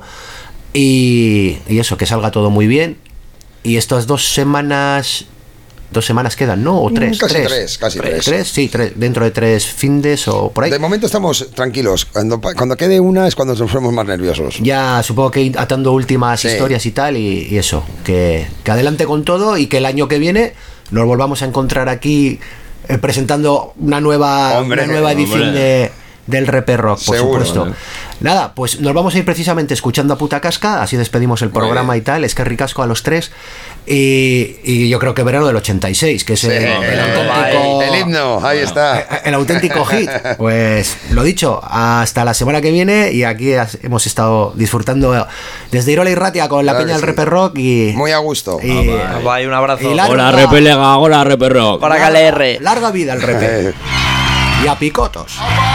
S1: y, y eso, que salga todo muy bien. Y estas dos semanas, dos semanas quedan, ¿no? O tres.
S5: Mm, casi tres, casi tres.
S1: Sí, tres, dentro de tres findes o por ahí.
S5: De momento estamos tranquilos. Cuando, pa- cuando quede una es cuando nos ponemos más nerviosos.
S1: Ya supongo que ir atando últimas
S5: Sí.
S1: historias y tal, y, y eso, que, que adelante con todo y que el año que viene nos volvamos a encontrar aquí eh, presentando una nueva,
S5: Hombre,
S1: una nueva edición
S3: hombre.
S1: de, del Reper Rock, por
S5: Seguro,
S1: supuesto.
S3: ¿no?
S1: Nada, pues nos vamos a ir precisamente escuchando a Puta Casca, así despedimos el
S5: Muy
S1: programa
S5: bien.
S1: y tal, es que ricasco a los tres, y, y yo creo que verano del ochenta y seis, que es el,
S5: Sí,
S1: el auténtico...
S5: el himno, ahí está.
S1: El auténtico hit. Pues lo dicho, hasta la semana que viene. Y aquí has- hemos estado disfrutando desde Irola y Ratia con la
S5: Claro
S1: peña
S5: que
S1: del
S5: sí.
S1: Reper Rock. Y,
S5: Muy a gusto.
S1: y-
S4: Bye, un abrazo.
S1: Y la-
S3: Hola,
S1: Larga.
S3: Repelega, hola, Reper Rock.
S4: Para K L R.
S1: larga vida al Reper.
S5: Eh.
S1: Y a picotos.
S2: Bye.